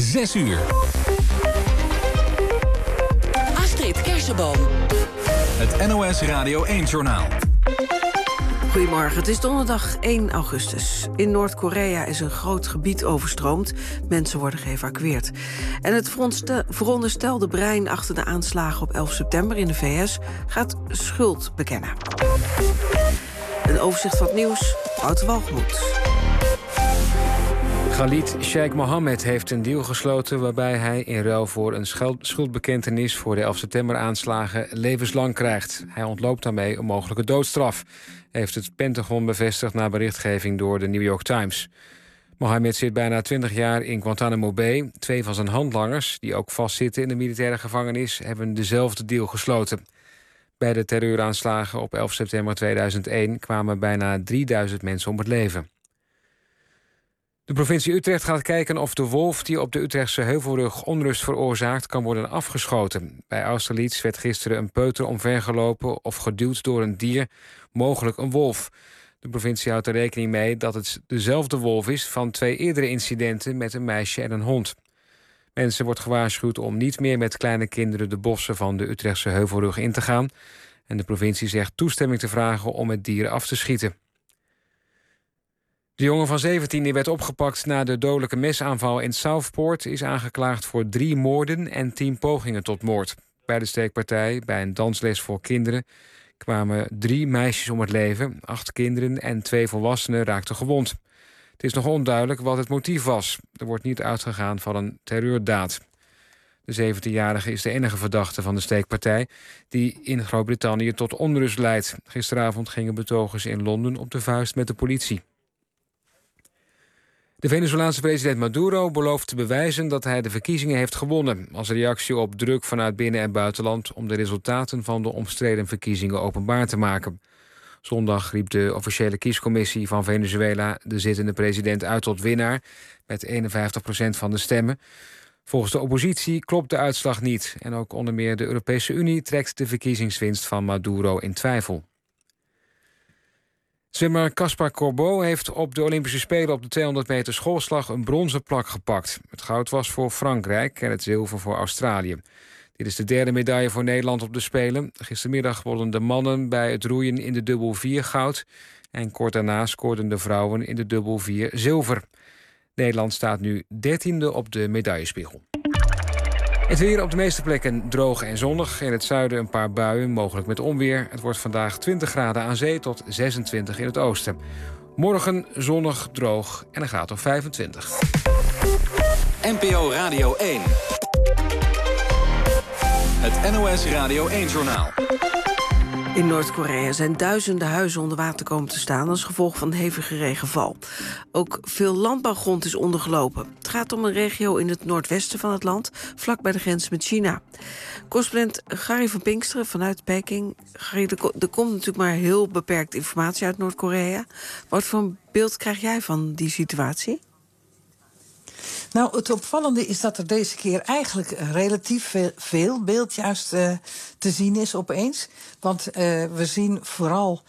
6 uur. Astrid Kersenboom. Het NOS Radio 1-journaal. Goedemorgen, het is donderdag 1 augustus. In Noord-Korea is een groot gebied overstroomd. Mensen worden geëvacueerd. En het veronderstelde brein achter de aanslagen op 11 september in de VS... gaat schuld bekennen. Een overzicht van het nieuws, Wouter Walgemoed. Khalid Sheikh Mohammed heeft een deal gesloten waarbij hij in ruil voor een schuldbekentenis voor de 11 september aanslagen levenslang krijgt. Hij ontloopt daarmee een mogelijke doodstraf, heeft het Pentagon bevestigd na berichtgeving door de New York Times. Mohammed zit bijna 20 jaar in Guantanamo Bay. 2 van zijn handlangers, die ook vastzitten in de militaire gevangenis, hebben dezelfde deal gesloten. Bij de terreuraanslagen op 11 september 2001 kwamen bijna 3000 mensen om het leven. De provincie Utrecht gaat kijken of de wolf die op de Utrechtse Heuvelrug onrust veroorzaakt kan worden afgeschoten. Bij Austerlitz werd gisteren een peuter omvergelopen of geduwd door een dier, mogelijk een wolf. De provincie houdt er rekening mee dat het dezelfde wolf is van 2 eerdere incidenten met een meisje en een hond. Mensen wordt gewaarschuwd om niet meer met kleine kinderen de bossen van de Utrechtse Heuvelrug in te gaan. En de provincie zegt toestemming te vragen om het dier af te schieten. De jongen van 17 die werd opgepakt na de dodelijke mesaanval in Southport is aangeklaagd voor 3 moorden en 10 pogingen tot moord. Bij de steekpartij, bij een dansles voor kinderen, kwamen 3 meisjes om het leven. 8 kinderen en 2 volwassenen raakten gewond. Het is nog onduidelijk wat het motief was. Er wordt niet uitgegaan van een terreurdaad. De 17-jarige is de enige verdachte van de steekpartij die in Groot-Brittannië tot onrust leidt. Gisteravond gingen betogers in Londen op de vuist met de politie. De Venezolaanse president Maduro belooft te bewijzen dat hij de verkiezingen heeft gewonnen, als reactie op druk vanuit binnen- en buitenland om de resultaten van de omstreden verkiezingen openbaar te maken. Zondag riep de officiële kiescommissie van Venezuela de zittende president uit tot winnaar met 51% van de stemmen. Volgens de oppositie klopt de uitslag niet en ook onder meer de Europese Unie trekt de verkiezingswinst van Maduro in twijfel. Zwemmer Caspar Corbeau heeft op de Olympische Spelen op de 200 meter schoolslag een bronzen plak gepakt. Het goud was voor Frankrijk en het zilver voor Australië. Dit is de 3e medaille voor Nederland op de Spelen. Gistermiddag wonnen de mannen bij het roeien in de dubbel 4 goud. En kort daarna scoorden de vrouwen in de dubbel 4 zilver. Nederland staat nu 13e op de medaillespiegel. Het weer op de meeste plekken droog en zonnig. In het zuiden een paar buien, mogelijk met onweer. Het wordt vandaag 20 graden aan zee tot 26 in het oosten. Morgen zonnig, droog en een graad of 25. NPO Radio 1. Het NOS Radio 1-journaal. In Noord-Korea zijn duizenden huizen onder water komen te staan als gevolg van hevige regenval. Ook veel landbouwgrond is ondergelopen. Het gaat om een regio in het noordwesten van het land, vlak bij de grens met China. Correspondent Gary van Pinksteren vanuit Peking. Gary, er komt natuurlijk maar heel beperkt informatie uit Noord-Korea. Wat voor een beeld krijg jij van die situatie? Nou, het opvallende is dat er deze keer eigenlijk relatief veel beeld juist te zien is opeens. Want we zien vooral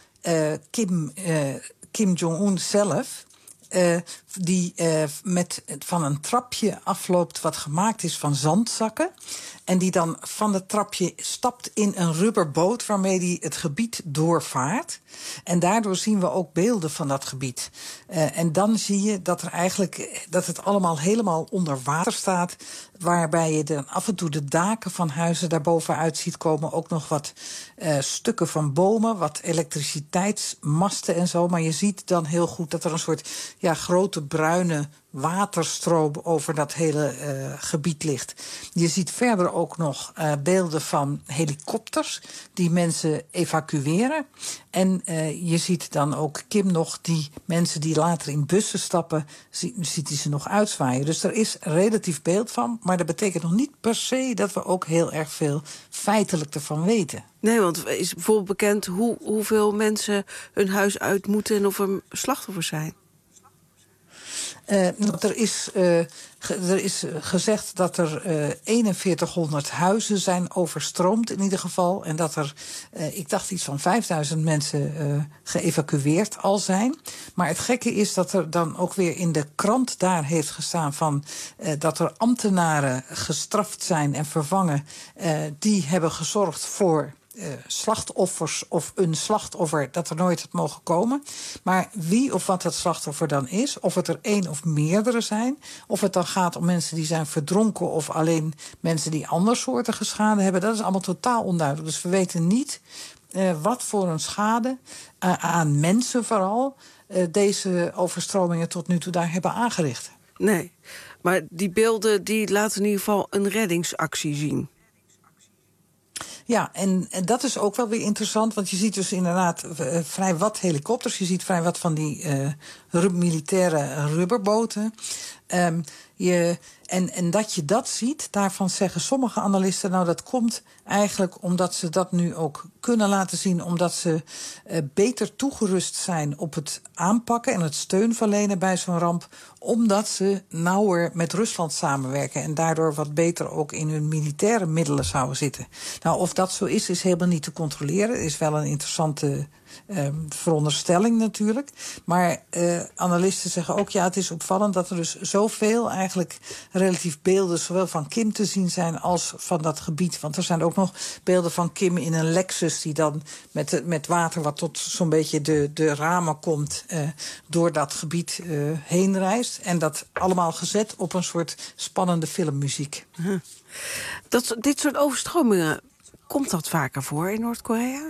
Kim Jong-un zelf, die van een trapje afloopt wat gemaakt is van zandzakken. En die dan van het trapje stapt in een rubberboot waarmee hij het gebied doorvaart. En daardoor zien we ook beelden van dat gebied. En dan zie je dat het allemaal helemaal onder water staat. Waarbij je dan af en toe de daken van huizen daarbovenuit ziet komen. Ook nog wat stukken van bomen, wat elektriciteitsmasten en zo. Maar je ziet dan heel goed dat er een soort grote bruine waterstroom over dat hele gebied ligt. Je ziet verder ook nog beelden van helikopters die mensen evacueren. En je ziet dan ook Kim nog die mensen die later in bussen stappen, ziet hij ze nog uitzwaaien. Dus er is relatief beeld van, maar dat betekent nog niet per se dat we ook heel erg veel feitelijk ervan weten. Nee, want is bijvoorbeeld bekend hoeveel mensen hun huis uit moeten en of er slachtoffers zijn? Er is gezegd dat er 4100 huizen zijn overstroomd in ieder geval. En dat er, ik dacht iets van 5000 mensen geëvacueerd al zijn. Maar het gekke is dat er dan ook weer in de krant daar heeft gestaan van dat er ambtenaren gestraft zijn en vervangen. Die hebben gezorgd voor slachtoffers of een slachtoffer dat er nooit had mogen komen. Maar wie of wat dat slachtoffer dan is, of het er één of meerdere zijn, of het dan gaat om mensen die zijn verdronken of alleen mensen die andersoortige schade hebben, dat is allemaal totaal onduidelijk. Dus we weten niet wat voor een schade aan mensen vooral deze overstromingen tot nu toe daar hebben aangericht. Nee, maar die beelden die laten in ieder geval een reddingsactie zien. Ja, en dat is ook wel weer interessant, want je ziet dus inderdaad vrij wat helikopters. Je ziet vrij wat van die militaire rubberboten. En dat je dat ziet, daarvan zeggen sommige analisten, nou dat komt eigenlijk omdat ze dat nu ook kunnen laten zien, omdat ze beter toegerust zijn op het aanpakken en het steun verlenen bij zo'n ramp, omdat ze nauwer met Rusland samenwerken en daardoor wat beter ook in hun militaire middelen zouden zitten. Nou, of dat zo is helemaal niet te controleren. Is wel een interessante veronderstelling natuurlijk. Maar analisten zeggen ook, ja, het is opvallend dat er dus zoveel eigenlijk relatief beelden zowel van Kim te zien zijn als van dat gebied. Want er zijn ook nog beelden van Kim in een Lexus die dan met water wat tot zo'n beetje de ramen komt door dat gebied heen reist. En dat allemaal gezet op een soort spannende filmmuziek. Dit soort overstromingen, komt dat vaker voor in Noord-Korea?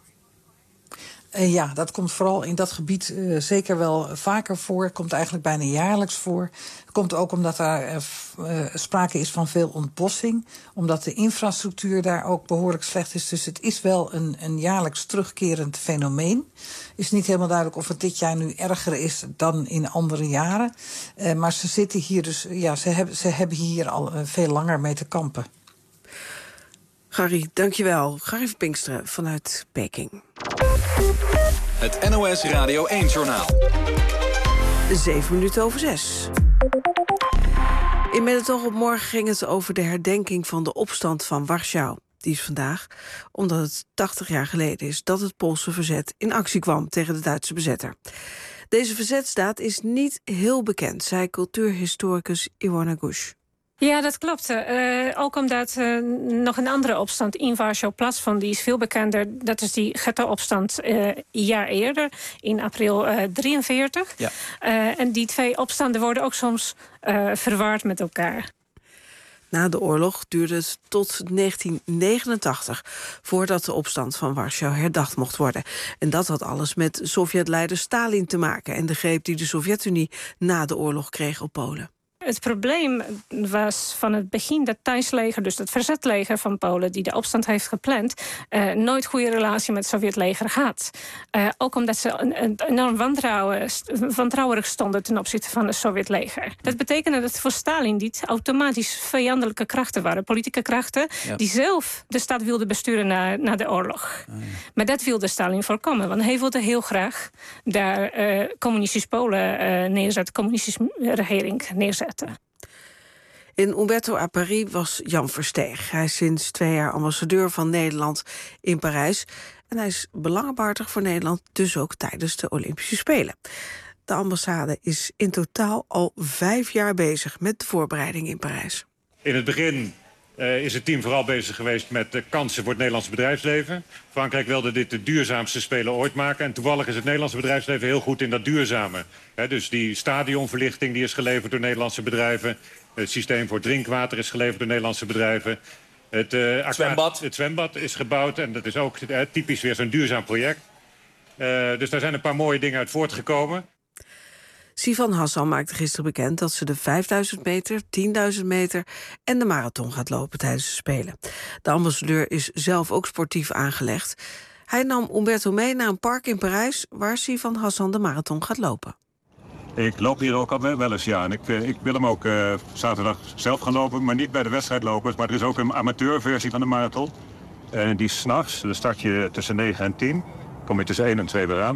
Ja, dat komt vooral in dat gebied zeker wel vaker voor. Komt eigenlijk bijna jaarlijks voor. Komt ook omdat daar sprake is van veel ontbossing. Omdat de infrastructuur daar ook behoorlijk slecht is. Dus het is wel een jaarlijks terugkerend fenomeen. Is niet helemaal duidelijk of het dit jaar nu erger is dan in andere jaren. Maar ze zitten hier dus, ja, ze hebben hier al veel langer mee te kampen. Gary, dankjewel. Gary van Pinksteren vanuit Peking. Het NOS Radio 1-journaal. 6:07. In Met het oog op morgen ging het over de herdenking van de opstand van Warschau. Die is vandaag, omdat het 80 jaar geleden is dat het Poolse verzet in actie kwam tegen de Duitse bezetter. Deze verzetsdaad is niet heel bekend, zei cultuurhistoricus Iwona Gush. Ja, dat klopt. Ook omdat nog een andere opstand in Warschau plaatsvond. Die is veel bekender. Dat is die ghetto-opstand een jaar eerder, in april 1943. Ja. En die twee opstanden worden ook soms verward met elkaar. Na de oorlog duurde het tot 1989 voordat de opstand van Warschau herdacht mocht worden. En dat had alles met Sovjetleider Stalin te maken en de greep die de Sovjet-Unie na de oorlog kreeg op Polen. Het probleem was van het begin dat thuisleger, dus het verzetleger van Polen die de opstand heeft gepland, nooit goede relatie met het Sovjetleger had. Ook omdat ze een enorm wantrouwerig stonden ten opzichte van het Sovjetleger. Dat betekende dat voor Stalin dit automatisch vijandelijke krachten waren, politieke krachten, die zelf de stad wilden besturen na de oorlog. Maar dat wilde Stalin voorkomen, want hij wilde heel graag daar communistisch Polen neerzetten, communistische regering neerzetten. In Umberto à Paris was Jan Versteeg. Hij is sinds 2 jaar ambassadeur van Nederland in Parijs. En hij is belangenbehartig voor Nederland, dus ook tijdens de Olympische Spelen. De ambassade is in totaal al 5 jaar bezig met de voorbereiding in Parijs. In het begin is het team vooral bezig geweest met de kansen voor het Nederlandse bedrijfsleven. Frankrijk wilde dit de duurzaamste Spelen ooit maken. En toevallig is het Nederlandse bedrijfsleven heel goed in dat duurzame. Dus die stadionverlichting die is geleverd door Nederlandse bedrijven. Het systeem voor drinkwater is geleverd door Nederlandse bedrijven. Het zwembad is gebouwd en dat is ook typisch weer zo'n duurzaam project. Dus daar zijn een paar mooie dingen uit voortgekomen. Sivan Hassan maakte gisteren bekend dat ze de 5000 meter, 10.000 meter en de marathon gaat lopen tijdens de Spelen. De ambassadeur is zelf ook sportief aangelegd. Hij nam Umberto mee naar een park in Parijs waar Sivan Hassan de marathon gaat lopen. Ik loop hier ook al wel eens, ja. En ik wil hem ook zaterdag zelf gaan lopen, maar niet bij de wedstrijdlopers. Maar er is ook een amateurversie van de marathon. En die 's nachts, dan start je tussen 9 en 10. Kom je tussen 1 en 2 weer aan.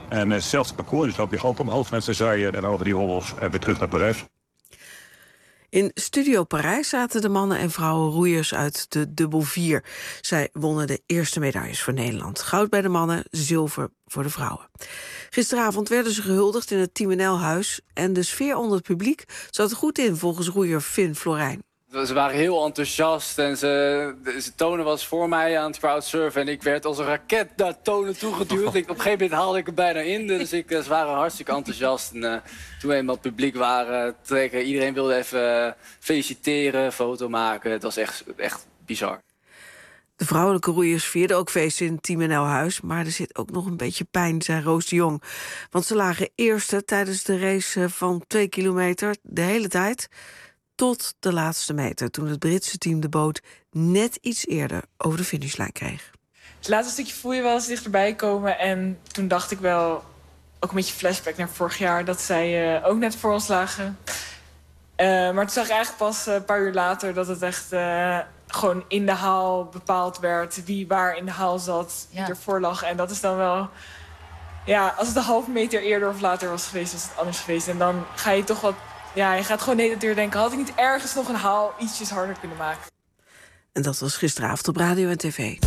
En hetzelfde parcours, dus loop je ook omhoog met z'n zaaien en over die hobbels en weer terug naar Parijs. In Studio Parijs zaten de mannen en vrouwen roeiers uit de dubbel 4. Zij wonnen de eerste medailles voor Nederland. Goud bij de mannen, zilver voor de vrouwen. Gisteravond werden ze gehuldigd in het Team NL-huis... en de sfeer onder het publiek zat er goed in, volgens roeier Finn Florijn. Ze waren heel enthousiast en Tone was voor mij aan het crowdsurfen... en ik werd als een raket naar Tone toegeduwd. Op een gegeven moment haalde ik er bijna in, dus ze waren hartstikke enthousiast. En toen we eenmaal het publiek waren, iedereen wilde even feliciteren, foto maken. Het was echt bizar. De vrouwelijke roeiers vierden ook feest in het Team NL-huis... maar er zit ook nog een beetje pijn, zei Roos de Jong. Want ze lagen eerste tijdens de race van 2 kilometer de hele tijd... tot de laatste meter, toen het Britse team de boot net iets eerder over de finishlijn kreeg. Het laatste stukje voel je wel eens dichterbij komen. En toen dacht ik wel, ook een beetje flashback naar vorig jaar... dat zij ook net voor ons lagen. Maar toen zag ik eigenlijk pas een paar uur later... dat het echt gewoon in de haal bepaald werd... wie waar in de haal zat, wie ervoor lag. En dat is dan wel... Ja, als het een halve meter eerder of later was geweest... was het anders geweest. En dan ga je toch wat... Ja, je gaat gewoon de hele tijd denken... had ik niet ergens nog een haal ietsjes harder kunnen maken? En dat was gisteravond op radio en tv.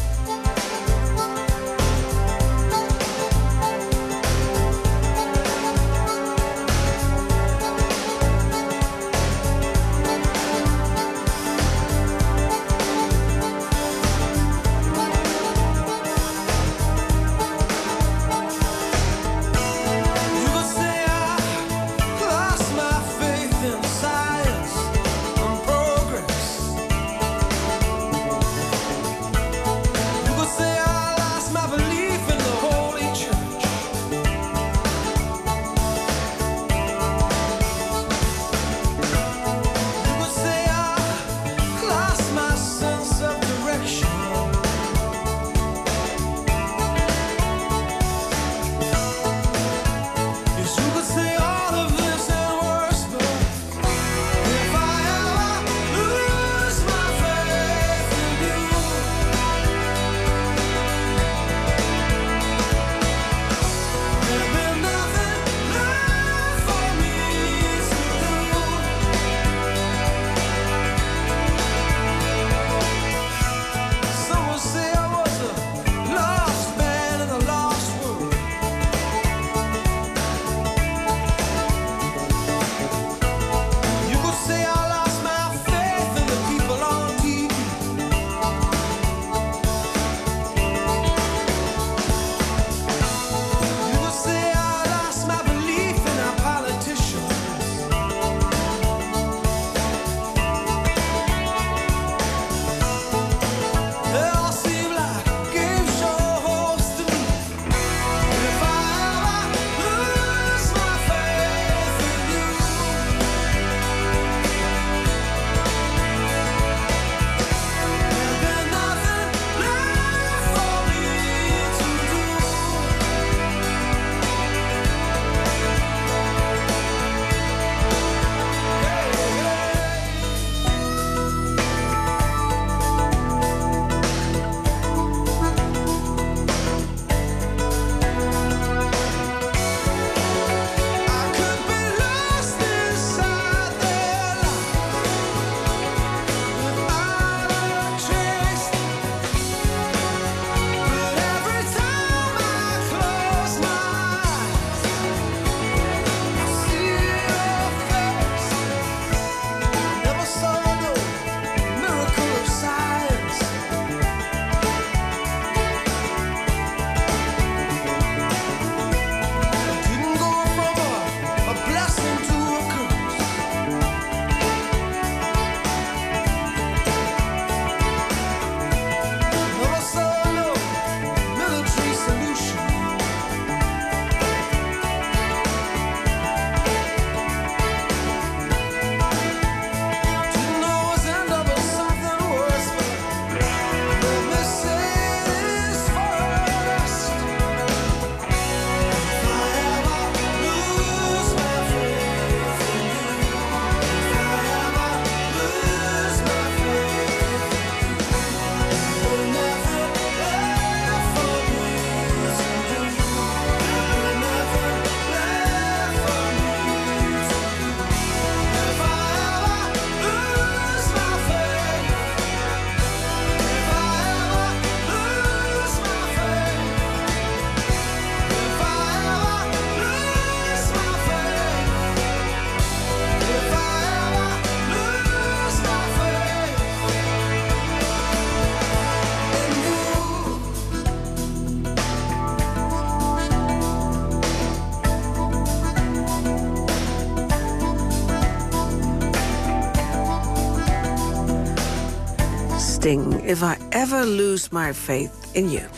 Sting, If I Ever Lose My Faith in You.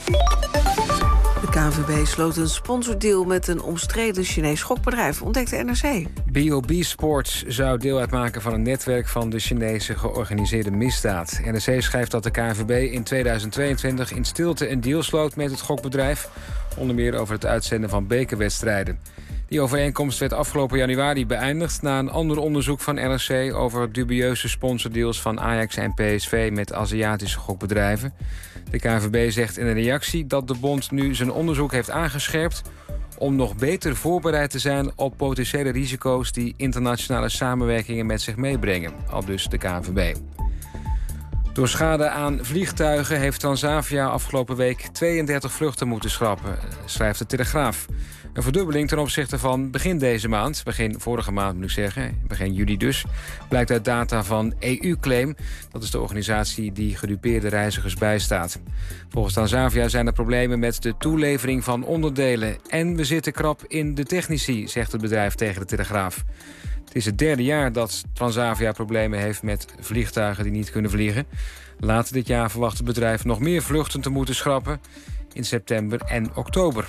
De KNVB sloot een sponsordeal met een omstreden Chinees gokbedrijf, ontdekte NRC. B.O.B. Sports zou deel uitmaken van een netwerk van de Chinese georganiseerde misdaad. NRC schrijft dat de KNVB in 2022 in stilte een deal sloot met het gokbedrijf, onder meer over het uitzenden van bekerwedstrijden. Die overeenkomst werd afgelopen januari beëindigd na een ander onderzoek van NRC over dubieuze sponsordeals van Ajax en PSV met Aziatische gokbedrijven. De KNVB zegt in een reactie dat de bond nu zijn onderzoek heeft aangescherpt om nog beter voorbereid te zijn op potentiële risico's die internationale samenwerkingen met zich meebrengen, aldus de KNVB. Door schade aan vliegtuigen heeft Transavia afgelopen week 32 vluchten moeten schrappen, schrijft de Telegraaf. Een verdubbeling ten opzichte van begin deze maand, begin vorige maand moet ik zeggen, begin juli dus, blijkt uit data van EU-Claim. Dat is de organisatie die gedupeerde reizigers bijstaat. Volgens Transavia zijn er problemen met de toelevering van onderdelen. En we zitten krap in de technici, zegt het bedrijf tegen de Telegraaf. Het is het derde jaar dat Transavia problemen heeft met vliegtuigen die niet kunnen vliegen. Later dit jaar verwacht het bedrijf nog meer vluchten te moeten schrappen in september en oktober.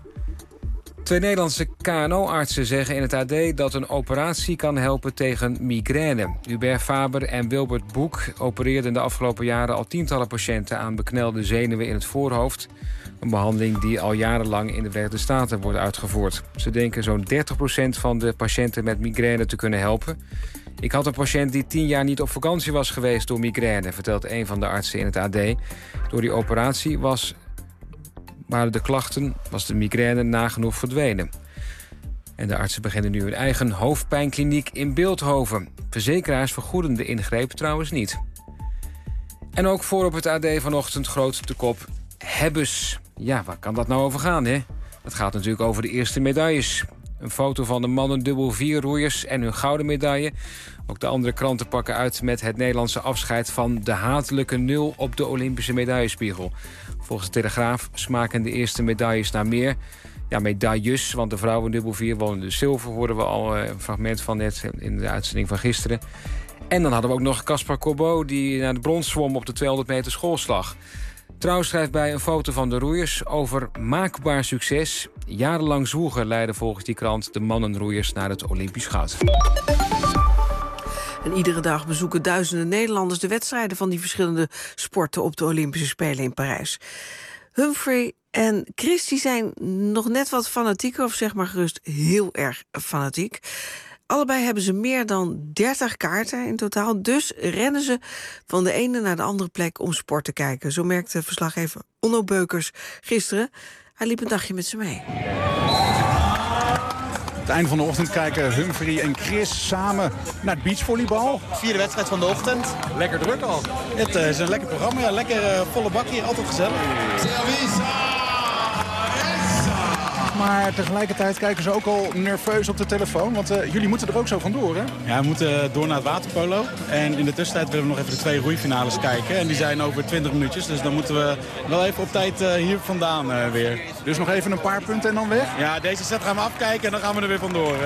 2 Nederlandse KNO-artsen zeggen in het AD dat een operatie kan helpen tegen migraine. Hubert Faber en Wilbert Boek opereerden de afgelopen jaren al tientallen patiënten aan beknelde zenuwen in het voorhoofd. Een behandeling die al jarenlang in de Verenigde Staten wordt uitgevoerd. Ze denken zo'n 30% van de patiënten met migraine te kunnen helpen. Ik had een patiënt die 10 jaar niet op vakantie was geweest door migraine, vertelt een van de artsen in het AD. Door die operatie waren de klachten, was de migraine nagenoeg verdwenen. En de artsen beginnen nu hun eigen hoofdpijnkliniek in Bilthoven. Verzekeraars vergoeden de ingreep trouwens niet. En ook voor op het AD vanochtend groot de kop Hebbes. Ja, waar kan dat nou over gaan, hè? Het gaat natuurlijk over de eerste medailles. Een foto van de mannen dubbel 4 roeiers en hun gouden medaille. Ook de andere kranten pakken uit met het Nederlandse afscheid van de hatelijke 0 op de Olympische medaillespiegel. Volgens de Telegraaf smaken de eerste medailles naar meer. Ja, medailles, want de vrouwen dubbel 4 wonnen de zilver. Hoorden we al een fragment van net in de uitzending van gisteren. En dan hadden we ook nog Caspar Corbeau die naar de brons zwom op de 200 meter schoolslag. Trouw schrijft bij een foto van de roeiers over maakbaar succes. Jarenlang zwoegen leidden volgens die krant de mannenroeiers naar het Olympisch goud. En iedere dag bezoeken duizenden Nederlanders de wedstrijden van die verschillende sporten op de Olympische Spelen in Parijs. Humphrey en Chris die zijn nog net wat fanatieker, of zeg maar gerust heel erg fanatiek. Allebei hebben ze meer dan 30 kaarten in totaal. Dus rennen ze van de ene naar de andere plek om sport te kijken. Zo merkte verslaggever Onno Beukers gisteren. Hij liep een dagje met ze mee. Het einde van de ochtend kijken Humphrey en Chris samen naar het beachvolleybal. 4e wedstrijd van de ochtend. Lekker druk al. Het is een lekker programma. Ja, lekker volle bak hier. Altijd gezellig. Maar tegelijkertijd kijken ze ook al nerveus op de telefoon. Want jullie moeten er ook zo vandoor, hè? Ja, we moeten door naar het waterpolo. En in de tussentijd willen we nog even de 2 roeifinales kijken. En die zijn over 20 minuutjes. Dus dan moeten we wel even op tijd hier vandaan weer. Dus nog even een paar punten en dan weg? Ja, deze set gaan we afkijken en dan gaan we er weer vandoor.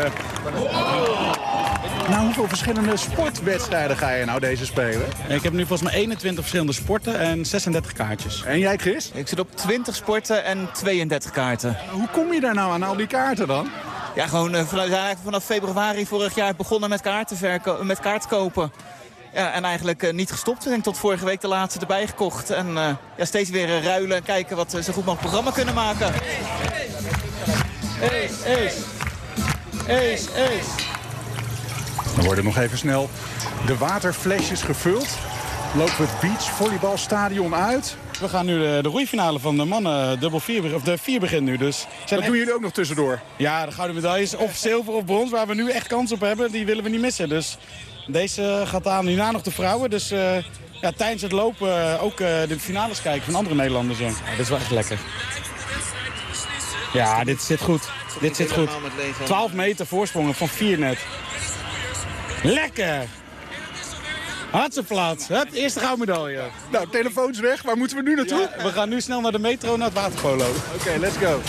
Nou, hoeveel verschillende sportwedstrijden ga je nou deze spelen? Ik heb nu volgens mij 21 verschillende sporten en 36 kaartjes. En jij, Chris? Ik zit op 20 sporten en 32 kaarten. Hoe kom je daar nou aan al die kaarten dan? Ja, gewoon vanaf februari vorig jaar begonnen met kaarten kopen. Ja, en eigenlijk niet gestopt. Ik denk tot vorige week de laatste erbij gekocht. En ja, steeds weer ruilen en kijken wat we zo goed mogelijk programma kunnen maken. Ace. Dan worden nog even snel de waterflesjes gevuld. Lopen we het beachvolleybalstadion uit. We gaan nu de roeifinale van de mannen dubbel 4, of de 4 begint nu. Dus dat doen jullie ook nog tussendoor? Ja, de gouden medailles of zilver of brons, waar we nu echt kans op hebben, die willen we niet missen. Dus deze gaat aan hierna nog de vrouwen. Dus ja, tijdens het lopen ook de finales kijken van andere Nederlanders. Ja. Ja, dit is wel echt lekker. Ja, dit zit goed. Dit zit goed. 12 meter voorsprongen van 4 net. Lekker! Hartstikke het eerste gouden medaille. Nou, telefoons weg. Waar moeten we nu naartoe? Ja, we gaan nu snel naar de metro, naar het waterpolo. Oké, let's go.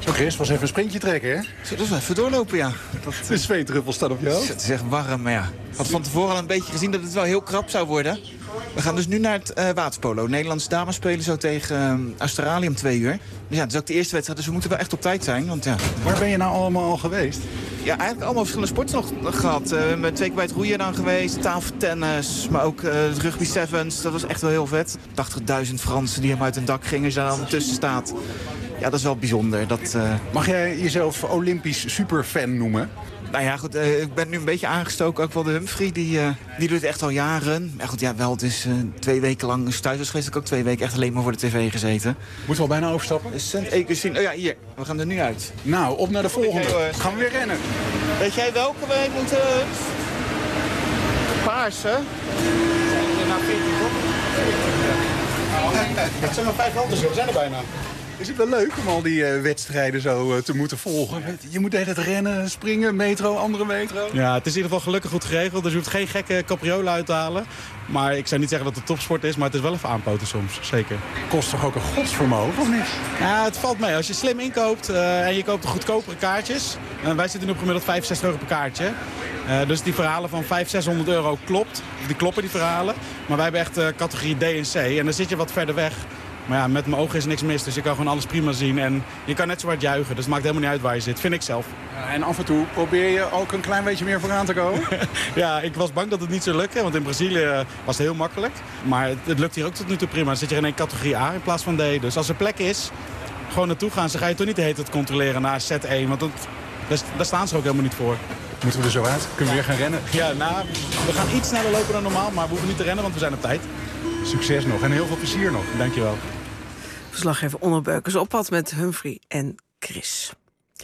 Zo Chris, was even een sprintje trekken, hè? Zo, dat is wel even doorlopen, ja. De zweetdruppels staan op je hoofd. Het is echt warm, maar ja. Ik had van tevoren al een beetje gezien dat het wel heel krap zou worden. We gaan dus nu naar het waterpolo. Nederlandse dames spelen zo tegen Australië om 2 uur. Dus ja, het is ook de eerste wedstrijd, dus we moeten wel echt op tijd zijn. Want, ja. Waar ben je nou allemaal al geweest? Ja, eigenlijk allemaal verschillende sporten nog gehad. We zijn 2 keer bij het roeien dan geweest, tafeltennis, maar ook het rugby sevens. Dat was echt wel heel vet. 80.000 Fransen die helemaal uit hun dak gingen, als je daar dan tussen staat. Ja, dat is wel bijzonder. Mag jij jezelf Olympisch superfan noemen? Nou ja, goed, ik ben nu een beetje aangestoken. Ook wel de Humphrey, die doet het echt al jaren. Ja, goed, ja, wel, het is 2 weken lang thuis was geweest. Ik heb ook 2 weken echt alleen maar voor de tv gezeten. Moeten we al bijna overstappen? Saint-Augustine. Oh ja, hier. We gaan er nu uit. Nou, op naar de volgende. Gaan we weer rennen. Weet jij welke wij moeten? Paars, hè? Nou, 14 toch? Het zijn maar 5 handen zo, we zijn er bijna. Is het wel leuk om al die wedstrijden zo te moeten volgen? Je moet de hele tijd rennen, springen, metro, andere metro. Ja, het is in ieder geval gelukkig goed geregeld. Dus je hoeft geen gekke capriolen uit te halen. Maar ik zou niet zeggen dat het topsport is, maar het is wel even aanpoten soms. Zeker. Kost toch ook een godsvermogen, of niet? Ja, het valt mee. Als je slim inkoopt en je koopt de goedkopere kaartjes. Wij zitten nu op gemiddeld 65 euro per kaartje. Dus die verhalen van 500-600 euro klopt. Die kloppen, die verhalen. Maar wij hebben echt categorie D en C. En dan zit je wat verder weg. Maar ja, met mijn ogen is niks mis, dus je kan gewoon alles prima zien. En je kan net zo hard juichen, dus het maakt helemaal niet uit waar je zit, vind ik zelf. En af en toe probeer je ook een klein beetje meer vooraan te komen? Ja, ik was bang dat het niet zou lukken, want in Brazilië was het heel makkelijk. Maar het lukt hier ook tot nu toe prima. Dan zit je in één categorie A in plaats van D. Dus als er plek is, gewoon naartoe gaan. Ze ga je toch niet de hele tijd controleren naar set 1, want daar staan ze ook helemaal niet voor. Moeten we er zo uit? Kunnen we weer gaan rennen? Ja, nou, we gaan iets sneller lopen dan normaal, maar we hoeven niet te rennen, want we zijn op tijd. Succes nog en heel veel plezier nog. Dankjewel. Verslaggever Onno Beukers op pad met Humphrey en Chris.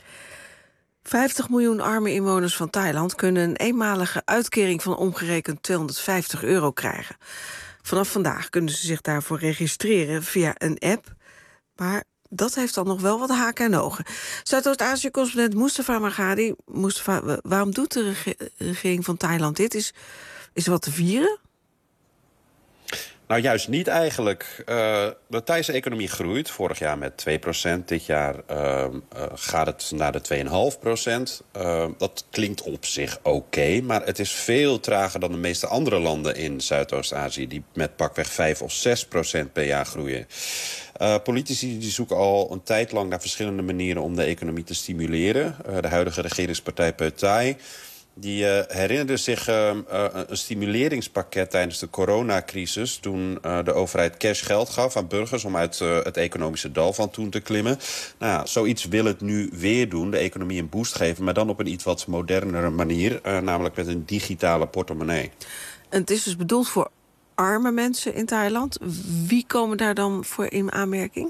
50 miljoen arme inwoners van Thailand kunnen een eenmalige uitkering van omgerekend 250 euro krijgen. Vanaf vandaag kunnen ze zich daarvoor registreren via een app. Maar dat heeft dan nog wel wat haken en ogen. Zuidoost-Azië-correspondent Mustafa Margadi. Mustafa, waarom doet de regering van Thailand dit? Is er wat te vieren? Nou, juist niet eigenlijk. De Thaise economie groeit. Vorig jaar met 2%. Dit jaar gaat het naar de 2,5%. Dat klinkt op zich oké, maar het is veel trager dan de meeste andere landen in Zuidoost-Azië, die met pakweg 5 of 6% per jaar groeien. Politici die zoeken al een tijd lang naar verschillende manieren om de economie te stimuleren. De huidige regeringspartij Pheu Thai die herinnerde zich een stimuleringspakket tijdens de coronacrisis, toen de overheid cash geld gaf aan burgers om uit het economische dal van toen te klimmen. Nou ja, zoiets wil het nu weer doen, de economie een boost geven, maar dan op een iets wat modernere manier, namelijk met een digitale portemonnee. En het is dus bedoeld voor arme mensen in Thailand. Wie komen daar dan voor in aanmerking?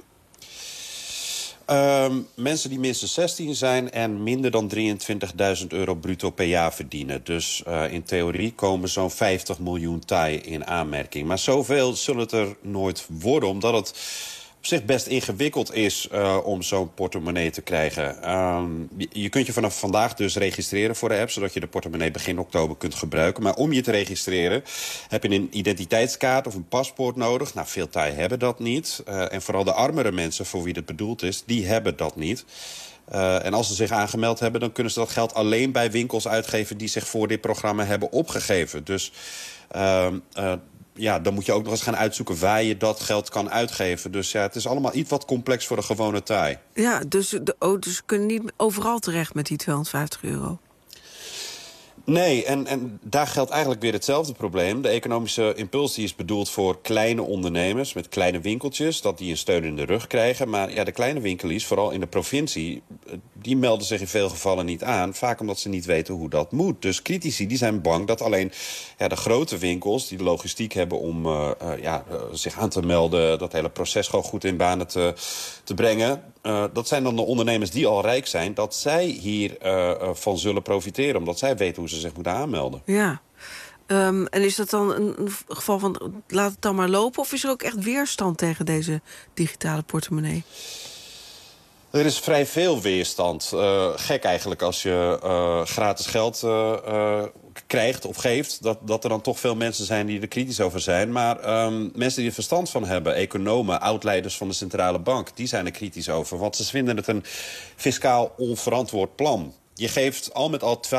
Mensen die minstens 16 zijn en minder dan 23.000 euro bruto per jaar verdienen. Dus in theorie komen zo'n 50 miljoen Thai in aanmerking. Maar zoveel zullen het er nooit worden, omdat het op zich best ingewikkeld is om zo'n portemonnee te krijgen. Je kunt je vanaf vandaag dus registreren voor de app, zodat je de portemonnee begin oktober kunt gebruiken. Maar om je te registreren heb je een identiteitskaart of een paspoort nodig. Nou, veel Thai hebben dat niet. En vooral de armere mensen voor wie het bedoeld is, die hebben dat niet. En als ze zich aangemeld hebben, dan kunnen ze dat geld alleen bij winkels uitgeven die zich voor dit programma hebben opgegeven. Dus ja, dan moet je ook nog eens gaan uitzoeken waar je dat geld kan uitgeven. Dus ja, het is allemaal iets wat complex voor de gewone Thai. Ja, dus ze kunnen niet overal terecht met die 250 euro. Nee, en daar geldt eigenlijk weer hetzelfde probleem. De economische impuls die is bedoeld voor kleine ondernemers met kleine winkeltjes, dat die een steun in de rug krijgen. Maar ja, de kleine winkeliers, vooral in de provincie, die melden zich in veel gevallen niet aan. Vaak omdat ze niet weten hoe dat moet. Dus critici die zijn bang dat alleen de grote winkels die de logistiek hebben om zich aan te melden, dat hele proces gewoon goed in banen te brengen. Dat zijn dan de ondernemers die al rijk zijn, dat zij hier van zullen profiteren, omdat zij weten hoe ze zich moeten aanmelden. Ja. En is dat dan een geval van laat het dan maar lopen, of is er ook echt weerstand tegen deze digitale portemonnee? Er is vrij veel weerstand. Gek eigenlijk als je gratis geld krijgt of geeft, dat er dan toch veel mensen zijn die er kritisch over zijn. Maar mensen die er verstand van hebben, economen, oud-leiders van de centrale bank, die zijn er kritisch over. Want ze vinden het een fiscaal onverantwoord plan. Je geeft al met al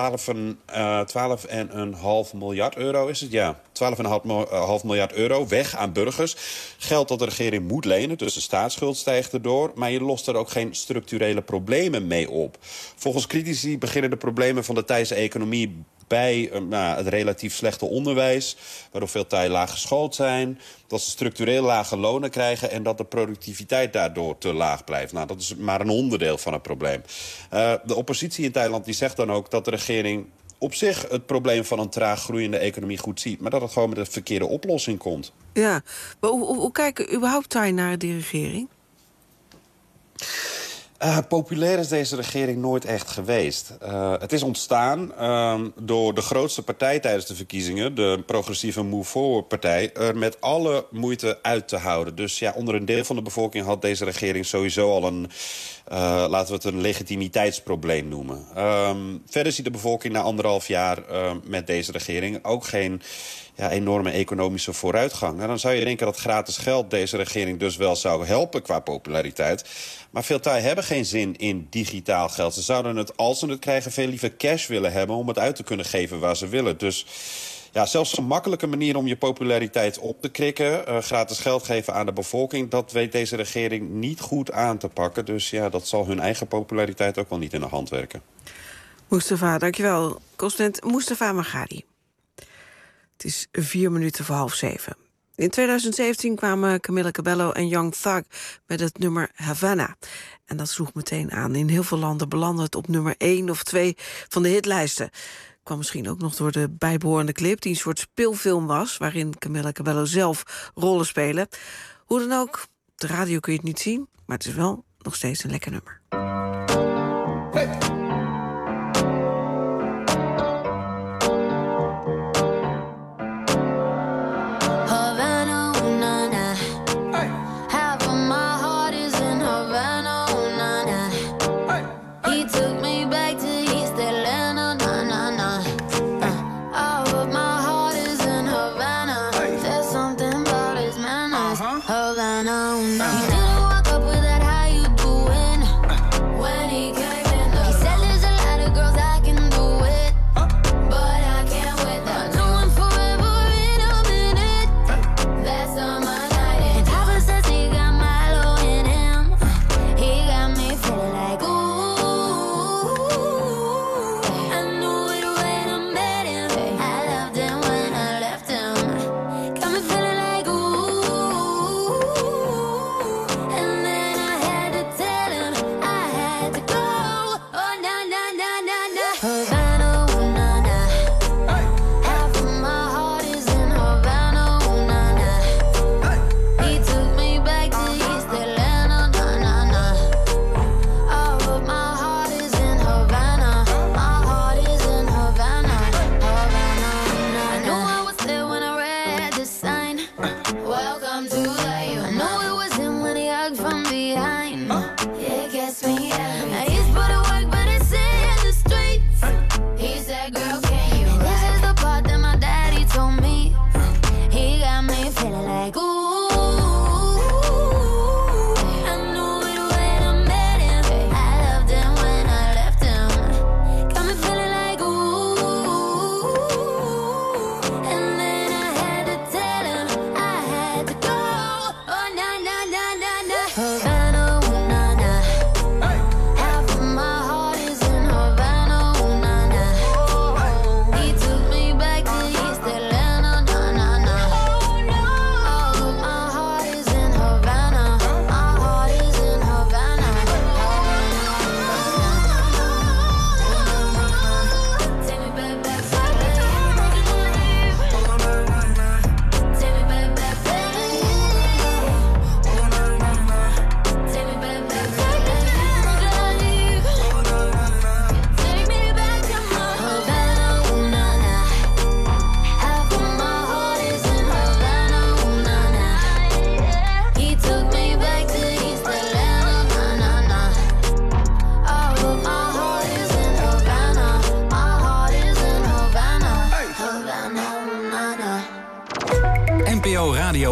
12,5 miljard euro, is het? Ja, 12,5 miljard euro weg aan burgers. Geld dat de regering moet lenen, dus de staatsschuld stijgt erdoor. Maar je lost er ook geen structurele problemen mee op. Volgens critici beginnen de problemen van de Thaise economie bij het relatief slechte onderwijs, waardoor veel Thai laag geschoold zijn, dat ze structureel lage lonen krijgen en dat de productiviteit daardoor te laag blijft. Nou, dat is maar een onderdeel van het probleem. De oppositie in Thailand die zegt dan ook dat de regering op zich het probleem van een traag groeiende economie goed ziet, maar dat het gewoon met een verkeerde oplossing komt. Ja, maar hoe kijken überhaupt Thai naar die regering? Populair is deze regering nooit echt geweest. Het is ontstaan door de grootste partij tijdens de verkiezingen, de progressieve Move Forward partij, er met alle moeite uit te houden. Dus ja, onder een deel van de bevolking had deze regering sowieso al een, laten we het een legitimiteitsprobleem noemen. Verder ziet de bevolking na 1,5 jaar met deze regering ook geen enorme economische vooruitgang. Nou, dan zou je denken dat gratis geld deze regering dus wel zou helpen qua populariteit. Maar veel Thai hebben geen zin in digitaal geld. Ze zouden het, als ze het krijgen, veel liever cash willen hebben om het uit te kunnen geven waar ze willen. Dus ja, zelfs een makkelijke manier om je populariteit op te krikken, gratis geld geven aan de bevolking, dat weet deze regering niet goed aan te pakken. Dus ja, dat zal hun eigen populariteit ook wel niet in de hand werken. Mustafa, dankjewel. Correspondent Mustafa Margadi. Het is 6:04. In 2017 kwamen Camila Cabello en Young Thug met het nummer Havana. En dat sloeg meteen aan. In heel veel landen belandde het op nummer 1 of 2 van de hitlijsten. Kwam misschien ook nog door de bijbehorende clip, die een soort speelfilm was, waarin Camila Cabello zelf rollen spelen. Hoe dan ook, op de radio kun je het niet zien, maar het is wel nog steeds een lekker nummer. Hey. He didn't walk up with that, how you doing? When he came in the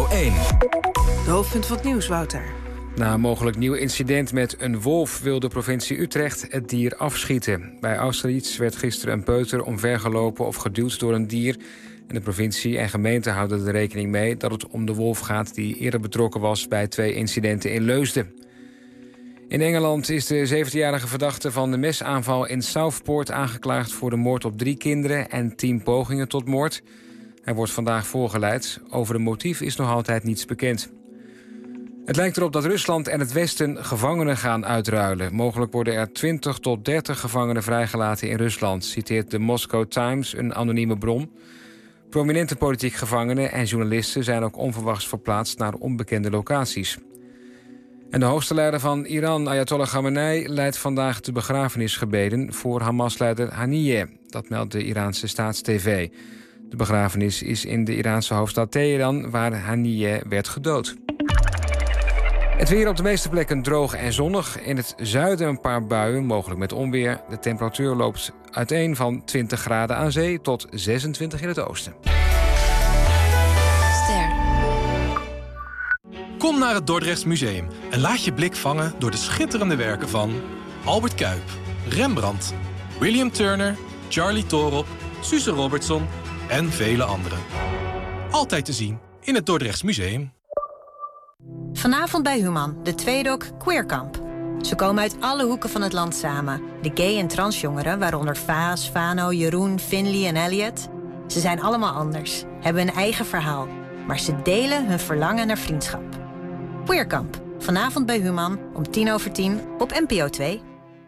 Radio 1. De hoofdpunt van het nieuws, Wouter. Na een mogelijk nieuw incident met een wolf wil de provincie Utrecht het dier afschieten. Bij Austerlitz werd gisteren een peuter omvergelopen of geduwd door een dier. En de provincie en gemeente houden er rekening mee dat het om de wolf gaat die eerder betrokken was bij 2 incidenten in Leusden. In Engeland is de 17-jarige verdachte van de mesaanval in Southport aangeklaagd voor de moord op 3 kinderen en 10 pogingen tot moord. Hij wordt vandaag voorgeleid. Over de motief is nog altijd niets bekend. Het lijkt erop dat Rusland en het Westen gevangenen gaan uitruilen. Mogelijk worden er 20 tot 30 gevangenen vrijgelaten in Rusland, citeert de Moscow Times een anonieme bron. Prominente politiek gevangenen en journalisten zijn ook onverwachts verplaatst naar onbekende locaties. En de hoogste leider van Iran, Ayatollah Khamenei, leidt vandaag de begrafenisgebeden voor Hamas-leider Haniyeh. Dat meldt de Iraanse Staatstv. De begrafenis is in de Iraanse hoofdstad Teheran, waar Haniyeh werd gedood. Het weer op de meeste plekken droog en zonnig. In het zuiden een paar buien, mogelijk met onweer. De temperatuur loopt uiteen van 20 graden aan zee tot 26 in het oosten. Kom naar het Dordrechts Museum en laat je blik vangen door de schitterende werken van Albert Cuyp, Rembrandt, William Turner, Charlie Torop, Suze Robertson en vele anderen. Altijd te zien in het Dordrechts Museum. Vanavond bij Human, de tweedok Queerkamp. Ze komen uit alle hoeken van het land samen. De gay- en transjongeren, waaronder Vaas, Fano, Jeroen, Finley en Elliot. Ze zijn allemaal anders, hebben een eigen verhaal. Maar ze delen hun verlangen naar vriendschap. Queerkamp, vanavond bij Human om 10:10 op NPO 2.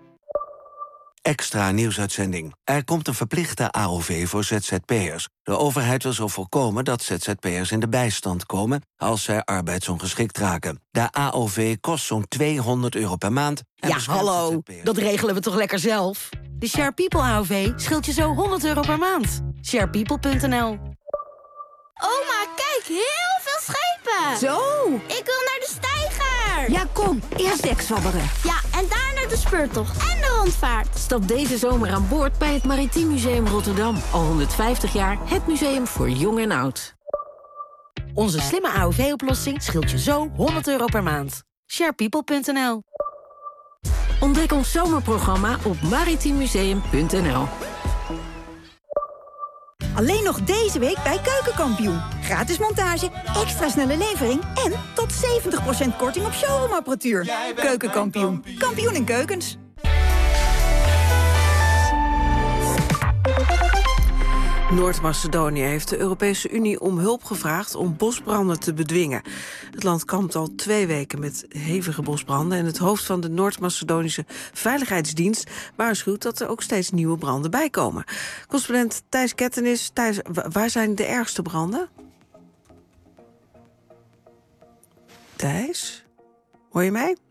Extra nieuwsuitzending. Er komt een verplichte AOV voor ZZP'ers. De overheid wil zo voorkomen dat ZZP'ers in de bijstand komen als zij arbeidsongeschikt raken. De AOV kost zo'n €200 per maand. Ja, hallo, dat regelen we toch lekker zelf? De Share People AOV scheelt je zo €100 per maand. Sharepeople.nl. Oma, kijk, heel veel schepen! Zo! Ik wil naar de steiger! Ja, kom, eerst dekzwabberen. Ja, en daarna de speurtocht en de rondvaart. Stap deze zomer aan boord bij het Maritiem Museum Rotterdam. Al 150 jaar het museum voor jong en oud. Onze slimme AOV-oplossing scheelt je zo €100 per maand. Sharepeople.nl. Ontdek ons zomerprogramma op maritiemmuseum.nl. Alleen nog deze week bij Keukenkampioen. Gratis montage, extra snelle levering en tot 70% korting op showroomapparatuur. Keukenkampioen. Kampioen in keukens. Noord-Macedonië heeft de Europese Unie om hulp gevraagd om bosbranden te bedwingen. Het land kampt al 2 weken met hevige bosbranden en het hoofd van de Noord-Macedonische Veiligheidsdienst waarschuwt dat er ook steeds nieuwe branden bijkomen. Correspondent Thijs Kettenis. Thijs, waar zijn de ergste branden? Thijs? Hoor je mij?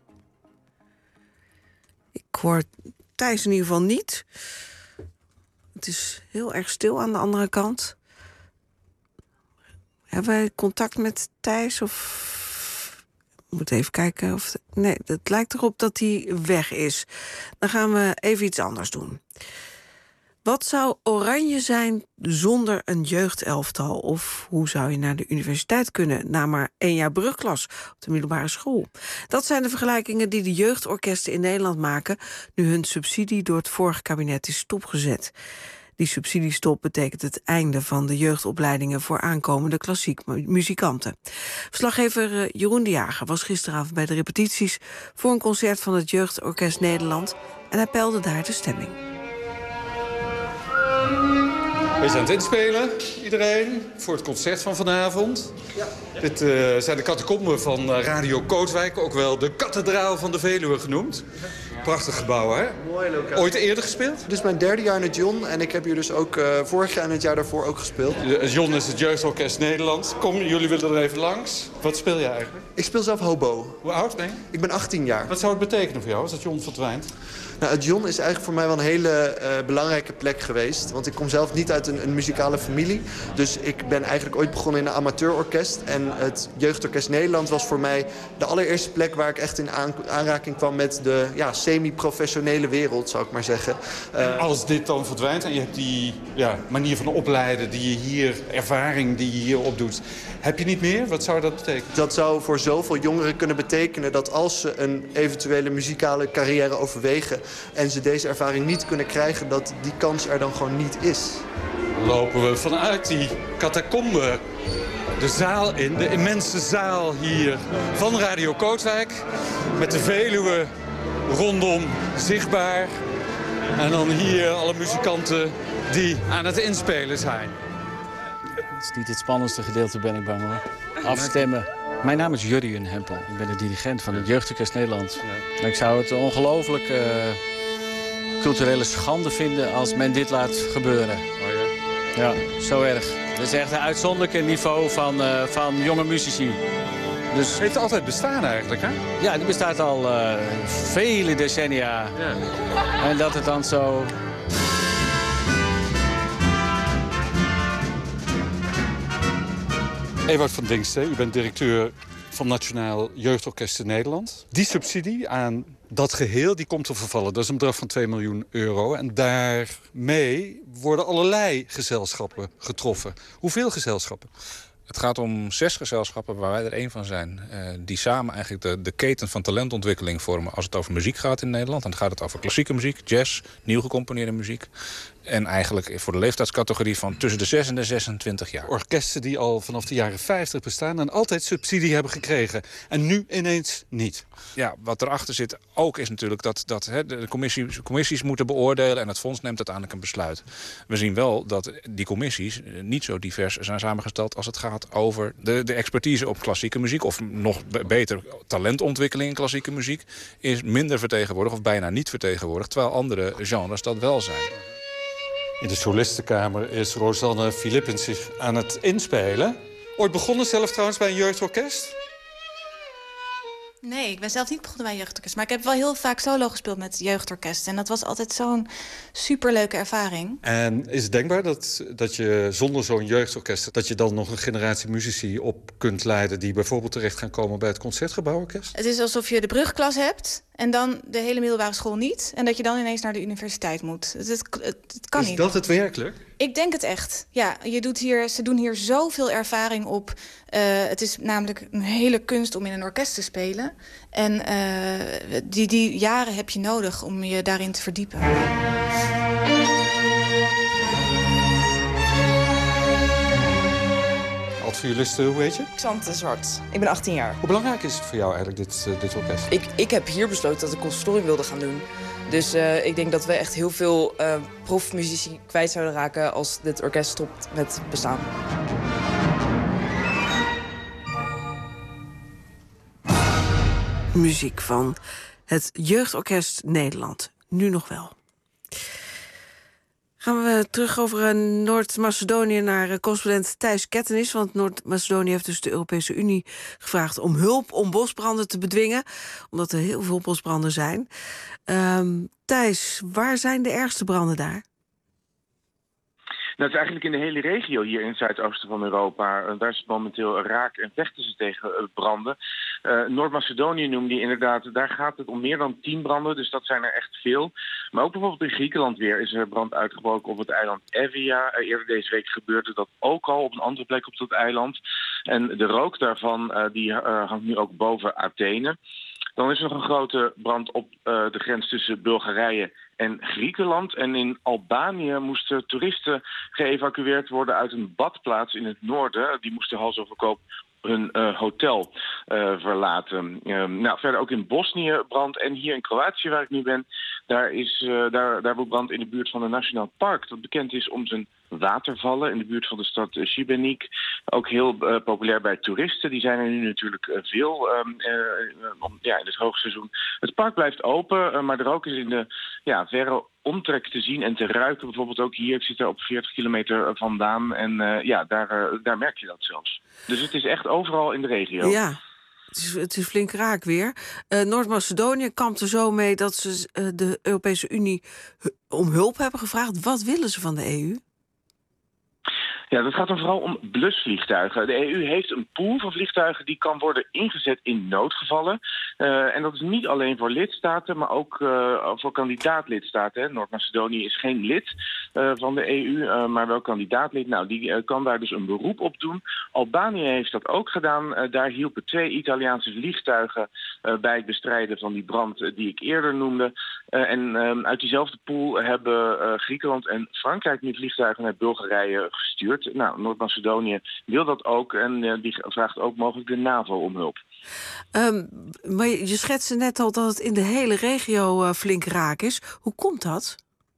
Ik hoor Thijs in ieder geval niet. Het is heel erg stil aan de andere kant. Hebben wij contact met Thijs? Of we moeten even kijken of... Nee, het lijkt erop dat hij weg is. Dan gaan we even iets anders doen. Wat zou Oranje zijn zonder een jeugdelftal? Of hoe zou je naar de universiteit kunnen na maar 1 jaar brugklas op de middelbare school? Dat zijn de vergelijkingen die de jeugdorkesten in Nederland maken nu hun subsidie door het vorige kabinet is stopgezet. Die subsidiestop betekent het einde van de jeugdopleidingen voor aankomende klassiek muzikanten. Verslaggever Jeroen de Jager was gisteravond bij de repetities voor een concert van het Jeugdorkest Nederland en hij peilde daar de stemming. We zijn aan het inspelen, iedereen, voor het concert van vanavond. Ja. Dit zijn de catacomben van Radio Kootwijk, ook wel de kathedraal van de Veluwe genoemd. Prachtig gebouw, hè? Mooi lokaal. Ooit eerder gespeeld? Dit is mijn 3e jaar in het John en ik heb hier dus ook vorig jaar en het jaar daarvoor ook gespeeld. Het John is het Jeugdorkest Nederland. Kom, jullie willen er even langs. Wat speel jij eigenlijk? Ik speel zelf hobo. Hoe oud ben je? Ik ben 18 jaar. Wat zou het betekenen voor jou als het Jon verdwijnt? Nou, het Jon is eigenlijk voor mij wel een hele belangrijke plek geweest. Want ik kom zelf niet uit een muzikale familie. Dus ik ben eigenlijk ooit begonnen in een amateurorkest. En het Jeugdorkest Nederland was voor mij de allereerste plek waar ik echt in aanraking kwam met de semi-professionele wereld, zou ik maar zeggen. Als dit dan verdwijnt en je hebt die manier van opleiden, ervaring die je hier opdoet, heb je niet meer? Wat zou dat betekenen? Dat zou voor zoveel jongeren kunnen betekenen dat als ze een eventuele muzikale carrière overwegen en ze deze ervaring niet kunnen krijgen, dat die kans er dan gewoon niet is. Lopen we vanuit die catacombe de zaal in, de immense zaal hier van Radio Kootwijk, met de Veluwe rondom zichtbaar. En dan hier alle muzikanten die aan het inspelen zijn. Het is niet het spannendste gedeelte, ben ik bang hoor. Afstemmen. Mijn naam is Jurjen Hempel. Ik ben de dirigent van het Jeugdorkest Nederland. Ja. Ik zou het ongelooflijk culturele schande vinden als men dit laat gebeuren. Oh ja? Ja, zo erg. Het is echt een uitzonderlijk niveau van jonge muzici. Dus het heeft altijd bestaan eigenlijk, hè? Ja, die bestaat al vele decennia. Ja. En dat het dan zo... Ewout van Dinksten, u bent directeur van Nationaal Jeugdorkest in Nederland. Die subsidie aan dat geheel die komt te vervallen. Dat is een bedrag van 2 miljoen euro. En daarmee worden allerlei gezelschappen getroffen. Hoeveel gezelschappen? Het gaat om 6 gezelschappen waar wij er één van zijn. Die samen eigenlijk de keten van talentontwikkeling vormen als het over muziek gaat in Nederland. Dan gaat het over klassieke muziek, jazz, nieuw gecomponeerde muziek. En eigenlijk voor de leeftijdscategorie van tussen de 6 en de 26 jaar. Orkesten die al vanaf de jaren 50 bestaan en altijd subsidie hebben gekregen. En nu ineens niet. Ja, wat erachter zit ook is natuurlijk dat de commissies moeten beoordelen en het fonds neemt uiteindelijk een besluit. We zien wel dat die commissies niet zo divers zijn samengesteld als het gaat over de expertise op klassieke muziek. Of nog beter, talentontwikkeling in klassieke muziek is minder vertegenwoordigd of bijna niet vertegenwoordigd. Terwijl andere genres dat wel zijn. In de solistenkamer is Rosanne Philippens zich aan het inspelen. Ooit begonnen zelf trouwens bij een jeugdorkest? Nee, ik ben zelf niet begonnen bij een jeugdorkest. Maar ik heb wel heel vaak solo gespeeld met jeugdorkest. En dat was altijd zo'n superleuke ervaring. En is het denkbaar dat je zonder zo'n jeugdorkest... dat je dan nog een generatie muzici op kunt leiden... die bijvoorbeeld terecht gaan komen bij het Concertgebouworkest? Het is alsof je de brugklas hebt en dan de hele middelbare school niet. En dat je dan ineens naar de universiteit moet. Het kan niet. Is dat het werkelijk? Ik denk het echt. Ja, ze doen hier zoveel ervaring op. Het is namelijk een hele kunst om in een orkest te spelen. En die jaren heb je nodig om je daarin te verdiepen. Alt-violiste, hoe heet je? Xante Zwart. Ik ben 18 jaar. Hoe belangrijk is het voor jou eigenlijk, dit orkest? Ik heb hier besloten dat ik conservatorium wilde gaan doen. Dus ik denk dat we echt heel veel profmuzici kwijt zouden raken als dit orkest stopt met bestaan. Muziek van het Jeugdorkest Nederland. Nu nog wel. Gaan we terug over Noord-Macedonië naar correspondent Thijs Kettenis. Want Noord-Macedonië heeft dus de Europese Unie gevraagd om hulp om bosbranden te bedwingen. Omdat er heel veel bosbranden zijn. Thijs, waar zijn de ergste branden daar? Nou, het is eigenlijk in de hele regio hier in het zuidoosten van Europa. Daar is het momenteel raak en vechten ze tegen branden. Noord-Macedonië noemde je inderdaad, daar gaat het om meer dan 10 branden. Dus dat zijn er echt veel. Maar ook bijvoorbeeld in Griekenland weer is er brand uitgebroken op het eiland Evia. Eerder deze week gebeurde dat ook al op een andere plek op dat eiland. En de rook daarvan die hangt nu ook boven Athene. Dan is er nog een grote brand op de grens tussen Bulgarije en Griekenland. En in Albanië moesten toeristen geëvacueerd worden uit een badplaats in het noorden. Die moesten hals over kop hun hotel verlaten. Verder ook in Bosnië brand. En hier in Kroatië, waar ik nu ben, daar woedt brand in de buurt van een nationaal park dat bekend is om zijn watervallen in de buurt van de stad Šibenik. Ook heel populair bij toeristen. Die zijn er nu natuurlijk veel in het hoogseizoen. Het park blijft open, maar de rook is in de verre omtrek te zien en te ruiken. Bijvoorbeeld ook hier, ik zit daar op 40 kilometer vandaan. En daar merk je dat zelfs. Dus het is echt overal in de regio. Ja. Het is flink raak weer. Noord-Macedonië kampt er zo mee dat ze de Europese Unie om hulp hebben gevraagd. Wat willen ze van de EU? Ja, dat gaat dan vooral om blusvliegtuigen. De EU heeft een pool van vliegtuigen die kan worden ingezet in noodgevallen. En dat is niet alleen voor lidstaten, maar ook voor kandidaatlidstaten. Noord-Macedonië is geen lid van de EU, maar wel kandidaatlid. Nou, die kan daar dus een beroep op doen. Albanië heeft dat ook gedaan. Daar hielpen 2 Italiaanse vliegtuigen bij het bestrijden van die brand die ik eerder noemde. En uit diezelfde pool hebben Griekenland en Frankrijk nu vliegtuigen naar Bulgarije gestuurd. Nou, Noord-Macedonië wil dat ook en die vraagt ook mogelijk de NAVO om hulp. Maar je schetste net al dat het in de hele regio flink raak is. Hoe komt dat?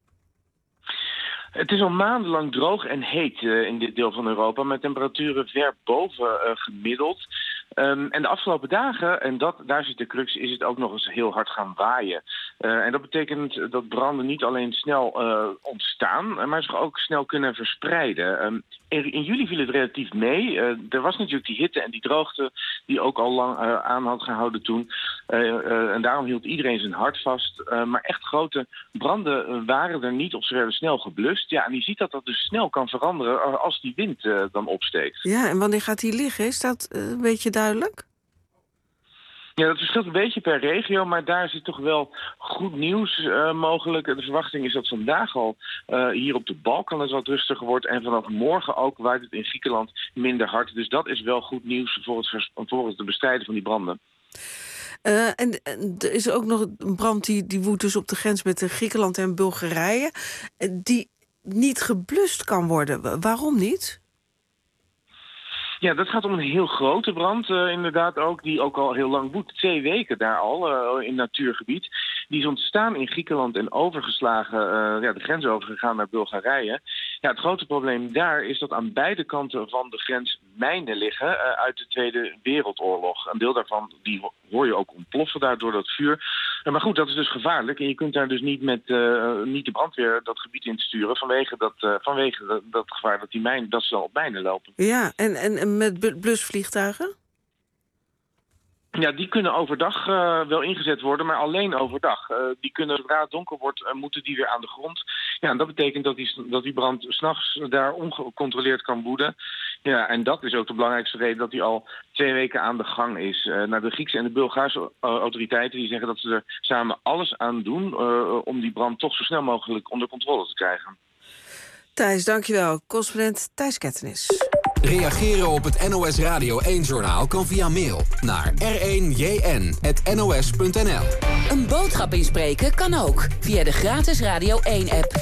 Het is al maandenlang droog en heet in dit deel van Europa, met temperaturen ver boven gemiddeld. En de afgelopen dagen, en daar zit de crux, is het ook nog eens heel hard gaan waaien. En dat betekent dat branden niet alleen snel ontstaan, maar zich ook snel kunnen verspreiden. In juli viel het relatief mee. Er was natuurlijk die hitte en die droogte die ook al lang aan had gehouden toen. En daarom hield iedereen zijn hart vast. Maar echt grote branden waren er niet of ze werden snel geblust. Ja, en je ziet dat dus snel kan veranderen als die wind dan opsteekt. Ja, en wanneer gaat die liggen? Is dat een beetje duidelijk? Ja, dat verschilt een beetje per regio, maar daar zit toch wel goed nieuws mogelijk. De verwachting is dat vandaag al hier op de Balkan het wat rustiger wordt. En vanaf morgen ook waait het in Griekenland minder hard. Dus dat is wel goed nieuws voor het bestrijden van die branden. En er is ook nog een brand die woedt dus op de grens met Griekenland en Bulgarije. Die niet geblust kan worden. Waarom niet? Ja, dat gaat om een heel grote brand, inderdaad ook, die ook al heel lang woedt. 2 weken daar al, in natuurgebied. Die is ontstaan in Griekenland en overgeslagen, de grens overgegaan naar Bulgarije. Ja, het grote probleem daar is dat aan beide kanten van de grens mijnen liggen uit de Tweede Wereldoorlog. Een deel daarvan die hoor je ook ontploffen daar door dat vuur. Maar goed, dat is dus gevaarlijk. En je kunt daar dus niet met niet de brandweer dat gebied in sturen vanwege dat gevaar dat ze dan op mijnen lopen. Ja, en met blusvliegtuigen? Ja, die kunnen overdag wel ingezet worden, maar alleen overdag. Die kunnen, zodra het donker wordt, moeten die weer aan de grond. Ja, en dat betekent dat die brand 's nachts daar ongecontroleerd kan woeden. Ja, en dat is ook de belangrijkste reden dat die al 2 weken aan de gang is. De Griekse en de Bulgaarse autoriteiten die zeggen dat ze er samen alles aan doen om die brand toch zo snel mogelijk onder controle te krijgen. Thijs, dankjewel. Correspondent Thijs Kettenis. Reageren op het NOS Radio 1-journaal kan via mail naar r1jn@nos.nl. Een boodschap inspreken kan ook via de gratis Radio 1-app.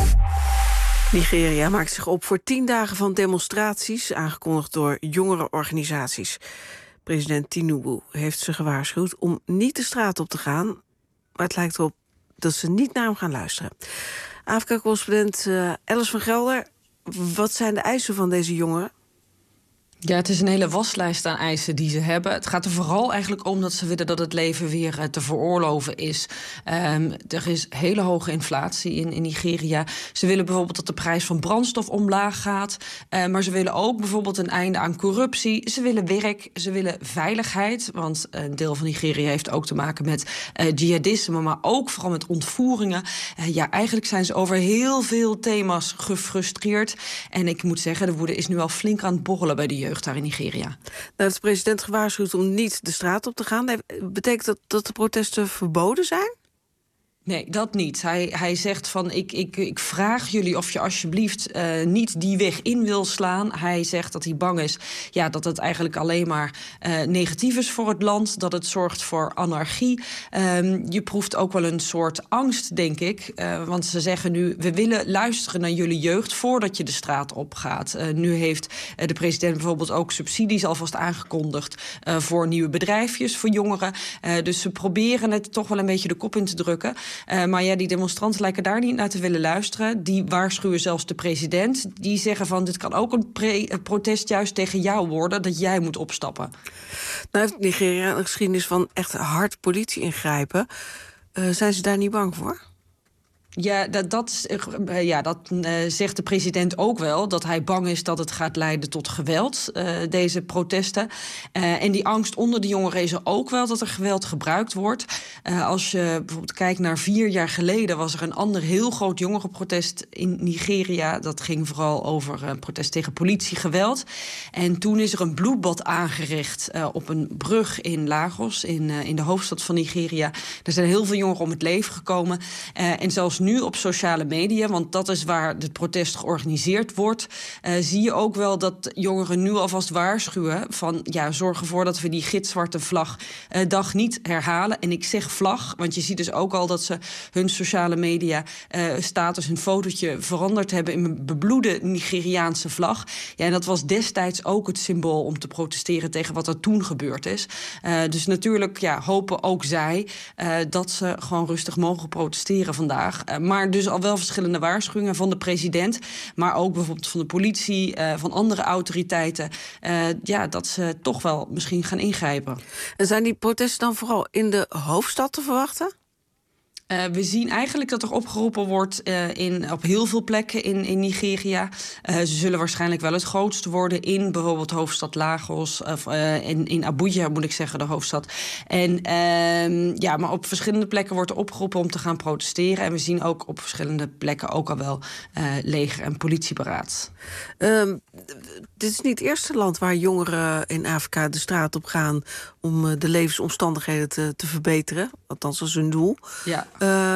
Nigeria maakt zich op voor 10 dagen van demonstraties, aangekondigd door jongerenorganisaties. President Tinubu heeft ze gewaarschuwd om niet de straat op te gaan, maar het lijkt erop dat ze niet naar hem gaan luisteren. Afrika-correspondent Alice van Gelder, wat zijn de eisen van deze jongeren? Ja, het is een hele waslijst aan eisen die ze hebben. Het gaat er vooral eigenlijk om dat ze willen dat het leven weer te veroorloven is. Er is hele hoge inflatie in Nigeria. Ze willen bijvoorbeeld dat de prijs van brandstof omlaag gaat. Maar ze willen ook bijvoorbeeld een einde aan corruptie. Ze willen werk, ze willen veiligheid. Want een deel van Nigeria heeft ook te maken met jihadisme, maar ook vooral met ontvoeringen. Eigenlijk zijn ze over heel veel thema's gefrustreerd. En ik moet zeggen, de woede is nu al flink aan het borrelen bij de jeugd daar in Nigeria. Nou, heeft de president gewaarschuwd om niet de straat op te gaan. Betekent dat de protesten verboden zijn? Nee, dat niet. Hij zegt van ik vraag jullie of je alsjeblieft niet die weg in wil slaan. Hij zegt dat hij bang is dat het eigenlijk alleen maar negatief is voor het land. Dat het zorgt voor anarchie. Je proeft ook wel een soort angst, denk ik. Want ze zeggen nu, we willen luisteren naar jullie jeugd voordat je de straat opgaat. Nu heeft de president bijvoorbeeld ook subsidies alvast aangekondigd voor nieuwe bedrijfjes, voor jongeren. Dus ze proberen het toch wel een beetje de kop in te drukken. Maar die demonstranten lijken daar niet naar te willen luisteren. Die waarschuwen zelfs de president. Die zeggen van, dit kan ook een protest juist tegen jou worden, dat jij moet opstappen. Nou heeft Nigeria een geschiedenis van echt hard politie ingrijpen. Zijn ze daar niet bang voor? Ja, dat zegt de president ook wel. Dat hij bang is dat het gaat leiden tot geweld, deze protesten. En die angst onder de jongeren is er ook wel dat er geweld gebruikt wordt. Als je bijvoorbeeld kijkt naar 4 jaar geleden... was er een ander heel groot jongerenprotest in Nigeria. Dat ging vooral over een protest tegen politiegeweld. En toen is er een bloedbad aangericht op een brug in Lagos, in de hoofdstad van Nigeria. Er zijn heel veel jongeren om het leven gekomen. En zelfs nu op sociale media, want dat is waar het protest georganiseerd wordt, zie je ook wel dat jongeren nu alvast waarschuwen van zorg ervoor dat we die gitzwarte vlagdag niet herhalen. En ik zeg vlag, want je ziet dus ook al dat ze hun sociale media status, hun fotootje veranderd hebben in een bebloede Nigeriaanse vlag. Ja, en dat was destijds ook het symbool om te protesteren tegen wat er toen gebeurd is. Dus natuurlijk hopen ook zij dat ze gewoon rustig mogen protesteren vandaag. Maar dus al wel verschillende waarschuwingen van de president, maar ook bijvoorbeeld van de politie, van andere autoriteiten, dat ze toch wel misschien gaan ingrijpen. En zijn die protesten dan vooral in de hoofdstad te verwachten? We zien eigenlijk dat er opgeroepen wordt op heel veel plekken in Nigeria. Ze zullen waarschijnlijk wel het grootste worden in bijvoorbeeld hoofdstad Lagos, of in Abuja moet ik zeggen, de hoofdstad. Maar op verschillende plekken wordt er opgeroepen om te gaan protesteren. En we zien ook op verschillende plekken ook al wel leger- en politieberaad. Dit is niet het eerste land waar jongeren in Afrika de straat op gaan om de levensomstandigheden te verbeteren. Althans, dat is hun doel. Ja.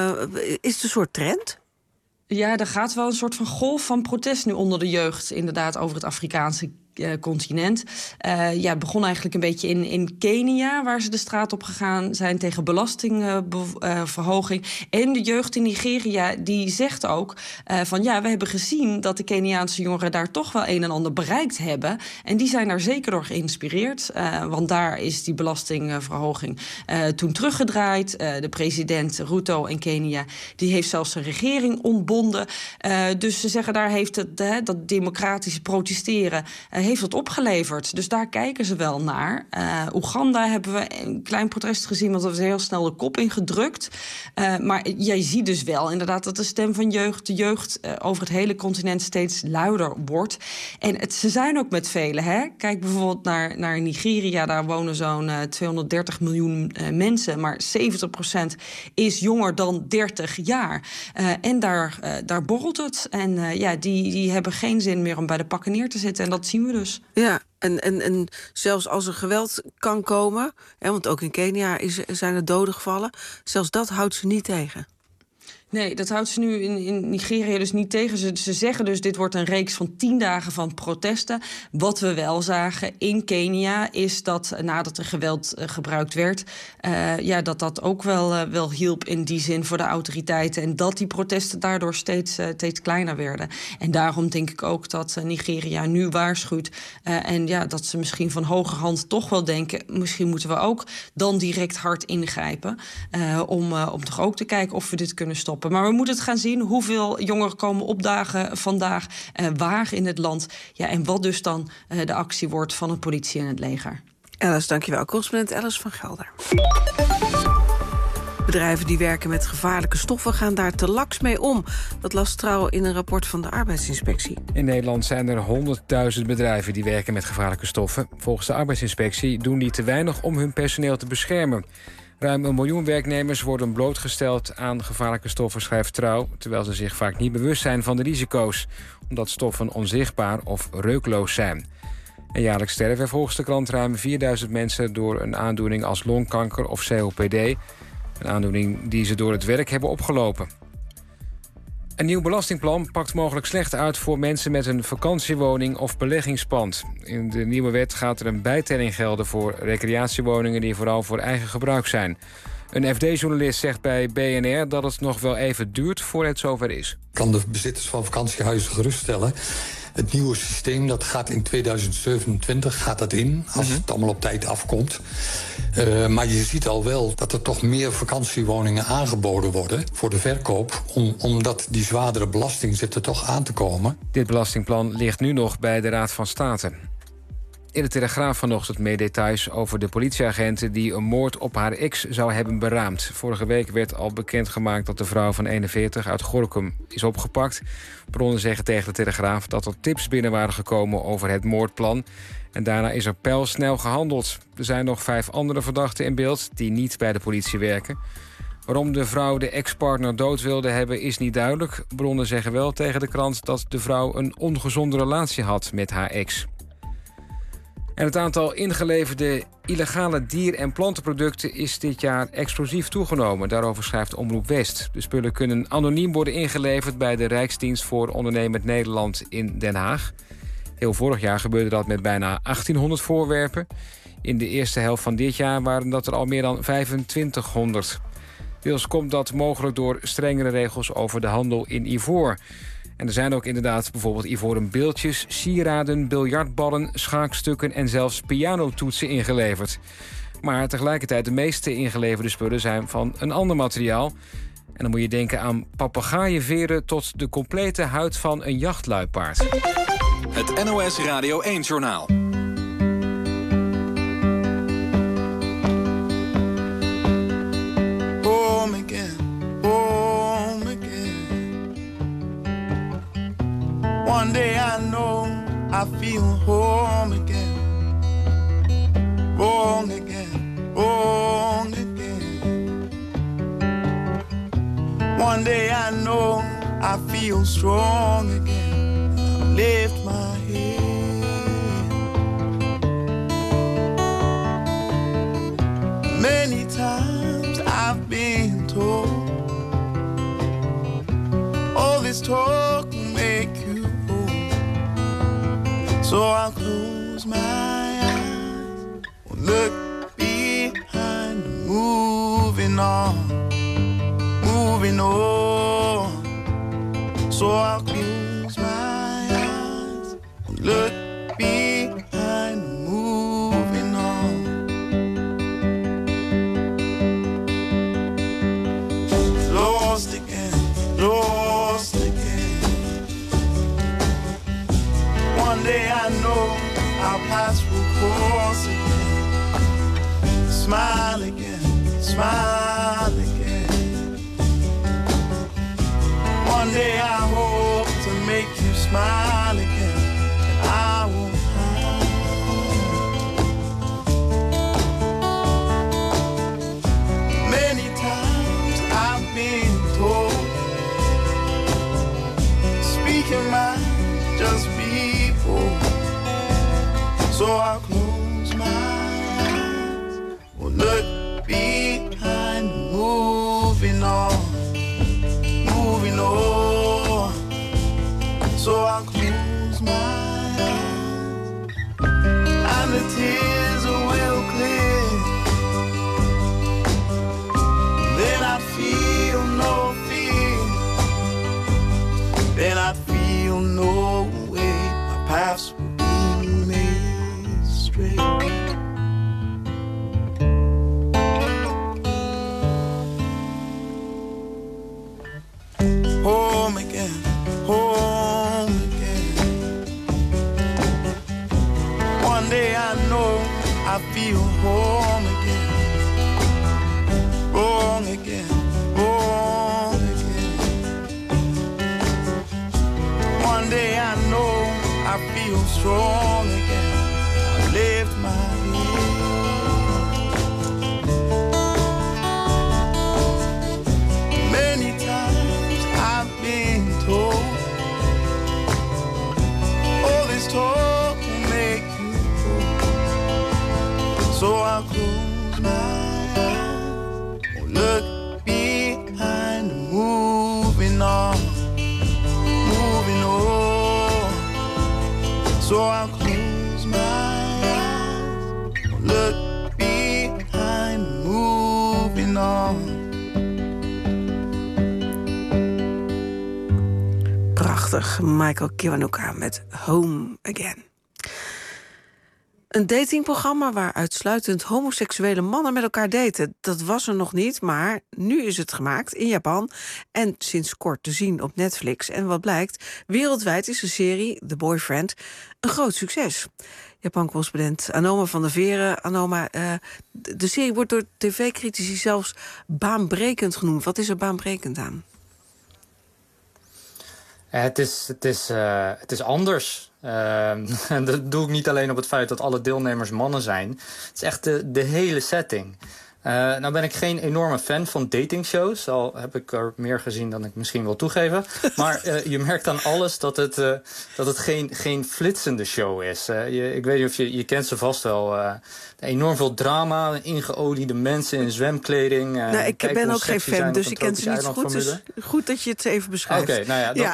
Is het een soort trend? Ja, er gaat wel een soort van golf van protest nu onder de jeugd, inderdaad, over het Afrikaanse continent. Het begon eigenlijk een beetje in Kenia, waar ze de straat op gegaan zijn tegen belastingverhoging. En de jeugd in Nigeria die zegt ook we hebben gezien dat de Keniaanse jongeren daar toch wel een en ander bereikt hebben. En die zijn daar zeker door geïnspireerd. Want daar is die belastingverhoging toen teruggedraaid. De president Ruto in Kenia die heeft zelfs zijn regering ontbonden. Dus ze zeggen daar heeft dat democratische protesteren heeft het opgeleverd. Dus daar kijken ze wel naar. Oeganda hebben we een klein protest gezien, want dat is heel snel de kop ingedrukt. Maar jij ziet dus wel inderdaad dat de stem van de jeugd over het hele continent steeds luider wordt. En ze zijn ook met velen. Hè? Kijk bijvoorbeeld naar Nigeria, daar wonen zo'n 230 miljoen mensen, maar 70% is jonger dan 30 jaar. En daar borrelt het. En die hebben geen zin meer om bij de pakken neer te zitten. En dat zien we dus. Ja, en zelfs als er geweld kan komen, want ook in Kenia zijn er doden gevallen, zelfs dat houdt ze niet tegen. Nee, dat houdt ze nu in Nigeria dus niet tegen. Ze zeggen dus, dit wordt een reeks van 10 dagen van protesten. Wat we wel zagen in Kenia is dat nadat er geweld gebruikt werd, dat ook wel hielp in die zin voor de autoriteiten. En dat die protesten daardoor steeds kleiner werden. En daarom denk ik ook dat Nigeria nu waarschuwt. Dat ze misschien van hogerhand toch wel denken, misschien moeten we ook dan direct hard ingrijpen. Om toch ook te kijken of we dit kunnen stoppen. Maar we moeten het gaan zien hoeveel jongeren komen opdagen vandaag, waar in het land. Ja, en wat dus dan de actie wordt van de politie en het leger. Alice, dankjewel. Correspondent Alice van Gelder. Bedrijven die werken met gevaarlijke stoffen gaan daar te laks mee om. Dat las Trouw in een rapport van de arbeidsinspectie. In Nederland zijn er 100.000 bedrijven die werken met gevaarlijke stoffen. Volgens de arbeidsinspectie doen die te weinig om hun personeel te beschermen. Ruim 1 miljoen werknemers worden blootgesteld aan gevaarlijke stoffen, schrijft Trouw, terwijl ze zich vaak niet bewust zijn van de risico's, omdat stoffen onzichtbaar of reukloos zijn. En jaarlijks sterven volgens de krant ruim 4000 mensen door een aandoening als longkanker of COPD, een aandoening die ze door het werk hebben opgelopen. Een nieuw belastingplan pakt mogelijk slecht uit voor mensen met een vakantiewoning of beleggingspand. In de nieuwe wet gaat er een bijtelling gelden voor recreatiewoningen die vooral voor eigen gebruik zijn. Een FD-journalist zegt bij BNR dat het nog wel even duurt voor het zover is. Ik kan de bezitters van vakantiehuizen geruststellen. Het nieuwe systeem dat gaat in 2027 als het allemaal op tijd afkomt. Maar je ziet al wel dat er toch meer vakantiewoningen aangeboden worden voor de verkoop, omdat die zwaardere belasting zit er toch aan te komen. Dit belastingplan ligt nu nog bij de Raad van State. In de Telegraaf vanochtend meer details over de politieagenten die een moord op haar ex zou hebben beraamd. Vorige week werd al bekendgemaakt dat de vrouw van 41 uit Gorinchem is opgepakt. Bronnen zeggen tegen de Telegraaf dat er tips binnen waren gekomen over het moordplan. En daarna is er pijlsnel gehandeld. Er zijn nog 5 andere verdachten in beeld die niet bij de politie werken. Waarom de vrouw de ex-partner dood wilde hebben is niet duidelijk. Bronnen zeggen wel tegen de krant dat de vrouw een ongezonde relatie had met haar ex. En het aantal ingeleverde illegale dier- en plantenproducten is dit jaar explosief toegenomen. Daarover schrijft Omroep West. De spullen kunnen anoniem worden ingeleverd bij de Rijksdienst voor Ondernemend Nederland in Den Haag. Heel vorig jaar gebeurde dat met bijna 1800 voorwerpen. In de eerste helft van dit jaar waren dat er al meer dan 2500. Deels komt dat mogelijk door strengere regels over de handel in ivoor. En er zijn ook inderdaad bijvoorbeeld ivoren beeldjes, sieraden, biljartballen, schaakstukken en zelfs pianotoetsen ingeleverd. Maar tegelijkertijd de meeste ingeleverde spullen zijn van een ander materiaal. En dan moet je denken aan papegaaienveren tot de complete huid van een jachtluipaard. Het NOS Radio 1-journaal. Home again, home again. One day I know I feel home again. Wrong again, wrong again. One day I know I feel strong again. I lift my head. Many times I've been told all this talk will make you old. So I'll close my eyes, look behind, moving on, moving on. So I'll close my eyes, look behind, moving on. Lost again, lost again. One day I know I'll pass through course again. Smile again, smile again. One day I hope to make you smile again, and I won't hide. Many times I've been told, speak your mind, just be bold. So I'll close my eyes, will look behind, moving on, moving on. So I'll close my eyes, and the tears will clear. Then I feel no fear, then I feel no way. My paths will be made straight. Home again, home again. One day I know I feel home again. Wrong again, wrong again. One day I know I feel strong again. I lift my head. Many times I've been told all this talk will make you old. So I'll close my eyes, look behind, moving on, moving on. So I'll close my eyes, look behind, moving on. Prachtig, Michael Kiwanuka met Home Again. Een datingprogramma waar uitsluitend homoseksuele mannen met elkaar daten. Dat was er nog niet, maar nu is het gemaakt in Japan en sinds kort te zien op Netflix. En wat blijkt, wereldwijd is de serie The Boyfriend een groot succes. Japan-correspondent Anoma van der Veren. Anoma, de serie wordt door tv-critici zelfs baanbrekend genoemd. Wat is er baanbrekend aan? Het is anders. En dat doe ik niet alleen op het feit dat alle deelnemers mannen zijn. Het is echt de hele setting. Nou ben ik geen enorme fan van datingshows. Al heb ik er meer gezien dan ik misschien wil toegeven. Maar je merkt aan alles dat het geen flitsende show is. Ik weet niet of je kent ze vast wel. Enorm veel drama, ingeoliede mensen in zwemkleding. Ik ben ook geen fan, dus ik ken ze niet zo goed. Dus goed dat je het even beschrijft. Oké, nou ja,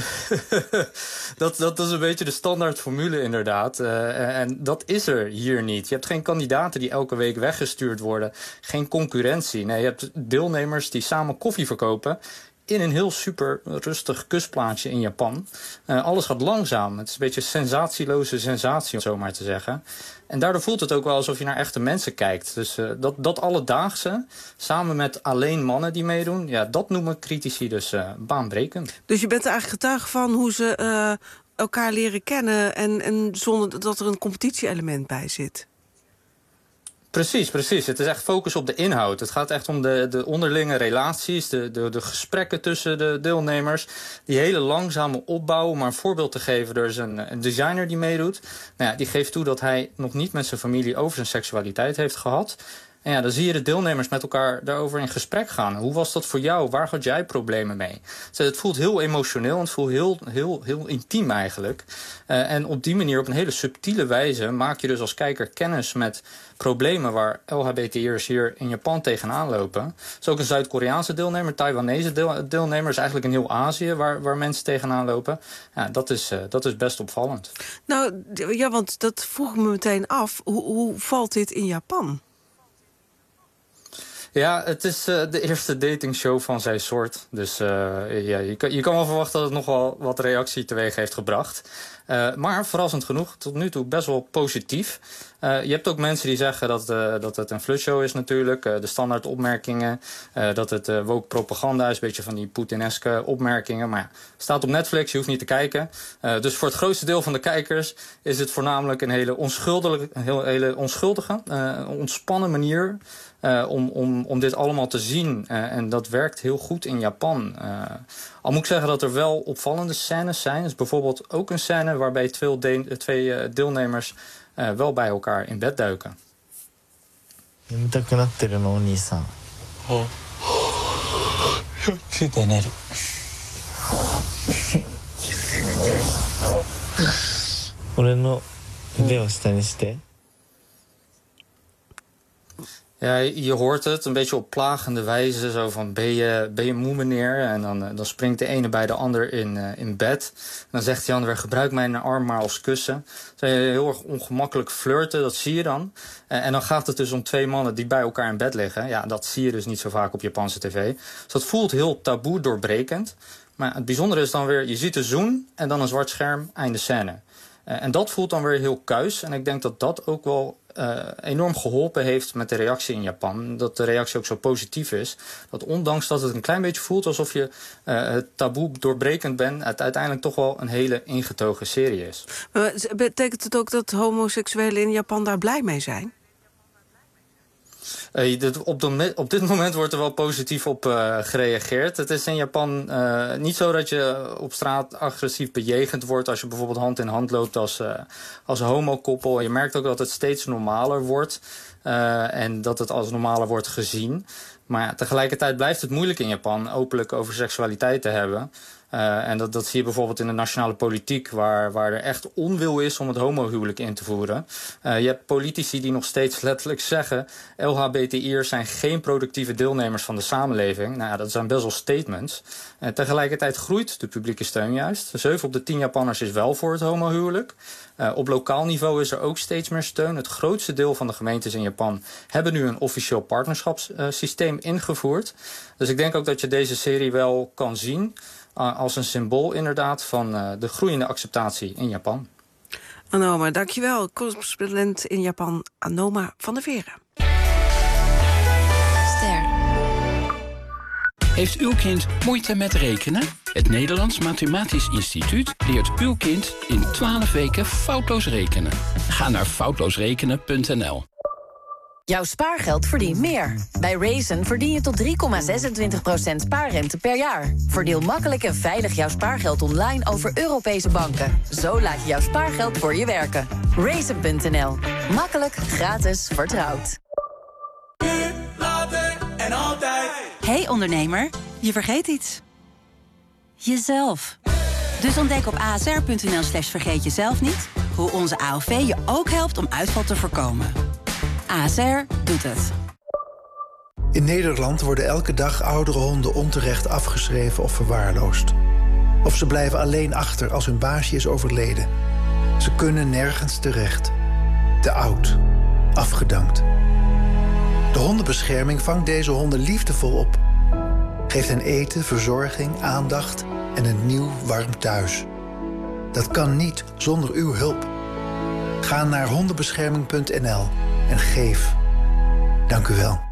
dat is een beetje de standaard formule inderdaad. En dat is er hier niet. Je hebt geen kandidaten die elke week weggestuurd worden. Geen concurrentie. Nee, je hebt deelnemers die samen koffie verkopen in een heel super rustig kustplaatsje in Japan. Alles gaat langzaam. Het is een beetje sensatieloze sensatie, om zo maar te zeggen. En daardoor voelt het ook wel alsof je naar echte mensen kijkt. Dus dat alledaagse, samen met alleen mannen die meedoen, ja, dat noemen critici dus baanbrekend. Dus je bent er eigenlijk getuige van hoe ze elkaar leren kennen en zonder dat er een competitie-element bij zit. Precies. Het is echt focus op de inhoud. Het gaat echt om de onderlinge relaties, de gesprekken tussen de deelnemers. Die hele langzame opbouw. Om maar een voorbeeld te geven, er is een designer die meedoet. Nou ja, die geeft toe dat hij nog niet met zijn familie over zijn seksualiteit heeft gehad. En ja, dan zie je de deelnemers met elkaar daarover in gesprek gaan. Hoe was dat voor jou? Waar had jij problemen mee? Dus het voelt heel emotioneel en het voelt heel intiem eigenlijk. En op die manier, op een hele subtiele wijze, maak je dus als kijker kennis met problemen waar LHBT'ers hier in Japan tegenaan lopen. Er is ook een Zuid-Koreaanse deelnemer, Taiwanese deelnemer. Is eigenlijk in heel Azië waar mensen tegenaan lopen. Ja, dat is best opvallend. Nou, ja, want dat vroeg me meteen af. Hoe valt dit in Japan? Ja, het is de eerste datingshow van zijn soort. Dus je kan wel verwachten dat het nog wel wat reactie teweeg heeft gebracht. Maar verrassend genoeg, tot nu toe best wel positief. Je hebt ook mensen die zeggen dat het een flutshow is natuurlijk. De standaard opmerkingen. Dat het woke propaganda is. Een beetje van die Poetineske opmerkingen. Maar ja, staat op Netflix, je hoeft niet te kijken. Dus voor het grootste deel van de kijkers is het voornamelijk een hele onschuldige, ontspannen manier om dit allemaal te zien. En dat werkt heel goed in Japan. Al moet ik zeggen dat er wel opvallende scènes zijn. Dus bijvoorbeeld ook een scène waarbij twee deelnemers wel bij elkaar in bed duiken. Ja, je hoort het een beetje op plagende wijze. Zo van, ben je moe meneer? En dan springt de ene bij de ander in bed. En dan zegt die ander, gebruik mijn arm maar als kussen. Dan heel erg ongemakkelijk flirten, dat zie je dan. En dan gaat het dus om twee mannen die bij elkaar in bed liggen. Ja, dat zie je dus niet zo vaak op Japanse tv. Dus dat voelt heel taboe doorbrekend. Maar het bijzondere is dan weer, je ziet een zoen en dan een zwart scherm, einde scène. En dat voelt dan weer heel kuis. En ik denk dat dat ook wel enorm geholpen heeft met de reactie in Japan. Dat de reactie ook zo positief is. Dat ondanks dat het een klein beetje voelt alsof je het taboe doorbrekend bent, het uiteindelijk toch wel een hele ingetogen serie is. Maar betekent het ook dat homoseksuelen in Japan daar blij mee zijn? Op dit moment wordt er wel positief op gereageerd. Het is in Japan niet zo dat je op straat agressief bejegend wordt als je bijvoorbeeld hand in hand loopt als een homokoppel. Je merkt ook dat het steeds normaler wordt en dat het als normaler wordt gezien. Maar ja, tegelijkertijd blijft het moeilijk in Japan openlijk over seksualiteit te hebben. En dat zie je bijvoorbeeld in de nationale politiek, waar er echt onwil is om het homohuwelijk in te voeren. Je hebt politici die nog steeds letterlijk zeggen, LHBTI'ers zijn geen productieve deelnemers van de samenleving. Nou ja, dat zijn best wel statements. Tegelijkertijd groeit de publieke steun juist. 7 op de 10 Japanners is wel voor het homohuwelijk. Op lokaal niveau is er ook steeds meer steun. Het grootste deel van de gemeentes in Japan hebben nu een officieel partnerschapssysteem ingevoerd. Dus ik denk ook dat je deze serie wel kan zien als een symbool inderdaad van de groeiende acceptatie in Japan. Anoma, dankjewel. Correspondent in Japan, Anoma van der Veren. Heeft uw kind moeite met rekenen? Het Nederlands Mathematisch Instituut leert uw kind in 12 weken foutloos rekenen. Ga naar foutloosrekenen.nl. Jouw spaargeld verdient meer. Bij Raisin verdien je tot 3,26% spaarrente per jaar. Verdeel makkelijk en veilig jouw spaargeld online over Europese banken. Zo laat je jouw spaargeld voor je werken. Raisin.nl. Makkelijk, gratis, vertrouwd. Nu, later en altijd. Hey ondernemer, je vergeet iets. Jezelf. Dus ontdek op asr.nl/vergeet jezelf niet hoe onze AOV je ook helpt om uitval te voorkomen. ASR doet het. In Nederland worden elke dag oudere honden onterecht afgeschreven of verwaarloosd. Of ze blijven alleen achter als hun baasje is overleden. Ze kunnen nergens terecht. Te oud. Afgedankt. De hondenbescherming vangt deze honden liefdevol op. Geeft hen eten, verzorging, aandacht en een nieuw warm thuis. Dat kan niet zonder uw hulp. Ga naar hondenbescherming.nl en geef. Dank u wel.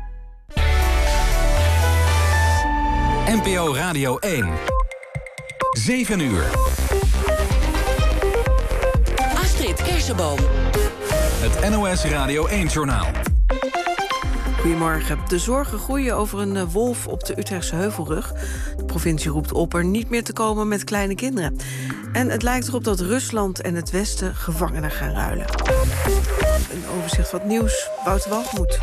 NPO Radio 1. 7 uur. Astrid Kersenboom. Het NOS Radio 1-journaal. Goedemorgen. De zorgen groeien over een wolf op de Utrechtse Heuvelrug. De provincie roept op er niet meer te komen met kleine kinderen. En het lijkt erop dat Rusland en het Westen gevangenen gaan ruilen. Een overzicht van het nieuws. Wouter Walgemoed.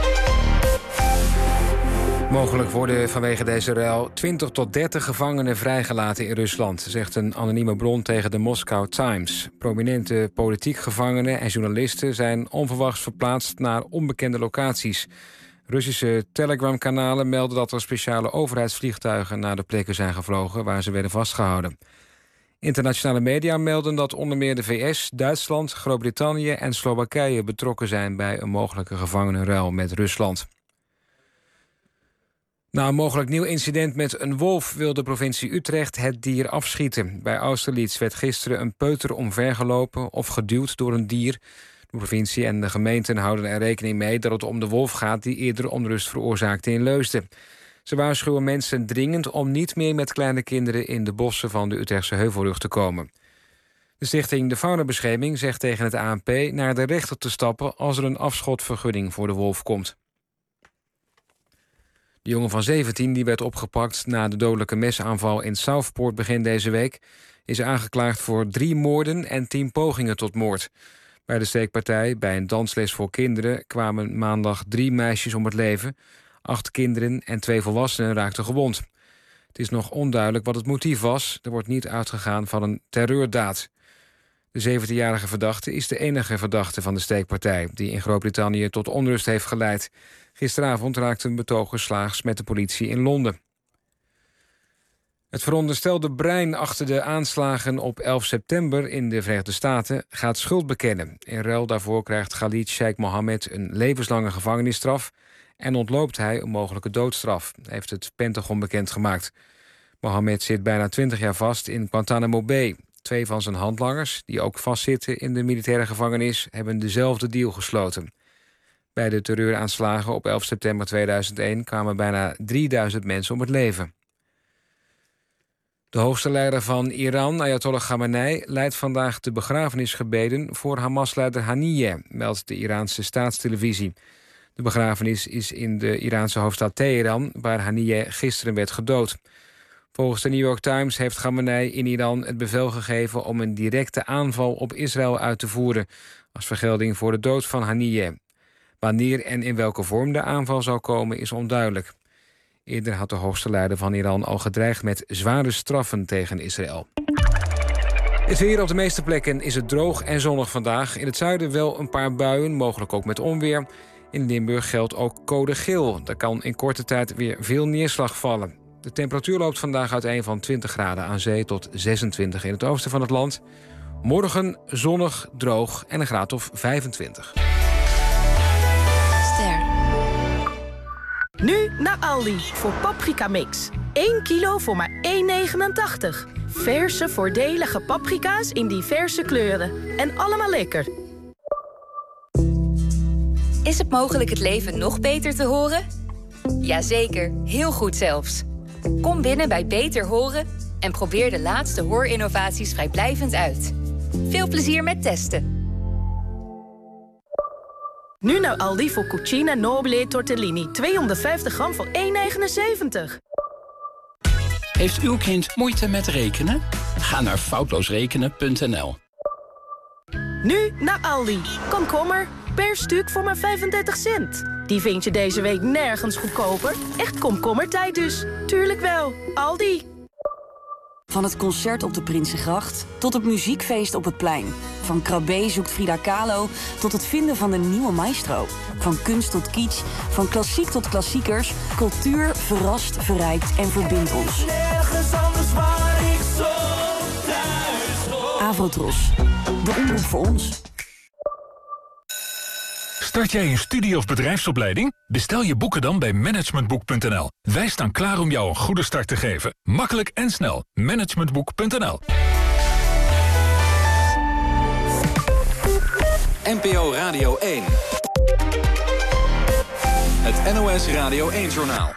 Mogelijk worden vanwege deze ruil 20 tot 30 gevangenen vrijgelaten in Rusland, zegt een anonieme bron tegen de Moscow Times. Prominente politiek gevangenen en journalisten zijn onverwachts verplaatst naar onbekende locaties. Russische Telegram-kanalen melden dat er speciale overheidsvliegtuigen naar de plekken zijn gevlogen waar ze werden vastgehouden. Internationale media melden dat onder meer de VS, Duitsland, Groot-Brittannië en Slowakije betrokken zijn bij een mogelijke gevangenenruil met Rusland. Na een mogelijk nieuw incident met een wolf wil de provincie Utrecht het dier afschieten. Bij Austerlitz werd gisteren een peuter omvergelopen of geduwd door een dier. De provincie en de gemeenten houden er rekening mee dat het om de wolf gaat die eerder onrust veroorzaakte in Leusden. Ze waarschuwen mensen dringend om niet meer met kleine kinderen in de bossen van de Utrechtse Heuvelrug te komen. De stichting De Faunabescherming zegt tegen het ANP naar de rechter te stappen als er een afschotvergunning voor de wolf komt. De jongen van 17, die werd opgepakt na de dodelijke mesaanval in Southport begin deze week, is aangeklaagd voor 3 moorden en 10 pogingen tot moord. Bij de steekpartij bij een dansles voor kinderen kwamen maandag 3 meisjes om het leven. 8 kinderen en 2 volwassenen raakten gewond. Het is nog onduidelijk wat het motief was. Er wordt niet uitgegaan van een terreurdaad. De 17-jarige verdachte is de enige verdachte van de steekpartij die in Groot-Brittannië tot onrust heeft geleid. Gisteravond raakten betogers slaags met de politie in Londen. Het veronderstelde brein achter de aanslagen op 11 september in de Verenigde Staten gaat schuld bekennen. In ruil daarvoor krijgt Khalid Sheikh Mohammed een levenslange gevangenisstraf en ontloopt hij een mogelijke doodstraf, heeft het Pentagon bekendgemaakt. Mohammed zit bijna 20 jaar vast in Guantanamo Bay. 2 van zijn handlangers, die ook vastzitten in de militaire gevangenis, hebben dezelfde deal gesloten. Bij de terreuraanslagen op 11 september 2001 kwamen bijna 3000 mensen om het leven. De hoogste leider van Iran, Ayatollah Khamenei, leidt vandaag de begrafenisgebeden voor Hamas-leider Haniyeh, meldt de Iraanse staatstelevisie. De begrafenis is in de Iraanse hoofdstad Teheran, waar Haniyeh gisteren werd gedood. Volgens de New York Times heeft Khamenei in Iran het bevel gegeven om een directe aanval op Israël uit te voeren, als vergelding voor de dood van Haniyeh. Wanneer en in welke vorm de aanval zal komen is onduidelijk. Eerder had de hoogste leider van Iran al gedreigd met zware straffen tegen Israël. Het weer op de meeste plekken is het droog en zonnig vandaag. In het zuiden wel een paar buien, mogelijk ook met onweer. In Limburg geldt ook code geel. Er kan in korte tijd weer veel neerslag vallen. De temperatuur loopt vandaag uiteen van 20 graden aan zee tot 26 in het oosten van het land. Morgen zonnig, droog en een graad of 25. Nu naar Aldi voor paprika mix. 1 kilo voor maar €1,89. Verse, voordelige paprika's in diverse kleuren. En allemaal lekker. Is het mogelijk het leven nog beter te horen? Jazeker, heel goed zelfs. Kom binnen bij Beter Horen en probeer de laatste hoorinnovaties vrijblijvend uit. Veel plezier met testen. Nu naar Aldi voor Cucina Nobile Tortellini. 250 gram voor €1,79. Heeft uw kind moeite met rekenen? Ga naar foutloosrekenen.nl. Nu naar Aldi. Komkommer, per stuk voor maar 35 cent. Die vind je deze week nergens goedkoper. Echt komkommertijd dus. Tuurlijk wel. Aldi. Van het concert op de Prinsengracht tot het muziekfeest op het plein. Van Krabbe zoekt Frida Kahlo tot het vinden van de nieuwe maestro. Van kunst tot kitsch, van klassiek tot klassiekers. Cultuur verrast, verrijkt en verbindt ons. Nergens anders waar ik zo thuis hoor. Avrotros, de omroep voor ons. Start jij een studie- of bedrijfsopleiding? Bestel je boeken dan bij managementboek.nl. Wij staan klaar om jou een goede start te geven. Makkelijk en snel. Managementboek.nl. NPO Radio 1. Het NOS Radio 1-journaal.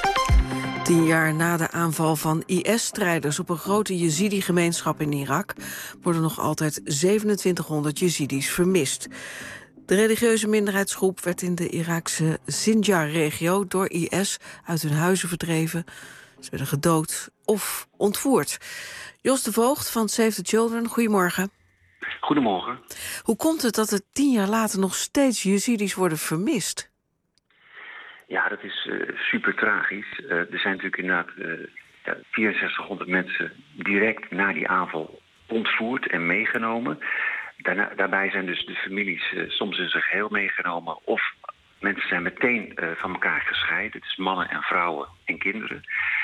10 jaar na de aanval van IS-strijders op een grote Jezidi-gemeenschap in Irak worden nog altijd 2700 Jezidis vermist. De religieuze minderheidsgroep werd in de Iraakse Sinjar-regio door IS uit hun huizen verdreven. Ze werden gedood of ontvoerd. Jos de Voogd van Save the Children, goedemorgen. Goedemorgen. Hoe komt het dat er 10 jaar later nog steeds Jezidis worden vermist? Ja, dat is super tragisch. Er zijn natuurlijk inderdaad 6400 mensen direct na die aanval ontvoerd en meegenomen. Daarbij zijn dus de families soms in zijn geheel meegenomen. Of mensen zijn meteen van elkaar gescheiden. Het is mannen en vrouwen en kinderen.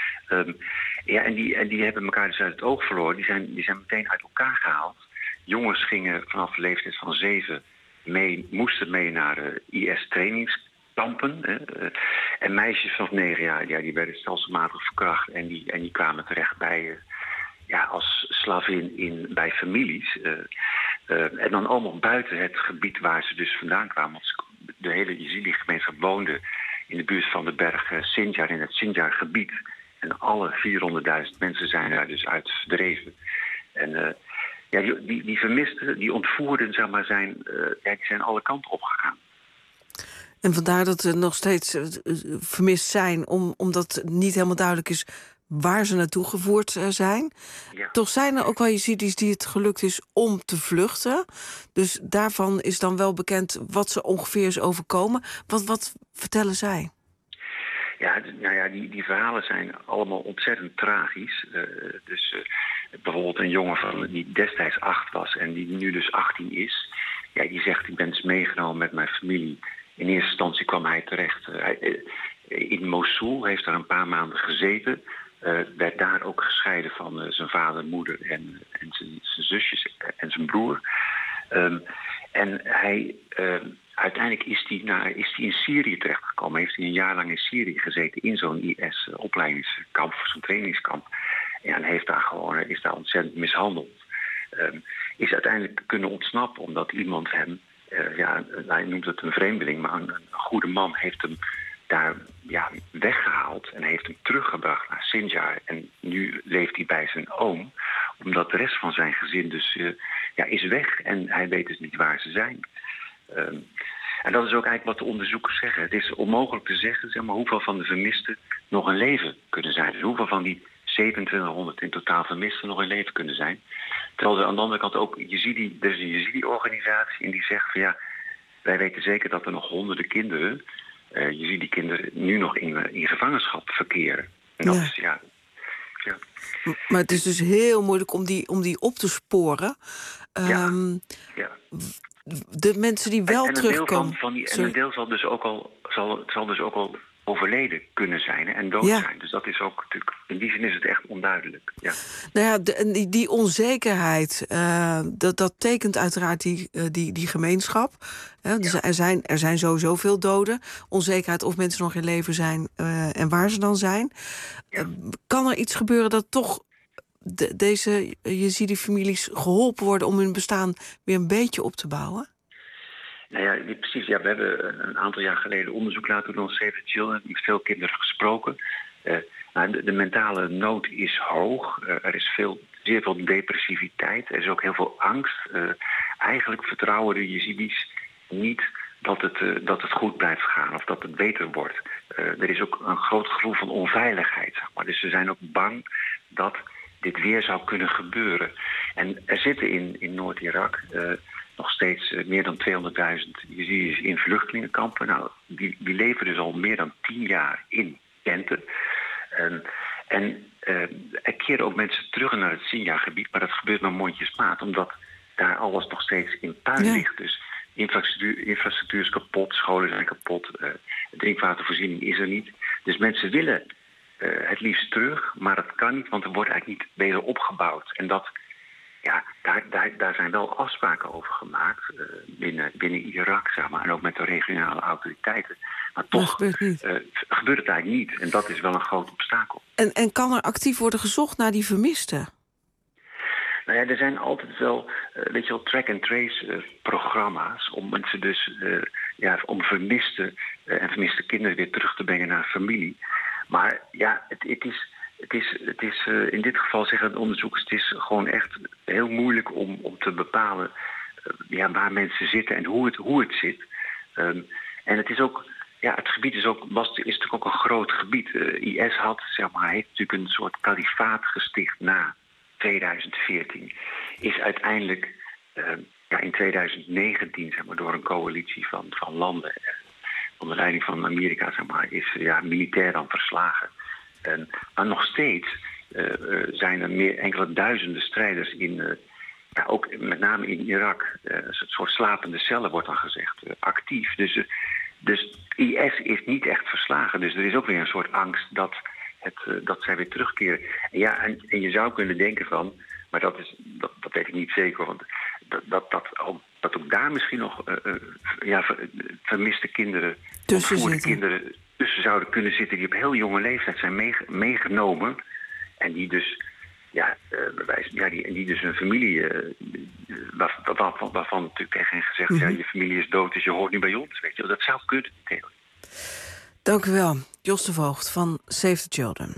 En die hebben elkaar dus uit het oog verloren. Die zijn meteen uit elkaar gehaald. Jongens gingen vanaf de leeftijd van 7 moesten mee naar IS-trainingskampen. En meisjes van 9 jaar, die werden stelselmatig verkracht. En die kwamen terecht bij, als slavin bij families. En dan allemaal buiten het gebied waar ze dus vandaan kwamen. Want de hele Jezidi-gemeenschap woonde in de buurt van de berg Sinjar, in het Sinjar-gebied. En alle 400.000 mensen zijn daar dus uit verdreven. En die vermisten, die ontvoerden, zeg maar, die zijn alle kanten opgegaan. En vandaar dat er nog steeds vermist zijn, omdat niet helemaal duidelijk is waar ze naartoe gevoerd zijn. Ja. Toch zijn er ook wel Jezidis die het gelukt is om te vluchten. Dus daarvan is dan wel bekend wat ze ongeveer is overkomen. Wat vertellen zij? Ja, die verhalen zijn allemaal ontzettend tragisch. Bijvoorbeeld een jongen die destijds 8 was en die nu dus 18 is. Ja, die zegt, ik ben dus meegenomen met mijn familie. In eerste instantie kwam hij terecht in Mosul, heeft daar een paar maanden gezeten. Werd daar ook gescheiden van zijn vader, moeder en zijn zusjes en zijn broer. En hij... uiteindelijk is hij in Syrië terechtgekomen. Heeft hij een jaar lang in Syrië gezeten in zo'n IS-opleidingskamp, zo'n trainingskamp. En is daar ontzettend mishandeld. Is uiteindelijk kunnen ontsnappen omdat iemand hem, hij noemt het een vreemdeling, maar een goede man heeft hem daar weggehaald en heeft hem teruggebracht naar Sinjar. En nu leeft hij bij zijn oom, omdat de rest van zijn gezin dus is weg en hij weet dus niet waar ze zijn. En dat is ook eigenlijk wat de onderzoekers zeggen. Het is onmogelijk te zeggen, zeg maar, hoeveel van de vermisten nog in leven kunnen zijn. Dus hoeveel van die 2700 in totaal vermisten nog in leven kunnen zijn. Terwijl er aan de andere kant ook er is een Jezidi-organisatie en die zegt van wij weten zeker dat er nog honderden kinderen, Jezidi-kinderen, nu nog in gevangenschap verkeren. En dat is Maar het is dus heel moeilijk om die op te sporen. De mensen die wel terugkomen. Een deel zal dus ook al overleden kunnen zijn en dood zijn. Dus dat is ook natuurlijk, in die zin is het echt onduidelijk. Ja. Nou ja, die onzekerheid, dat tekent uiteraard die gemeenschap. Dus er zijn sowieso veel doden. Onzekerheid of mensen nog in leven zijn en waar ze dan zijn. Kan er iets gebeuren dat toch deze Jezidi-families geholpen worden om hun bestaan weer een beetje op te bouwen? Nou ja, precies. Ja, we hebben een aantal jaar geleden onderzoek laten doen aan Save the Children. Met veel kinderen gesproken. De mentale nood is hoog. Er is zeer veel depressiviteit. Er is ook heel veel angst. Eigenlijk vertrouwen de Jezidis niet dat het goed blijft gaan of dat het beter wordt. Er is ook een groot gevoel van onveiligheid. Zeg maar. Dus ze zijn ook bang dat dit weer zou kunnen gebeuren. En er zitten in Noord-Irak nog steeds meer dan 200.000 Jezidis in vluchtelingenkampen. Nou, die leven dus al meer dan 10 jaar in tenten. Er keren ook mensen terug naar het Sinjar-gebied, maar dat gebeurt maar mondjesmaat, omdat daar alles nog steeds in puin ligt. Dus infrastructuur is kapot, scholen zijn kapot, drinkwatervoorziening is er niet. Dus mensen willen het liefst terug, maar dat kan niet, want er wordt eigenlijk niet beter opgebouwd. En daar zijn wel afspraken over gemaakt binnen Irak, zeg maar, en ook met de regionale autoriteiten. Maar toch gebeurt het eigenlijk niet. En dat is wel een groot obstakel. En kan er actief worden gezocht naar die vermisten? Nou ja, er zijn altijd wel, track-and-trace programma's om mensen dus, om vermiste kinderen weer terug te brengen naar familie. Maar ja, het is in dit geval, zeggen de onderzoekers, het is gewoon echt heel moeilijk om te bepalen waar mensen zitten en hoe het zit. En het is ook, het gebied is natuurlijk ook een groot gebied. IS heeft natuurlijk een soort kalifaat gesticht na 2014. Is uiteindelijk in 2019 door een coalitie van landen onder leiding van Amerika is militair dan verslagen. Maar nog steeds zijn er enkele duizenden strijders ook met name in Irak, een soort slapende cellen wordt dan gezegd, actief. Dus IS is niet echt verslagen. Dus er is ook weer een soort angst dat zij weer terugkeren. En je zou kunnen denken van, maar dat weet ik niet zeker, want dat ook daar misschien nog vermiste kinderen, ontvoerde kinderen tussen zouden kunnen zitten die op heel jonge leeftijd zijn meegenomen en die dus die dus een familie waarvan natuurlijk tegen hen gezegd je familie is dood, dus je hoort niet bij ons, weet je. Dat zou kunnen. Dank u wel, Jos de Voogd van Save the Children.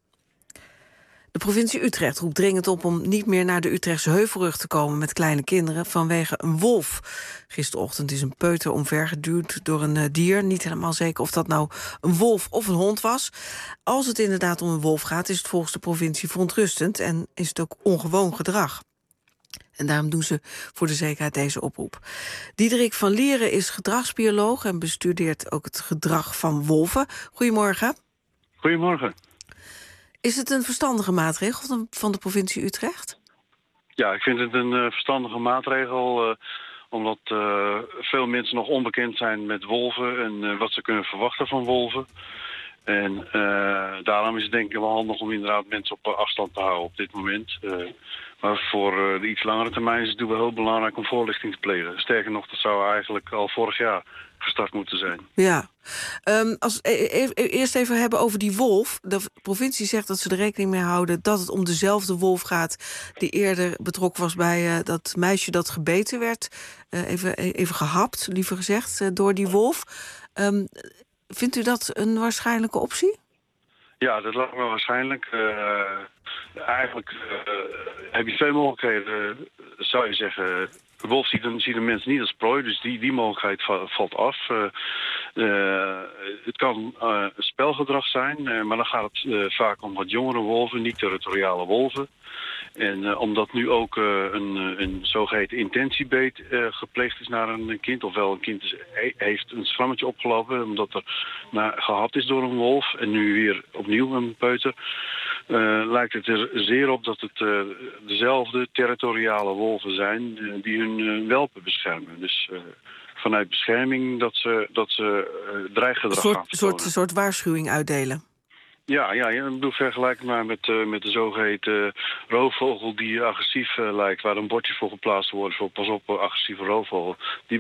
De provincie Utrecht roept dringend op om niet meer naar de Utrechtse Heuvelrug te komen met kleine kinderen vanwege een wolf. Gisterochtend is een peuter omvergeduwd door een dier. Niet helemaal zeker of dat nou een wolf of een hond was. Als het inderdaad om een wolf gaat, is het volgens de provincie verontrustend en is het ook ongewoon gedrag. En daarom doen ze voor de zekerheid deze oproep. Diederik van Lieren is gedragsbioloog en bestudeert ook het gedrag van wolven. Goedemorgen. Goedemorgen. Is het een verstandige maatregel van de provincie Utrecht? Ja, ik vind het een verstandige maatregel, omdat veel mensen nog onbekend zijn met wolven en wat ze kunnen verwachten van wolven. En daarom is het denk ik wel handig om inderdaad mensen op afstand te houden op dit moment. Maar voor de iets langere termijn is het natuurlijk wel heel belangrijk om voorlichting te plegen. Sterker nog, dat zou eigenlijk al vorig jaar gestart moeten zijn. Ja. Eerst even hebben over die wolf. De provincie zegt dat ze er rekening mee houden dat het om dezelfde wolf gaat die eerder betrokken was bij dat meisje dat gebeten werd. Even gehapt, liever gezegd, door die wolf. Vindt u dat een waarschijnlijke optie? Ja, dat lijkt me waarschijnlijk. Eigenlijk heb je twee mogelijkheden, zou je zeggen. De wolf ziet de mensen niet als prooi, dus die mogelijkheid valt af. Het kan spelgedrag zijn, maar dan gaat het vaak om wat jongere wolven, niet territoriale wolven. En omdat nu ook een zogeheten intentiebeet gepleegd is naar een kind, ofwel een kind heeft een schrammetje opgelopen omdat er gehapt is door een wolf en nu weer opnieuw een peuter, lijkt het er zeer op dat het dezelfde territoriale wolven zijn die hun welpen beschermen. Dus vanuit bescherming dat ze dreiggedrag gaan vertonen. Een soort waarschuwing uitdelen. Ja, ik bedoel, vergelijk maar met de zogeheten roofvogel die agressief lijkt, waar een bordje voor geplaatst wordt voor pas op, agressieve roofvogel.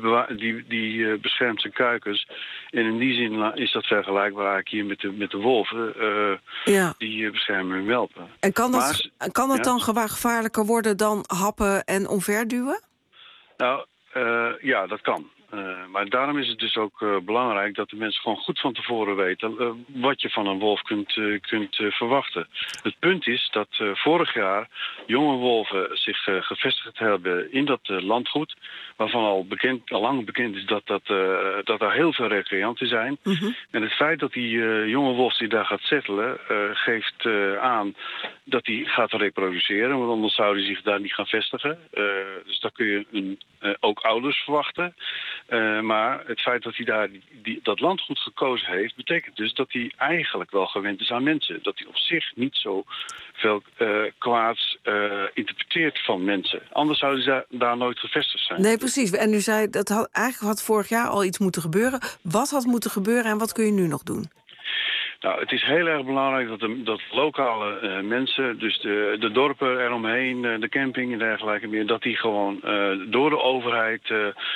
Die beschermt zijn kuikens. En in die zin is dat vergelijkbaar eigenlijk hier met de wolven. Die beschermen hun welpen. En kan dat dan gevaarlijker worden dan happen en omverduwen? Nou, ja, dat kan. Maar daarom is het dus ook belangrijk dat de mensen gewoon goed van tevoren weten wat je van een wolf kunt verwachten. Het punt is dat vorig jaar jonge wolven zich gevestigd hebben in dat landgoed, waarvan al lang bekend is dat er heel veel recreanten zijn. Mm-hmm. En het feit dat die jonge wolf die daar gaat settelen, geeft aan dat hij gaat reproduceren, want anders zou hij zich daar niet gaan vestigen. Dus daar kun je ook ouders verwachten. Maar het feit dat hij daar dat landgoed gekozen heeft, betekent dus dat hij eigenlijk wel gewend is aan mensen. Dat hij op zich niet zo veel kwaads interpreteert van mensen. Anders zou hij daar nooit gevestigd zijn. Nee, precies. En u zei dat eigenlijk had vorig jaar al iets moeten gebeuren. Wat had moeten gebeuren en wat kun je nu nog doen? Nou, het is heel erg belangrijk dat lokale mensen, dus de dorpen eromheen, de camping en dergelijke meer, dat die gewoon door de overheid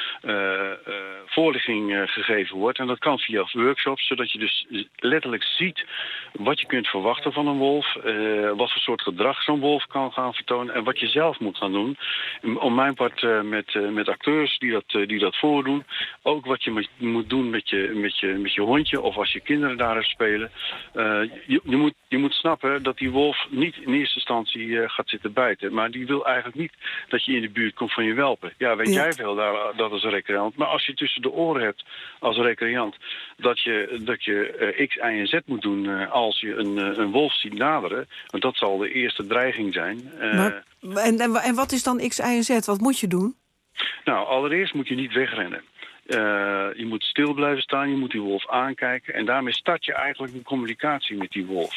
voorlichting gegeven wordt. En dat kan via workshops, zodat je dus letterlijk ziet wat je kunt verwachten van een wolf, wat voor soort gedrag zo'n wolf kan gaan vertonen en wat je zelf moet gaan doen. Om mijn part met acteurs die dat voordoen. Ook wat je moet doen met je hondje of als je kinderen daar hebt spelen. Je moet snappen dat die wolf niet in eerste instantie gaat zitten bijten. Maar die wil eigenlijk niet dat je in de buurt komt van je welpen. Ja, weet jij veel dat als recreant. Maar als je tussen de oren hebt als recreant dat je X, Y en Z moet doen als je een wolf ziet naderen. Want dat zal de eerste dreiging zijn. En wat is dan X, Y en Z? Wat moet je doen? Nou, allereerst moet je niet wegrennen. Je moet stil blijven staan, je moet die wolf aankijken. En daarmee start je eigenlijk een communicatie met die wolf.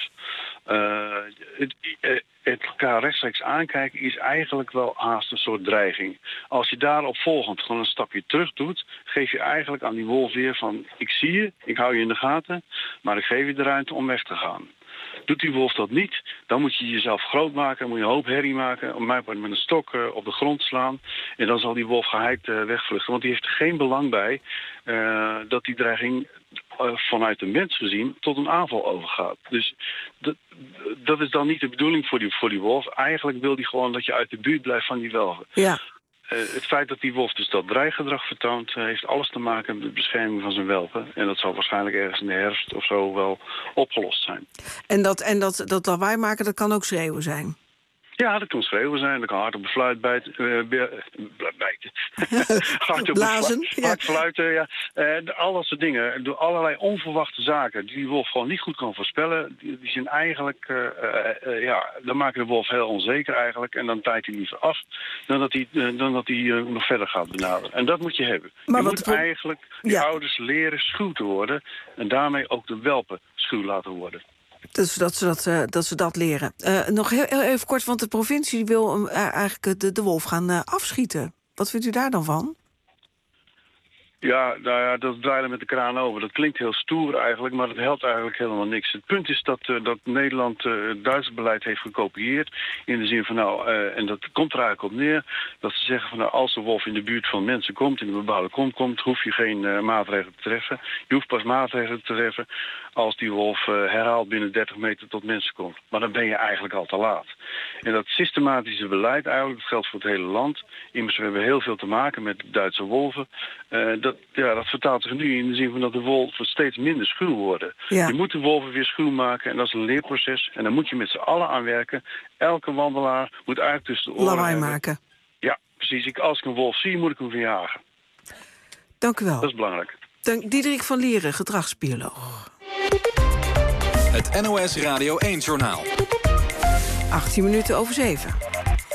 Het elkaar rechtstreeks aankijken is eigenlijk wel haast een soort dreiging. Als je daarop volgend gewoon een stapje terug doet, geef je eigenlijk aan die wolf weer van: ik zie je, ik hou je in de gaten, maar ik geef je de ruimte om weg te gaan. Doet die wolf dat niet, dan moet je jezelf groot maken, dan moet je een hoop herrie maken, om mij met een stok op de grond slaan. En dan zal die wolf geheid wegvluchten, want die heeft er geen belang bij dat die dreiging vanuit de mens gezien tot een aanval overgaat. Dus dat is dan niet de bedoeling voor die wolf. Eigenlijk wil die gewoon dat je uit de buurt blijft van die welven. Ja. Het feit dat die wolf dus dat dreiggedrag vertoont, heeft alles te maken met de bescherming van zijn welpen. En dat zal waarschijnlijk ergens in de herfst of zo wel opgelost zijn. En dat lawaai maken, dat kan ook schreeuwen zijn? Ja, dat kan schreeuwen zijn, dat kan hard op de fluit bijten. Blazen, hard fluiten, ja. Al dat soort dingen. Door allerlei onverwachte zaken die wolf gewoon niet goed kan voorspellen. Die zijn eigenlijk, dan maken de wolf heel onzeker eigenlijk. En dan tijdt hij liever af dan dat hij nog verder gaat benaderen. En dat moet je hebben. Maar je moet eigenlijk die ouders leren schuw te worden. En daarmee ook de welpen schuw laten worden. Dus dat ze dat leren. Nog heel even kort, want de provincie wil eigenlijk de wolf gaan afschieten. Wat vindt u daar dan van? Ja, nou ja, dat draaien met de kraan over. Dat klinkt heel stoer eigenlijk, maar dat helpt eigenlijk helemaal niks. Het punt is dat Nederland het Duitse beleid heeft gekopieerd. In de zin van, en dat komt er eigenlijk op neer, dat ze zeggen van, als de wolf in de buurt van mensen komt, in de bebouwde kom komt, hoef je geen maatregelen te treffen. Je hoeft pas maatregelen te treffen als die wolf herhaald binnen 30 meter tot mensen komt. Maar dan ben je eigenlijk al te laat. En dat systematische beleid eigenlijk, dat geldt voor het hele land. Immers, we hebben heel veel te maken met de Duitse wolven. Dat vertaalt zich nu in de zin van dat de wolven steeds minder schuw worden. Ja. Je moet de wolven weer schuw maken en dat is een leerproces. En dan moet je met z'n allen aan werken. Elke wandelaar moet eigenlijk tussen de oren lawaai maken. Ja, precies. Als ik een wolf zie, moet ik hem verjagen. Dank u wel. Dat is belangrijk. Diederik van Lieren, gedragsbioloog. Het NOS Radio 1-journaal. 7:18.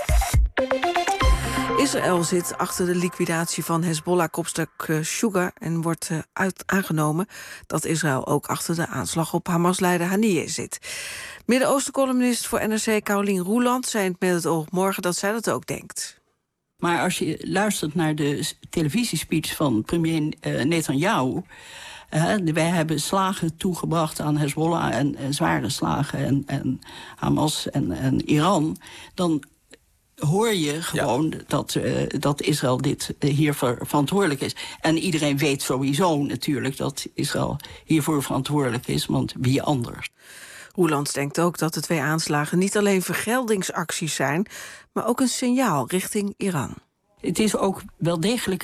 Israël zit achter de liquidatie van Hezbollah-kopstuk Shugar en wordt aangenomen dat Israël ook achter de aanslag op Hamas-leider Haniyeh zit. Midden-Oosten-columnist voor NRC Caroline Roeland zei Met het oog morgen dat zij dat ook denkt. Maar als je luistert naar de televisiespeech van premier Netanyahu, Wij hebben slagen toegebracht aan Hezbollah en zware slagen en Hamas en Iran. Dan hoor je gewoon dat Israël hiervoor verantwoordelijk is. En iedereen weet sowieso natuurlijk dat Israël hiervoor verantwoordelijk is, want wie anders? Roelands denkt ook dat de 2 aanslagen niet alleen vergeldingsacties zijn, maar ook een signaal richting Iran. Het is ook wel degelijk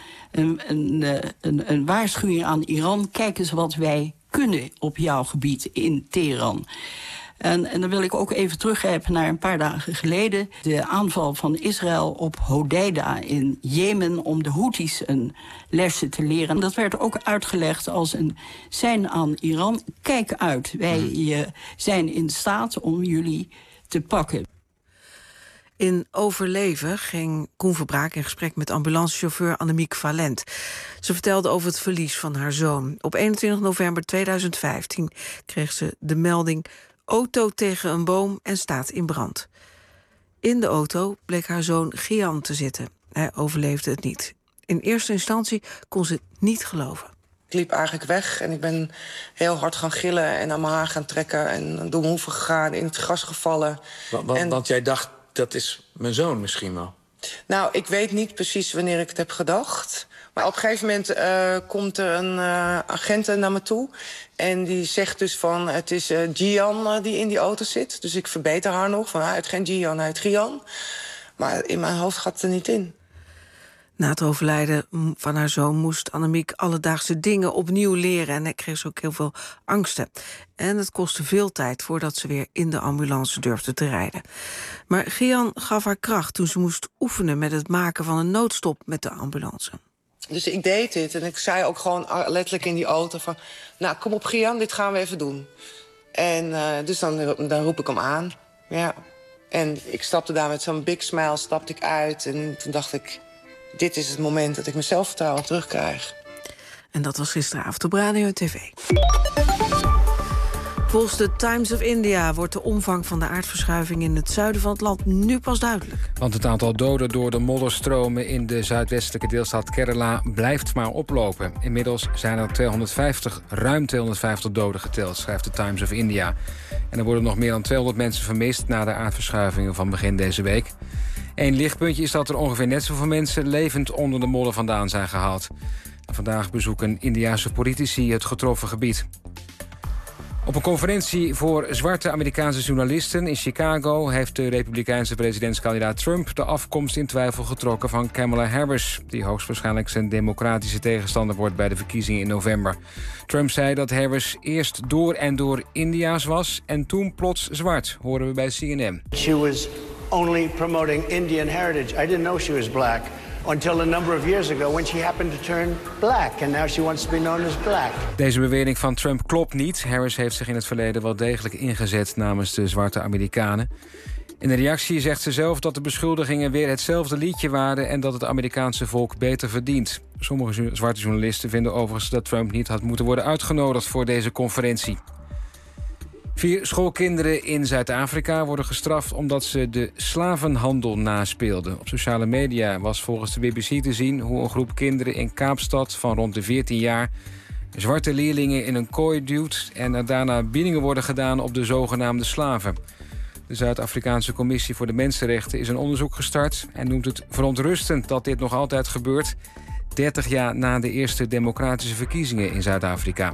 een waarschuwing aan Iran. Kijk eens wat wij kunnen op jouw gebied in Teheran. En dan wil ik ook even teruggrijpen naar een paar dagen geleden. De aanval van Israël op Hodeida in Jemen om de Houthis een lesje te leren. Dat werd ook uitgelegd als een sein aan Iran. Kijk uit, wij zijn in staat om jullie te pakken. In Overleven ging Koen Verbraak in gesprek met ambulancechauffeur Annemiek Valent. Ze vertelde over het verlies van haar zoon. Op 21 november 2015 kreeg ze de melding: auto tegen een boom en staat in brand. In de auto bleek haar zoon Gian te zitten. Hij overleefde het niet. In eerste instantie kon ze het niet geloven. Ik liep eigenlijk weg en ik ben heel hard gaan gillen en aan mijn haar gaan trekken en door mijn hoeven gegaan, in het gras gevallen. Want jij dacht, dat is mijn zoon misschien wel? Nou, ik weet niet precies wanneer ik het heb gedacht. Maar op een gegeven moment komt er een agent naar me toe. En die zegt dus van, het is Gian die in die auto zit. Dus ik verbeter haar nog, van hij heet geen Gian, hij heet Gian. Maar in mijn hoofd gaat het er niet in. Na het overlijden van haar zoon moest Annemiek alledaagse dingen opnieuw leren. En hij kreeg ze ook heel veel angsten. En het kostte veel tijd voordat ze weer in de ambulance durfde te rijden. Maar Gian gaf haar kracht toen ze moest oefenen met het maken van een noodstop met de ambulance. Dus ik deed dit en ik zei ook gewoon letterlijk in die auto van, nou, kom op Gian, dit gaan we even doen. En dus dan roep ik hem aan. Ja. En ik stapte daar met zo'n big smile, stapte ik uit. En toen dacht ik, dit is het moment dat ik mijn zelfvertrouwen terugkrijg. En dat was gisteravond op Radio en TV. Volgens de Times of India wordt de omvang van de aardverschuiving in het zuiden van het land nu pas duidelijk. Want het aantal doden door de modderstromen in de zuidwestelijke deelstaat Kerala blijft maar oplopen. Inmiddels zijn er ruim 250 doden geteld, schrijft de Times of India. En er worden nog meer dan 200 mensen vermist na de aardverschuivingen van begin deze week. Eén lichtpuntje is dat er ongeveer net zoveel mensen levend onder de modder vandaan zijn gehaald. Vandaag bezoeken Indiase politici het getroffen gebied. Op een conferentie voor zwarte Amerikaanse journalisten in Chicago heeft de Republikeinse presidentskandidaat Trump de afkomst in twijfel getrokken van Kamala Harris, die hoogstwaarschijnlijk zijn democratische tegenstander wordt bij de verkiezingen in november. Trump zei dat Harris eerst door en door Indiaas was en toen plots zwart, horen we bij CNN. She was only promoting Indian heritage. I didn't know she was black until a number of years ago when she happened to turn black. And now she wants to be known as black. Deze bewering van Trump klopt niet. Harris heeft zich in het verleden wel degelijk ingezet namens de zwarte Amerikanen. In de reactie zegt ze zelf dat de beschuldigingen weer hetzelfde liedje waren en dat het Amerikaanse volk beter verdient. Sommige zwarte journalisten vinden overigens dat Trump niet had moeten worden uitgenodigd voor deze conferentie. 4 schoolkinderen in Zuid-Afrika worden gestraft omdat ze de slavenhandel naspeelden. Op sociale media was volgens de BBC te zien hoe een groep kinderen in Kaapstad van rond de 14 jaar zwarte leerlingen in een kooi duwt en er daarna biedingen worden gedaan op de zogenaamde slaven. De Zuid-Afrikaanse Commissie voor de Mensenrechten is een onderzoek gestart en noemt het verontrustend dat dit nog altijd gebeurt, 30 jaar na de eerste democratische verkiezingen in Zuid-Afrika.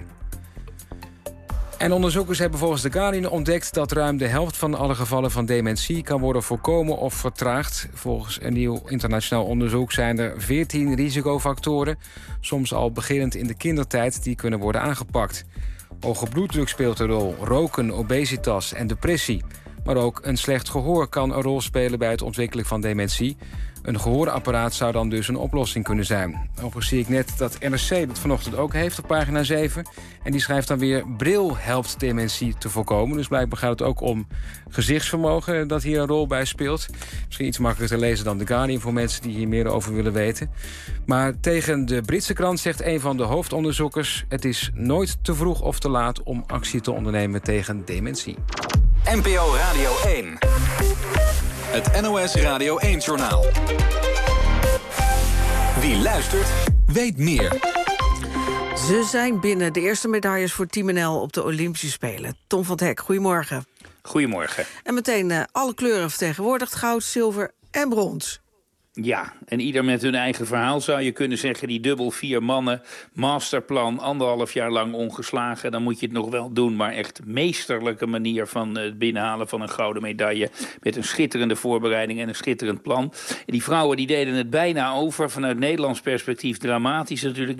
En onderzoekers hebben volgens The Guardian ontdekt dat ruim de helft van alle gevallen van dementie kan worden voorkomen of vertraagd. Volgens een nieuw internationaal onderzoek zijn er 14 risicofactoren, soms al beginnend in de kindertijd, die kunnen worden aangepakt. Hoge bloeddruk speelt een rol, roken, obesitas en depressie. Maar ook een slecht gehoor kan een rol spelen bij het ontwikkelen van dementie. Een gehoorapparaat zou dan dus een oplossing kunnen zijn. Overigens zie ik net dat NRC dat vanochtend ook heeft op pagina 7. En die schrijft dan weer: bril helpt dementie te voorkomen. Dus blijkbaar gaat het ook om gezichtsvermogen dat hier een rol bij speelt. Misschien iets makkelijker te lezen dan The Guardian voor mensen die hier meer over willen weten. Maar tegen de Britse krant zegt een van de hoofdonderzoekers: het is nooit te vroeg of te laat om actie te ondernemen tegen dementie. NPO Radio 1. Het NOS Radio 1-journaal. Wie luistert, weet meer. Ze zijn binnen, de eerste medailles voor Team NL op de Olympische Spelen. Tom van 't Hek, goedemorgen. Goedemorgen. En meteen alle kleuren vertegenwoordigd, goud, zilver en brons. Ja, en ieder met hun eigen verhaal zou je kunnen zeggen. Die dubbel 4 mannen, masterplan, 1,5 jaar lang ongeslagen. Dan moet je het nog wel doen, maar echt meesterlijke manier van het binnenhalen van een gouden medaille. Met een schitterende voorbereiding en een schitterend plan. En die vrouwen die deden het bijna over. Vanuit Nederlands perspectief dramatisch natuurlijk.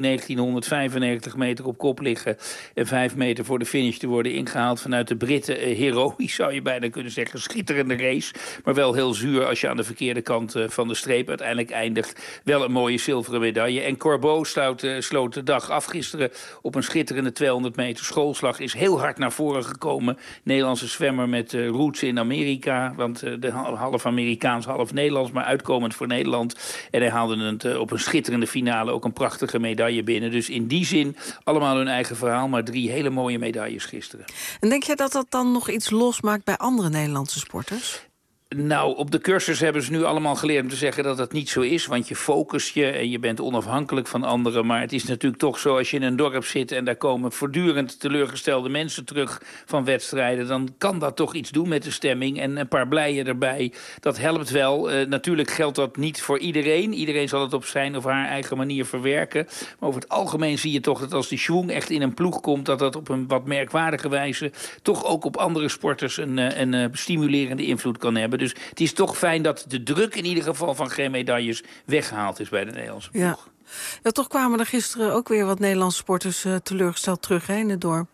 1995 meter op kop liggen en 5 meter voor de finish te worden ingehaald. Vanuit de Britten heroïsch zou je bijna kunnen zeggen. Schitterende race, maar wel heel zuur als je aan de verkeerde kant van de streep uiteindelijk eindigt. Wel een mooie zilveren medaille. En Corbeau sloot de dag af gisteren op een schitterende 200 meter schoolslag. Is heel hard naar voren gekomen. Nederlandse zwemmer met roots in Amerika. Want de half Amerikaans, half Nederlands, maar uitkomend voor Nederland. En hij haalde het op een schitterende finale ook een prachtige medaille binnen. Dus in die zin allemaal hun eigen verhaal, maar 3 hele mooie medailles gisteren. En denk jij dat dat dan nog iets losmaakt bij andere Nederlandse sporters? Nou, op de cursus hebben ze nu allemaal geleerd om te zeggen dat dat niet zo is. Want je focust je en je bent onafhankelijk van anderen. Maar het is natuurlijk toch zo, als je in een dorp zit en daar komen voortdurend teleurgestelde mensen terug van wedstrijden, dan kan dat toch iets doen met de stemming. En een paar blijen erbij, dat helpt wel. Natuurlijk geldt dat niet voor iedereen. Iedereen zal het op zijn of haar eigen manier verwerken. Maar over het algemeen zie je toch dat als die schwung echt in een ploeg komt, dat dat op een wat merkwaardige wijze toch ook op andere sporters een stimulerende invloed kan hebben. Dus het is toch fijn dat de druk in ieder geval van geen medailles weggehaald is bij de Nederlandse ploeg. Ja, toch kwamen er gisteren ook weer wat Nederlandse sporters teleurgesteld terug in het dorp.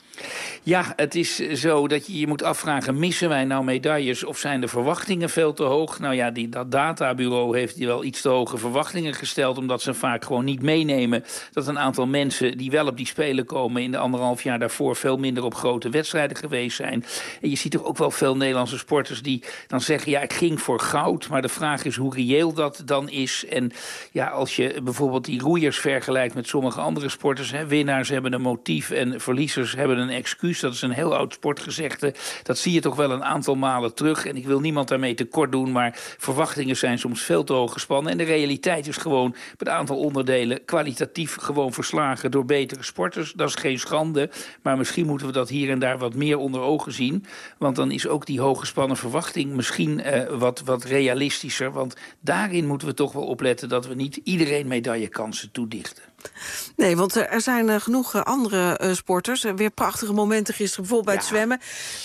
Ja, het is zo dat je moet afvragen, missen wij nou medailles of zijn de verwachtingen veel te hoog? Nou ja, dat databureau heeft hier wel iets te hoge verwachtingen gesteld, omdat ze vaak gewoon niet meenemen dat een aantal mensen die wel op die Spelen komen in de 1,5 jaar daarvoor veel minder op grote wedstrijden geweest zijn. En je ziet toch ook wel veel Nederlandse sporters die dan zeggen, ja, ik ging voor goud, maar de vraag is hoe reëel dat dan is. En ja, als je bijvoorbeeld die roeiers vergelijkt met sommige andere sporters, winnaars hebben een motief en verliezers hebben een excuus. Dat is een heel oud sportgezegde. Dat zie je toch wel een aantal malen terug. En ik wil niemand daarmee tekort doen, maar verwachtingen zijn soms veel te hoog gespannen. En de realiteit is gewoon met een aantal onderdelen kwalitatief gewoon verslagen door betere sporters. Dat is geen schande, maar misschien moeten we dat hier en daar wat meer onder ogen zien. Want dan is ook die hooggespannen verwachting misschien wat realistischer. Want daarin moeten we toch wel opletten dat we niet iedereen medaillekansen toedichten. Nee, want er zijn genoeg andere sporters. Weer prachtige momenten gisteren, bijvoorbeeld bij het zwemmen.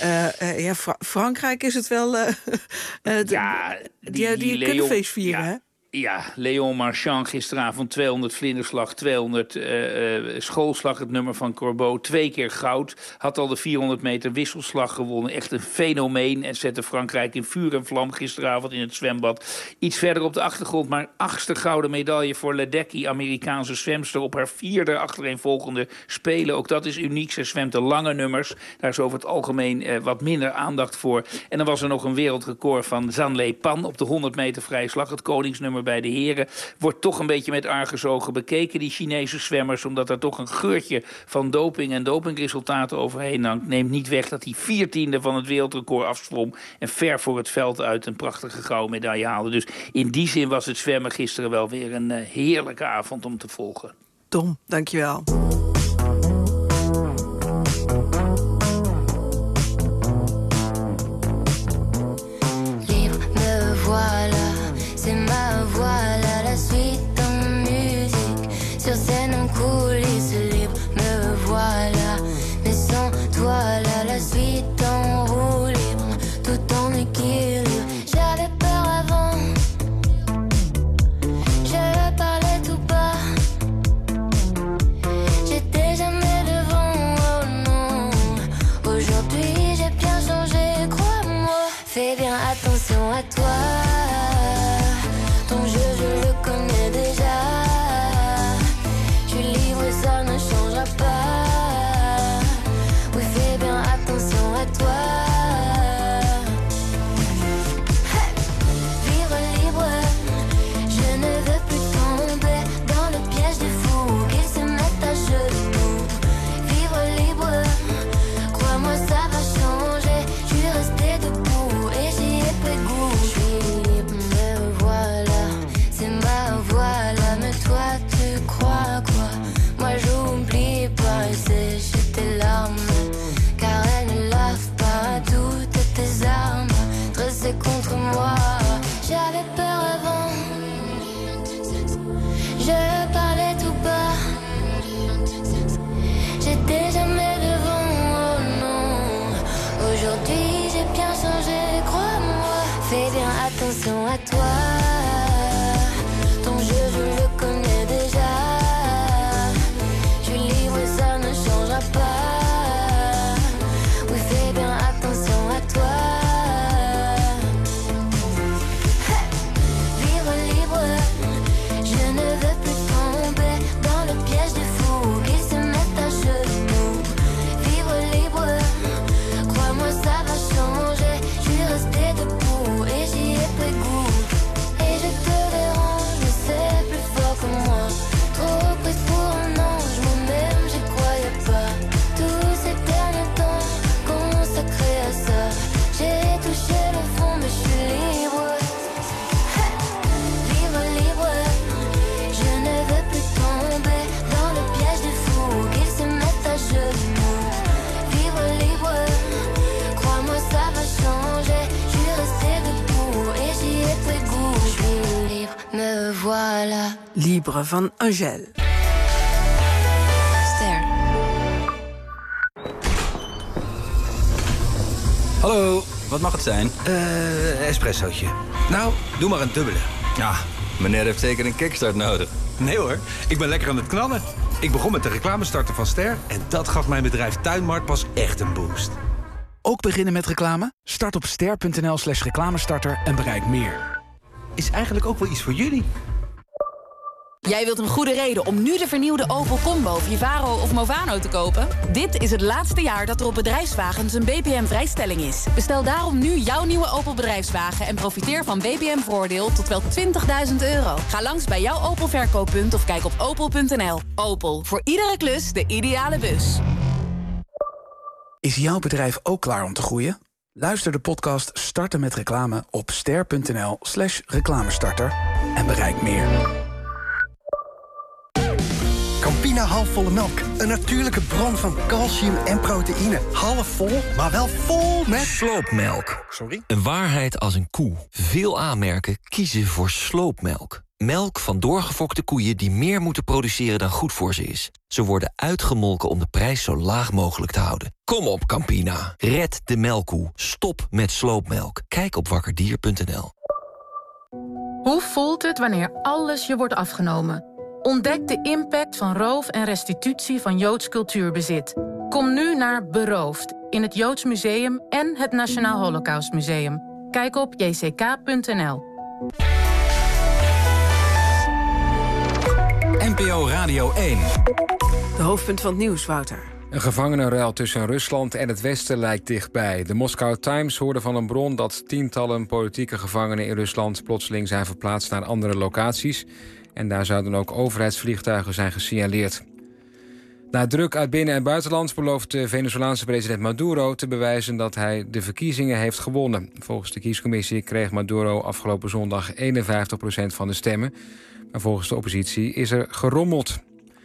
Frankrijk is het wel. Die kunnen feest vieren, hè? Ja, Léon Marchand gisteravond 200 vlinderslag, 200 schoolslag, het nummer van Corbeau. 2 keer goud. Had al de 400 meter wisselslag gewonnen. Echt een fenomeen. En zette Frankrijk in vuur en vlam gisteravond in het zwembad. Iets verder op de achtergrond, maar 8e gouden medaille voor Ledecky, Amerikaanse zwemster, op haar 4e achtereenvolgende Spelen. Ook dat is uniek. Ze zwemt de lange nummers. Daar is over het algemeen wat minder aandacht voor. En dan was er nog een wereldrecord van Zanlei Pan op de 100 meter vrije slag. Het koningsnummer bij de heren. Wordt toch een beetje met argusogen bekeken, die Chinese zwemmers, omdat er toch een geurtje van doping en dopingresultaten overheen hangt. Neemt niet weg dat hij 14e van het wereldrecord afzwom en ver voor het veld uit een prachtige gouden medaille haalde. Dus in die zin was het zwemmen gisteren wel weer een heerlijke avond om te volgen. Tom, dankjewel. C'est ma voix, la suite en musique. Sur scène en coulisses libre, me voilà. Mais sans toi, la suite en roue libre, tout en équilibre. J'avais peur avant, je parlais tout bas. Je parlais tout bas. J'étais jamais devant, oh non. Aujourd'hui j'ai bien changé, crois-moi. Fais bien attention à toi. Ton jeu je le connais déjà. Je suis libre, ça ne changera pas. Oui, fais bien attention à toi. Hey! Vivre libre, je ne veux plus tomber dans le piège des fous qui se mettent à genoux. Vivre libre, crois-moi ça va changer. Je suis restée debout et j'y ai pris goût. Et je te dérange, mais c'est plus fort que moi. Trop prise pour un ange, moi-même j'y croyais pas. Tous ces derniers temps consacrés à ça. J'ai touché le fond mais je suis libre. Hey! Vivre libre, je ne veux plus tomber dans le piège des fous qui se mettent à genoux. Vivre libre, crois-moi ça va changer. Je suis restée debout et j'y ai pris goût. Je suis libre, me voilà. Libre van Angèle. Ster. Hallo, wat mag het zijn? Espressootje. Nou, doe maar een dubbele. Ja, meneer heeft zeker een kickstart nodig. Nee hoor, ik ben lekker aan het knallen. Ik begon met de reclamestarter van Ster en dat gaf mijn bedrijf Tuinmart pas echt een boost. Ook beginnen met reclame? Start op ster.nl/reclamestarter en bereik meer. Is eigenlijk ook wel iets voor jullie. Jij wilt een goede reden om nu de vernieuwde Opel Combo, Vivaro of Movano te kopen? Dit is het laatste jaar dat er op bedrijfswagens een BPM-vrijstelling is. Bestel daarom nu jouw nieuwe Opel bedrijfswagen en profiteer van BPM-voordeel tot wel €20.000. Ga langs bij jouw Opel verkooppunt of kijk op opel.nl. Opel, voor iedere klus de ideale bus. Is jouw bedrijf ook klaar om te groeien? Luister de podcast Starten met reclame op ster.nl/reclamestarter en bereik meer. Campina halfvolle melk. Een natuurlijke bron van calcium en proteïne. Half vol, maar wel vol met... Sloopmelk. Sorry? Een waarheid als een koe. Veel A-merken kiezen voor sloopmelk. Melk van doorgefokte koeien die meer moeten produceren dan goed voor ze is. Ze worden uitgemolken om de prijs zo laag mogelijk te houden. Kom op, Campina. Red de melkkoe. Stop met sloopmelk. Kijk op wakkerdier.nl. Hoe voelt het wanneer alles je wordt afgenomen? Ontdek de impact van roof en restitutie van Joods cultuurbezit. Kom nu naar Beroofd in het Joods Museum en het Nationaal Holocaustmuseum. Kijk op jck.nl. NPO Radio 1. De hoofdpunt van het nieuws, Wouter. Een gevangenenruil tussen Rusland en het Westen lijkt dichtbij. De Moscow Times hoorde van een bron dat tientallen politieke gevangenen in Rusland plotseling zijn verplaatst naar andere locaties. En daar zouden ook overheidsvliegtuigen zijn gesignaleerd. Na druk uit binnen- en buitenland belooft de Venezolaanse president Maduro te bewijzen dat hij de verkiezingen heeft gewonnen. Volgens de kiescommissie kreeg Maduro afgelopen zondag 51% van de stemmen. Maar volgens de oppositie is er gerommeld.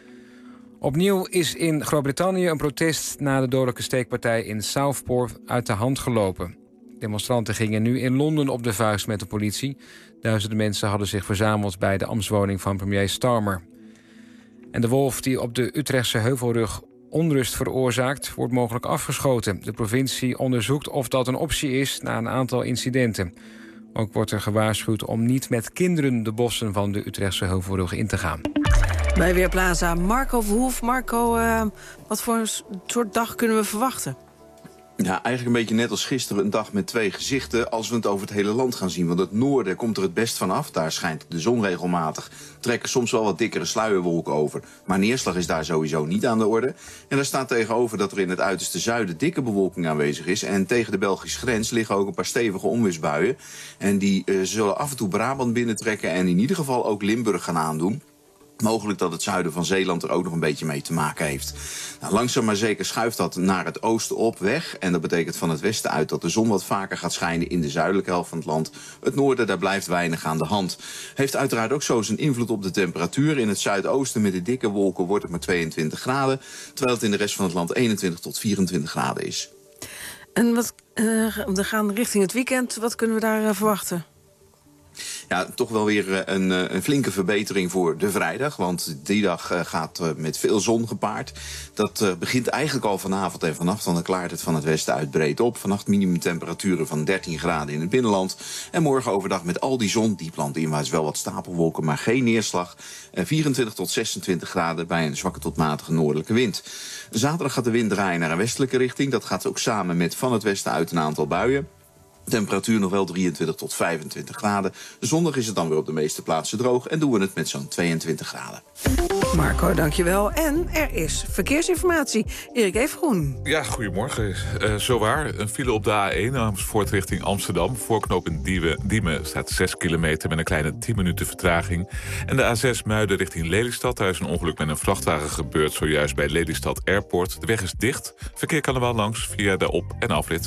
Opnieuw is in Groot-Brittannië een protest na de dodelijke steekpartij in Southport uit de hand gelopen. Demonstranten gingen nu in Londen op de vuist met de politie. Duizenden mensen hadden zich verzameld bij de ambtswoning van premier Starmer. En de wolf die op de Utrechtse Heuvelrug onrust veroorzaakt, wordt mogelijk afgeschoten. De provincie onderzoekt of dat een optie is na een aantal incidenten. Ook wordt er gewaarschuwd om niet met kinderen de bossen van de Utrechtse Heuvelrug in te gaan. Bij Weerplaza Marco Verhoef. Marco, wat voor een soort dag kunnen we verwachten? Ja, eigenlijk een beetje net als gisteren, een dag met twee gezichten als we het over het hele land gaan zien. Want het noorden komt er het best vanaf. Daar schijnt de zon regelmatig. Trekken soms wel wat dikkere sluierwolken over. Maar neerslag is daar sowieso niet aan de orde. En daar staat tegenover dat er in het uiterste zuiden dikke bewolking aanwezig is. En tegen de Belgische grens liggen ook een paar stevige onweersbuien. En die zullen af en toe Brabant binnentrekken en in ieder geval ook Limburg gaan aandoen. Mogelijk dat het zuiden van Zeeland er ook nog een beetje mee te maken heeft. Nou, langzaam maar zeker schuift dat naar het oosten op weg. En dat betekent van het westen uit dat de zon wat vaker gaat schijnen in de zuidelijke helft van het land. Het noorden, daar blijft weinig aan de hand. Heeft uiteraard ook zo zijn invloed op de temperatuur. In het zuidoosten met de dikke wolken wordt het maar 22 graden. Terwijl het in de rest van het land 21 tot 24 graden is. En we gaan richting het weekend. Wat kunnen we daar verwachten? Ja, toch wel weer een flinke verbetering voor de vrijdag. Want die dag gaat met veel zon gepaard. Dat begint eigenlijk al vanavond en vannacht. Dan klaart het van het westen uit breed op. Vannacht minimumtemperaturen van 13 graden in het binnenland. En morgen overdag met al die zon. Diep landinwaarts wel wat stapelwolken, maar geen neerslag. 24 tot 26 graden bij een zwakke tot matige noordelijke wind. Zaterdag gaat de wind draaien naar een westelijke richting. Dat gaat ook samen met van het westen uit een aantal buien. Temperatuur nog wel 23 tot 25 graden. Zondag is het dan weer op de meeste plaatsen droog. En doen we het met zo'n 22 graden. Marco, dankjewel. En er is verkeersinformatie. Erik Evengroen. Ja, goedemorgen. Zowaar, een file op de A1 Amersfoort richting Amsterdam. Voorknopend Diemen staat 6 kilometer met een kleine 10 minuten vertraging. En de A6 Muiden richting Lelystad. Daar is een ongeluk met een vrachtwagen gebeurd zojuist bij Lelystad Airport. De weg is dicht. Verkeer kan er wel langs via de op- en afrit.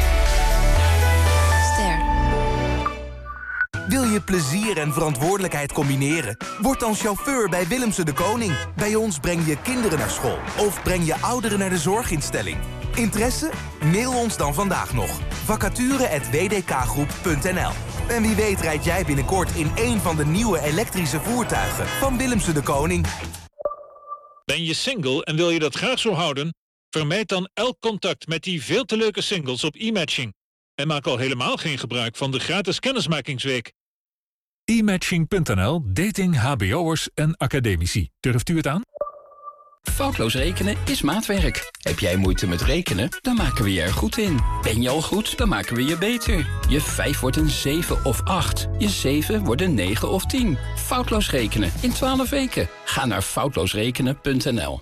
Wil je plezier en verantwoordelijkheid combineren? Word dan chauffeur bij Willemsen de Koning. Bij ons breng je kinderen naar school of breng je ouderen naar de zorginstelling. Interesse? Mail ons dan vandaag nog. vacature@wdkgroep.nl. En wie weet rijd jij binnenkort in een van de nieuwe elektrische voertuigen van Willemsen de Koning. Ben je single en wil je dat graag zo houden? Vermijd dan elk contact met die veel te leuke singles op e-matching. En maak al helemaal geen gebruik van de gratis kennismakingsweek. E-matching.nl, dating hbo'ers en academici. Durft u het aan? Foutloos rekenen is maatwerk. Heb jij moeite met rekenen? Dan maken we je er goed in. Ben je al goed? Dan maken we je beter. Je 5 wordt een 7 of 8. Je 7 wordt een 9 of 10. Foutloos rekenen in 12 weken. Ga naar foutloosrekenen.nl.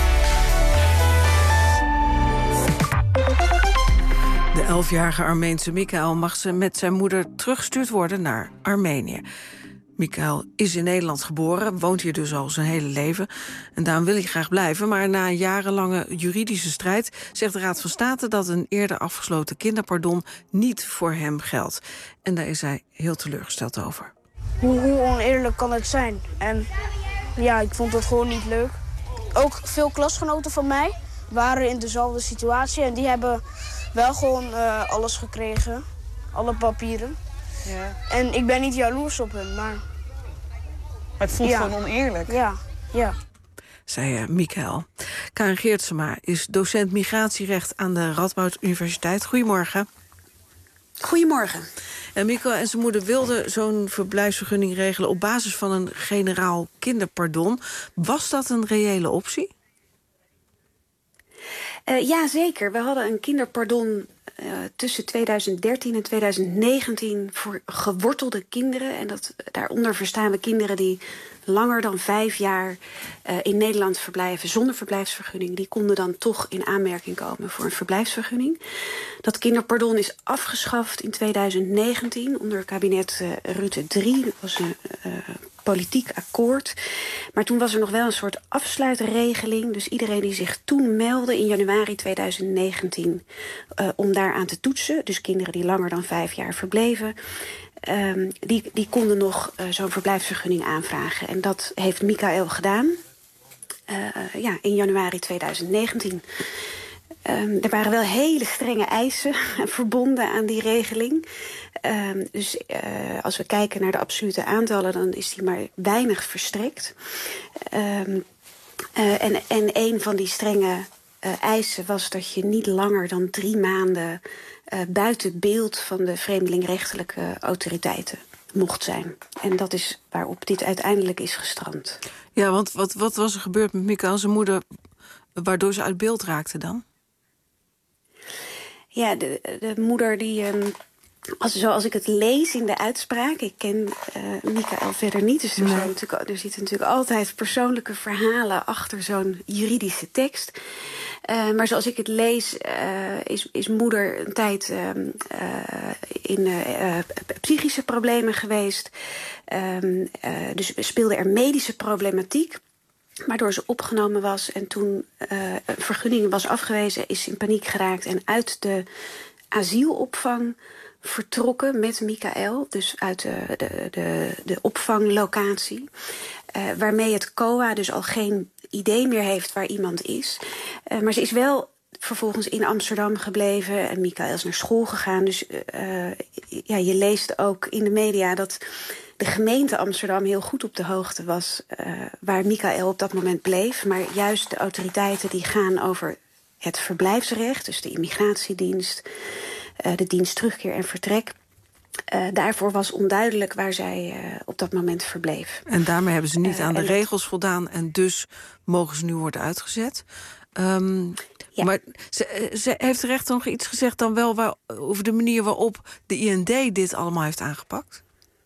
De 11-jarige Armeense Mikael mag ze met zijn moeder teruggestuurd worden naar Armenië. Mikael is in Nederland geboren, woont hier dus al zijn hele leven. En daarom wil hij graag blijven. Maar na een jarenlange juridische strijd zegt de Raad van State dat een eerder afgesloten kinderpardon niet voor hem geldt. En daar is hij heel teleurgesteld over. Hoe oneerlijk kan het zijn? En ja, ik vond het gewoon niet leuk. Ook veel klasgenoten van mij waren in dezelfde situatie en die hebben wel gewoon alles gekregen. Alle papieren. Ja. En ik ben niet jaloers op hem, maar het voelt gewoon oneerlijk. Ja. Zei Mikael. Karen Geertsema is docent migratierecht aan de Radboud Universiteit. Goedemorgen. Goedemorgen. En Mikael en zijn moeder wilden zo'n verblijfsvergunning regelen op basis van een generaal kinderpardon. Was dat een reële optie? Ja, zeker. We hadden een kinderpardon tussen 2013 en 2019 voor gewortelde kinderen. En daaronder verstaan we kinderen die langer dan 5 jaar in Nederland verblijven zonder verblijfsvergunning. Die konden dan toch in aanmerking komen voor een verblijfsvergunning. Dat kinderpardon is afgeschaft in 2019 onder het kabinet Rutte 3. Dat was een politiek akkoord. Maar toen was er nog wel een soort afsluitregeling. Dus iedereen die zich toen meldde in januari 2019 om daaraan te toetsen, dus kinderen die langer dan 5 jaar verbleven, die konden nog zo'n verblijfsvergunning aanvragen. En dat heeft Mikael gedaan in januari 2019. Er waren wel hele strenge eisen verbonden aan die regeling. Dus als we kijken naar de absolute aantallen, dan is die maar weinig verstrekt. En een van die strenge eisen was dat je niet langer dan 3 maanden buiten beeld van de vreemdelingrechtelijke autoriteiten mocht zijn. En dat is waarop dit uiteindelijk is gestrand. Ja, want wat was er gebeurd met Mikael, zijn moeder, waardoor ze uit beeld raakte dan? Ja, de moeder die, zoals ik het lees in de uitspraak, ik ken Mikael verder niet, dus er zitten natuurlijk altijd persoonlijke verhalen achter zo'n juridische tekst. Maar zoals ik het lees, is moeder een tijd in psychische problemen geweest. Dus speelde er medische problematiek, waardoor ze opgenomen was. En toen een vergunning was afgewezen, is ze in paniek geraakt en uit de asielopvang vertrokken met Mikael. Dus uit de opvanglocatie. Waarmee het COA dus al geen idee meer heeft waar iemand is. Maar ze is wel vervolgens in Amsterdam gebleven en Mikael is naar school gegaan. Dus je leest ook in de media dat de gemeente Amsterdam heel goed op de hoogte was waar Michael op dat moment bleef. Maar juist de autoriteiten die gaan over het verblijfsrecht, dus de immigratiedienst, de dienst terugkeer en vertrek. Daarvoor was onduidelijk waar zij op dat moment verbleef. En daarmee hebben ze niet aan de regels voldaan en dus mogen ze nu worden uitgezet. Ja. Maar heeft de rechter nog iets gezegd dan wel over de manier waarop de IND dit allemaal heeft aangepakt?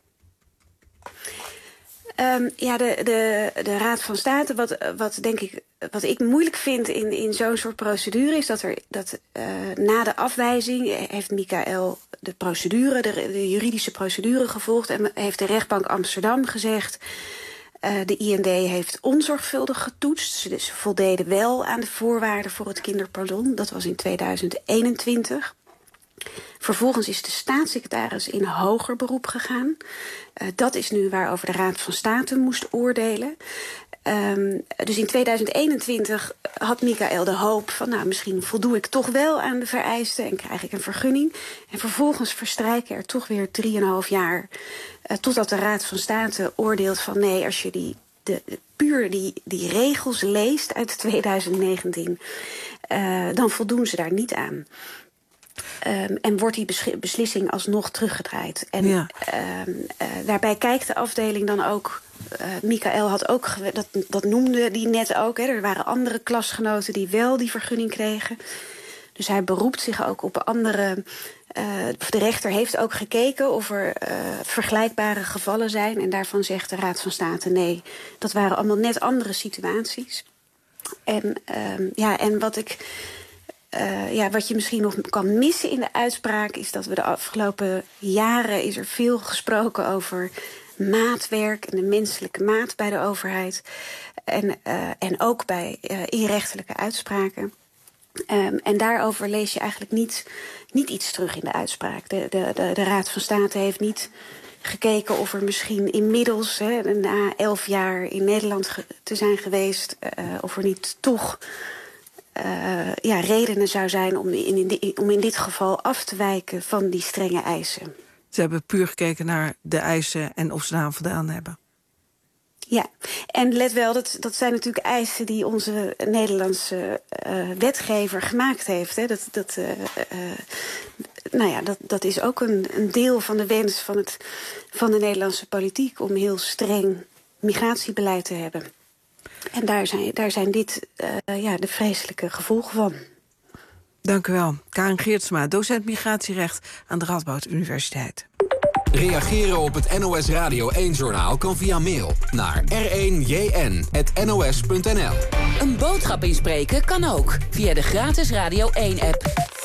De Raad van State, wat ik moeilijk vind in zo'n soort procedure, is dat na de afwijzing heeft Michael de procedure, de juridische procedure gevolgd en heeft de rechtbank Amsterdam gezegd, de IND heeft onzorgvuldig getoetst. Ze voldeden wel aan de voorwaarden voor het kinderpardon. Dat was in 2021. Vervolgens is de staatssecretaris in hoger beroep gegaan. Dat is nu waarover de Raad van State moest oordelen. Dus in 2021 had Michael de hoop van, misschien voldoe ik toch wel aan de vereisten en krijg ik een vergunning. En vervolgens verstrijken er toch weer 3,5 jaar totdat de Raad van State oordeelt van nee, als je puur die regels leest uit 2019, dan voldoen ze daar niet aan. En wordt die beslissing alsnog teruggedraaid. En daarbij kijkt de afdeling dan ook. Michael had ook, dat noemde die net ook. Er waren andere klasgenoten die wel die vergunning kregen. Dus hij beroept zich ook op andere. De rechter heeft ook gekeken of er vergelijkbare gevallen zijn. En daarvan zegt de Raad van State nee, dat waren allemaal net andere situaties. En wat je misschien nog kan missen in de uitspraak is dat we de afgelopen jaren is er veel gesproken over maatwerk en de menselijke maat bij de overheid. En ook in rechtelijke uitspraken. En daarover lees je eigenlijk niet iets terug in de uitspraak. De Raad van State heeft niet gekeken of er misschien inmiddels, na 11 jaar in Nederland te zijn geweest, of er niet toch redenen zou zijn om in dit geval af te wijken van die strenge eisen. Ze hebben puur gekeken naar de eisen en of ze daaraan voldaan hebben. Ja, en let wel, dat zijn natuurlijk eisen die onze Nederlandse wetgever gemaakt heeft. Hè. Dat is ook een deel van de wens van de Nederlandse politiek om heel streng migratiebeleid te hebben. En daar zijn dit de vreselijke gevolgen van. Dank u wel. Karin Geertsma, docent migratierecht aan de Radboud Universiteit. Reageren op het NOS Radio 1-journaal kan via mail naar r1jn@nos.nl. Een boodschap inspreken kan ook via de gratis Radio 1-app.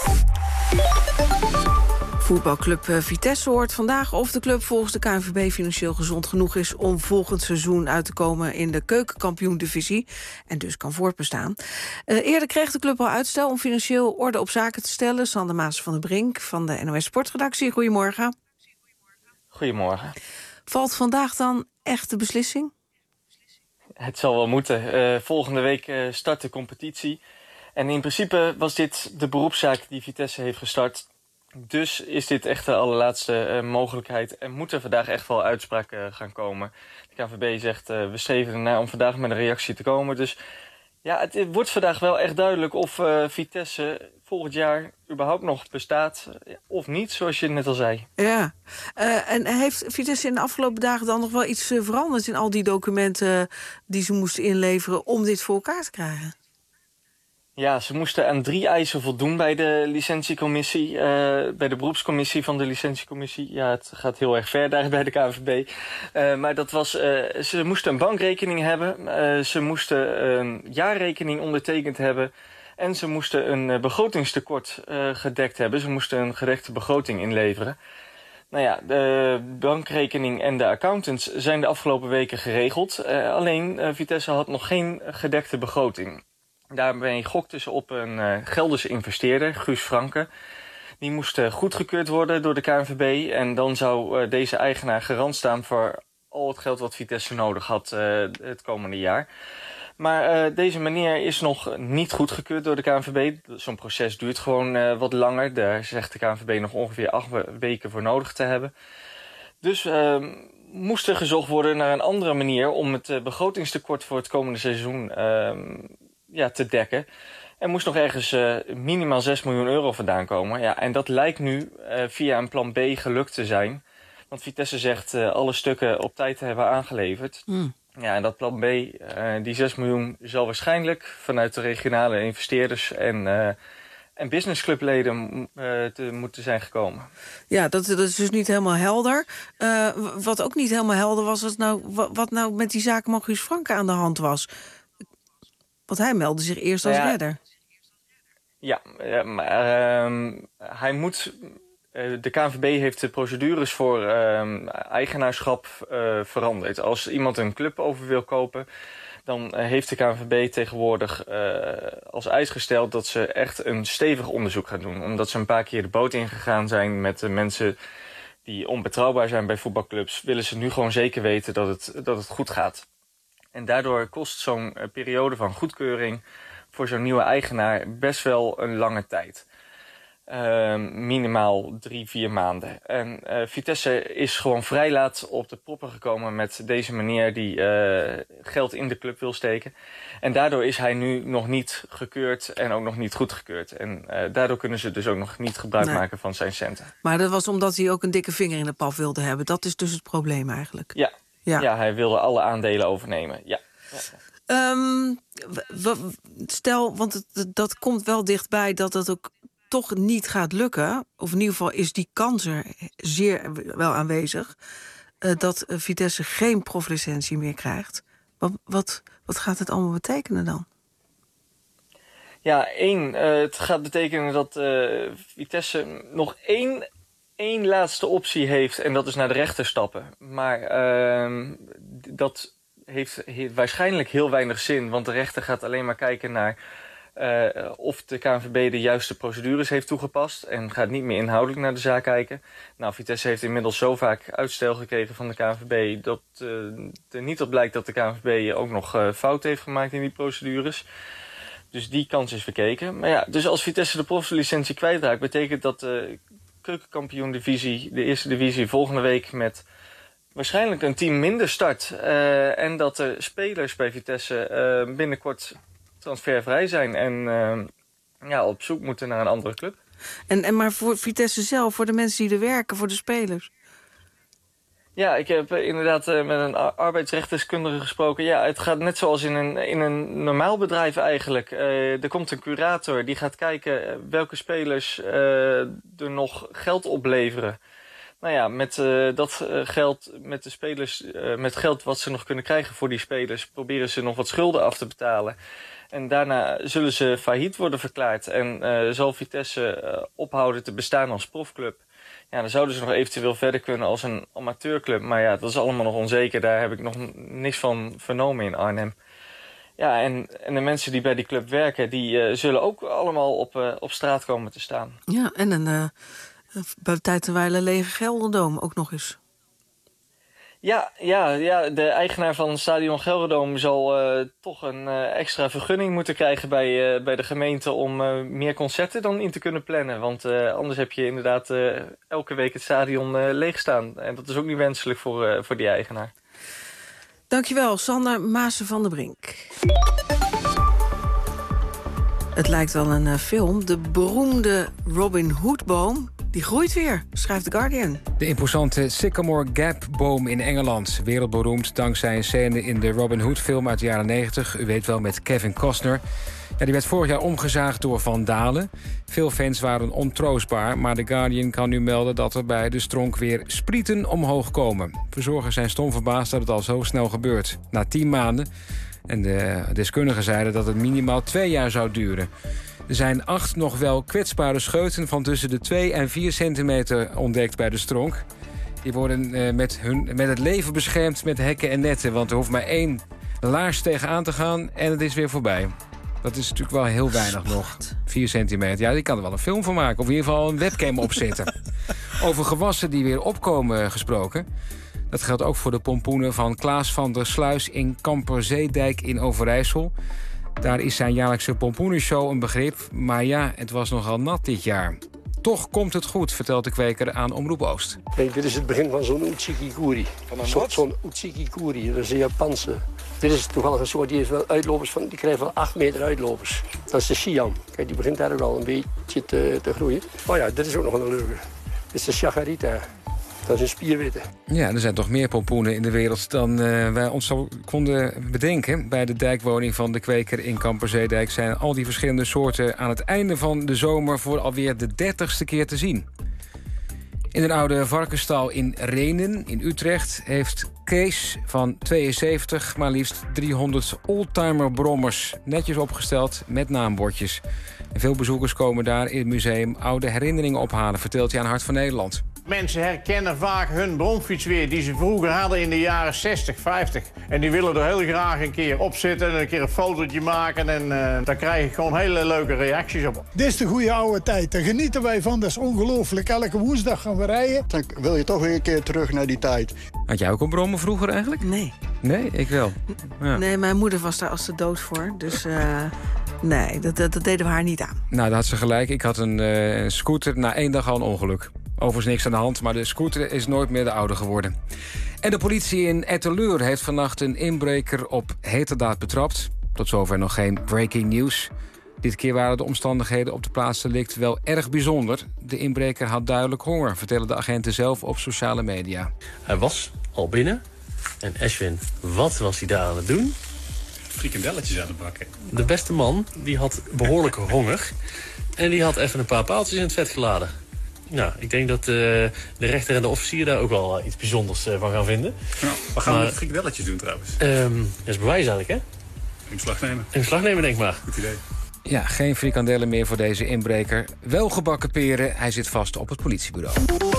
Voetbalclub Vitesse hoort vandaag of de club volgens de KNVB financieel gezond genoeg is om volgend seizoen uit te komen in de keukenkampioen-divisie en dus kan voortbestaan. Eerder kreeg de club al uitstel om financieel orde op zaken te stellen. Sander Maas van den Brink van de NOS Sportredactie. Goedemorgen. Goedemorgen. Valt vandaag dan echt de beslissing? Het zal wel moeten. Volgende week start de competitie. En in principe was dit de beroepszaak die Vitesse heeft gestart. Dus is dit echt de allerlaatste mogelijkheid. En moet er vandaag echt wel uitspraak gaan komen. De KNVB zegt, we streven ernaar om vandaag met een reactie te komen. Dus ja, het wordt vandaag wel echt duidelijk of Vitesse volgend jaar überhaupt nog bestaat of niet, zoals je net al zei. Ja, en heeft Vitesse in de afgelopen dagen dan nog wel iets veranderd in al die documenten die ze moesten inleveren om dit voor elkaar te krijgen? Ja, ze moesten aan 3 eisen voldoen bij de licentiecommissie, bij de beroepscommissie van de licentiecommissie. Ja, het gaat heel erg ver daar bij de KNVB. Maar dat was, ze moesten een bankrekening hebben, ze moesten een jaarrekening ondertekend hebben en ze moesten een begrotingstekort gedekt hebben. Ze moesten een gedekte begroting inleveren. Nou ja, de bankrekening en de accountants zijn de afgelopen weken geregeld. Alleen Vitesse had nog geen gedekte begroting. Daarmee gokten ze op een Gelderse investeerder, Guus Franke. Die moest goedgekeurd worden door de KNVB. En dan zou deze eigenaar garant staan voor al het geld wat Vitesse nodig had het komende jaar. Maar deze meneer is nog niet goedgekeurd door de KNVB. Zo'n proces duurt gewoon wat langer. Daar zegt de KNVB nog ongeveer 8 weken voor nodig te hebben. Dus moest er gezocht worden naar een andere manier om het begrotingstekort voor het komende seizoen te dekken. Er moest nog ergens minimaal 6 miljoen euro vandaan komen. Ja, en dat lijkt nu via een plan B gelukt te zijn. Want Vitesse zegt alle stukken op tijd te hebben aangeleverd. Ja, en dat plan B, die 6 miljoen, zal waarschijnlijk vanuit de regionale investeerders en businessclubleden te moeten zijn gekomen. Ja, dat is dus niet helemaal helder. Wat ook niet helemaal helder was wat nou met die zaak Maurice Franke aan de hand was. Want hij meldde zich eerst als redder. Ja, maar hij moet... de KNVB heeft de procedures voor eigenaarschap veranderd. Als iemand een club over wil kopen, dan heeft de KNVB tegenwoordig als eis gesteld dat ze echt een stevig onderzoek gaan doen. Omdat ze een paar keer de boot ingegaan zijn met de mensen die onbetrouwbaar zijn bij voetbalclubs, willen ze nu gewoon zeker weten dat het goed gaat. En daardoor kost zo'n periode van goedkeuring voor zo'n nieuwe eigenaar best wel een lange tijd. Minimaal 3-4 maanden. En Vitesse is gewoon vrij laat op de proppen gekomen met deze meneer die geld in de club wil steken. En daardoor is hij nu nog niet gekeurd en ook nog niet goedgekeurd. En daardoor kunnen ze dus ook nog niet gebruik maken van zijn centen. Maar dat was omdat hij ook een dikke vinger in de pap wilde hebben. Dat is dus het probleem eigenlijk. Ja, hij wilde alle aandelen overnemen. Ja. Stel, want dat komt wel dichtbij dat het ook toch niet gaat lukken, of in ieder geval is die kans er zeer wel aanwezig, dat Vitesse geen proflicentie meer krijgt. Wat gaat het allemaal betekenen dan? Ja, het gaat betekenen dat Vitesse nog één laatste optie heeft, en dat is naar de rechter stappen. Maar dat heeft waarschijnlijk heel weinig zin, want de rechter gaat alleen maar kijken naar of de KNVB de juiste procedures heeft toegepast en gaat niet meer inhoudelijk naar de zaak kijken. Nou, Vitesse heeft inmiddels zo vaak uitstel gekregen van de KNVB dat er niet op blijkt dat de KNVB ook nog fouten heeft gemaakt in die procedures. Dus die kans is verkeken. Maar ja, dus als Vitesse de proflicentie kwijtraakt, betekent dat de keukenkampioen-divisie, de eerste divisie, volgende week met waarschijnlijk een team minder start. En dat de spelers bij Vitesse binnenkort transfervrij zijn en op zoek moeten naar een andere club. Maar voor Vitesse zelf, voor de mensen die er werken, voor de spelers? Ja, ik heb inderdaad met een arbeidsrechtdeskundige gesproken. Ja, het gaat net zoals in een normaal bedrijf eigenlijk. Er komt een curator die gaat kijken welke spelers er nog geld opleveren. Nou ja, met dat geld, met de spelers, met geld wat ze nog kunnen krijgen voor die spelers, proberen ze nog wat schulden af te betalen. En daarna zullen ze failliet worden verklaard en zal Vitesse ophouden te bestaan als profclub. Ja, dan zouden ze nog eventueel verder kunnen als een amateurclub. Maar ja, dat is allemaal nog onzeker. Daar heb ik nog niks van vernomen in Arnhem. Ja, en de mensen die bij die club werken, die zullen ook allemaal op straat komen te staan. Ja, en bij tijd en wijle lege Gelderdoom ook nog eens. Ja, de eigenaar van Stadion Gelderdoom zal toch een extra vergunning moeten krijgen bij de gemeente om meer concerten dan in te kunnen plannen. Want anders heb je inderdaad elke week het stadion leeg staan. En dat is ook niet wenselijk voor die eigenaar. Dankjewel, Sander Maassen van der Brink. Het lijkt wel een film. De beroemde Robin Hood-boom, die groeit weer, schrijft The Guardian. De imposante Sycamore Gap-boom in Engeland. Wereldberoemd dankzij een scène in de Robin Hood-film uit de jaren 90. U weet wel, met Kevin Costner. Ja, die werd vorig jaar omgezaagd door vandalen. Veel fans waren ontroostbaar, maar The Guardian kan nu melden dat er bij de stronk weer sprieten omhoog komen. Verzorgers zijn stom verbaasd dat het al zo snel gebeurt. Na 10 maanden. En de deskundigen zeiden dat het minimaal 2 jaar zou duren. Er zijn 8 nog wel kwetsbare scheuten van tussen de 2 en 4 centimeter ontdekt bij de stronk. Die worden met het leven beschermd met hekken en netten. Want er hoeft maar 1 laars tegenaan te gaan en het is weer voorbij. Dat is natuurlijk wel heel weinig nog. 4 centimeter. Ja, die kan er wel een film van maken. Of in ieder geval een webcam opzetten. Over gewassen die weer opkomen gesproken. Dat geldt ook voor de pompoenen van Klaas van der Sluis in Kamperzeedijk in Overijssel. Daar is zijn jaarlijkse pompoenenshow een begrip. Maar ja, het was nogal nat dit jaar. toch komt het goed, vertelt de kweker aan Omroep Oost. Kijk, dit is het begin van zo'n Uchikikuri. Zo'n Uchikikuri, dat is een Japanse. Dit is toevallig een soort die heeft wel uitlopers van, die krijgt wel 8 meter uitlopers. Dat is de Siam. Kijk, die begint daar ook al een beetje te groeien. Oh ja, dit is ook nog wel een leuke. Dit is de Chagarita. Dat is een spierwitte. Ja, er zijn toch meer pompoenen in de wereld dan wij ons zo konden bedenken. Bij de dijkwoning van de kweker in Kamperzeedijk zijn al die verschillende soorten aan het einde van de zomer voor alweer de 30ste keer te zien. In een oude varkensstal in Rhenen in Utrecht heeft Kees van 72 maar liefst 300 oldtimer brommers netjes opgesteld met naambordjes. En veel bezoekers komen daar in het museum oude herinneringen ophalen, vertelt hij aan Hart van Nederland. Mensen herkennen vaak hun bromfiets weer die ze vroeger hadden in de jaren 60, 50. En die willen er heel graag een keer op zitten en een keer een fotootje maken. En daar krijg ik gewoon hele leuke reacties op. Dit is de goede oude tijd. Daar genieten wij van. Dat is ongelooflijk. Elke woensdag gaan we rijden. Dan wil je toch weer een keer terug naar die tijd. Had jij ook een brommer vroeger eigenlijk? Nee. Nee, ik wel. Ja. Nee, mijn moeder was daar als de dood voor. Dus nee, dat deden we haar niet aan. Nou, daar had ze gelijk. Ik had een scooter. Na 1 dag al een ongeluk. Overigens niks aan de hand, maar de scooter is nooit meer de oude geworden. En de politie in Etteleur heeft vannacht een inbreker op heterdaad betrapt. Tot zover nog geen breaking news. Dit keer waren de omstandigheden op de plaatsdelict wel erg bijzonder. De inbreker had duidelijk honger, vertellen de agenten zelf op sociale media. Hij was al binnen. En Ashwin, wat was hij daar aan het doen? Frikandelletjes aan het bakken. De beste man, die had behoorlijke honger. En die had even een paar paaltjes in het vet geladen. Nou, ik denk dat de rechter en de officier daar ook wel iets bijzonders van gaan vinden. Nou, wat gaan we met frikandelletjes doen trouwens? Dat is bewijs eigenlijk, hè? In beslag nemen. In beslag nemen, denk maar. Goed idee. Ja, geen frikandellen meer voor deze inbreker. Wel gebakken peren, hij zit vast op het politiebureau.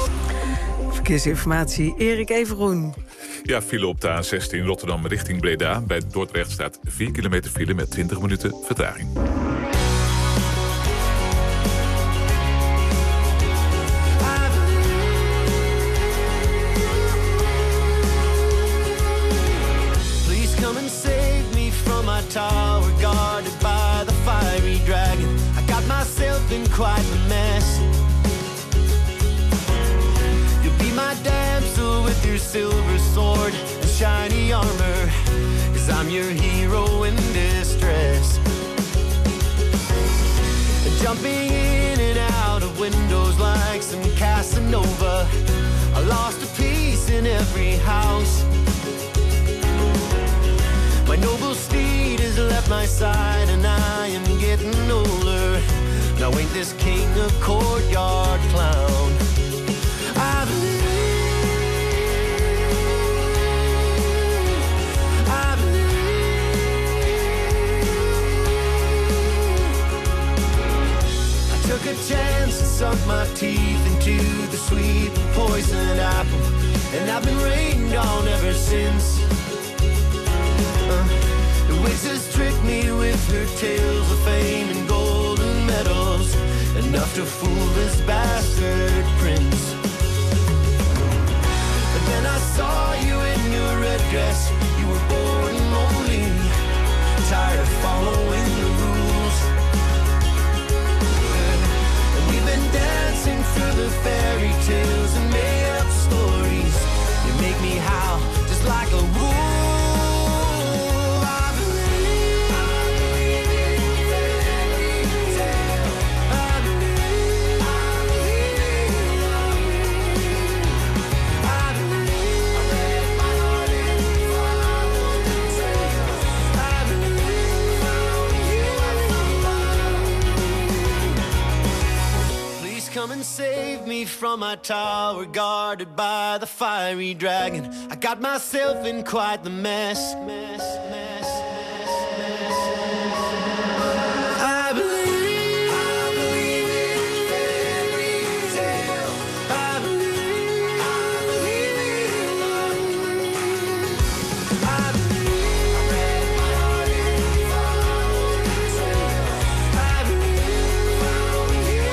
Verkeersinformatie, Erik Everoen. Ja, file op de A16 Rotterdam richting Breda. Bij Dordrecht staat 4 kilometer file met 20 minuten vertraging. Tower guarded by the fiery dragon. I got myself in quite the mess. You'll be my damsel with your silver sword and shiny armor, 'cause I'm your hero in distress. Jumping in and out of windows like some Casanova. I lost a piece in every house. My noble steed has left my side and I am getting older. Now ain't this king a courtyard clown? I took a chance and sunk my teeth into the sweet poisoned apple, and I've been rained on ever since. The witch has tricked me with her tales of fame and golden medals, enough to fool this bastard prince. But then I saw you in your red dress. You were bored and lonely, tired of following the rules. And we've been dancing through the fairy tales and made up stories. You make me howl just like a wolf. Come and save me from my tower guarded by the fiery dragon. I got myself in quite the mess. I believe in fairy tale. I believe in love. I believe I read my heart in the tale. I believe found you.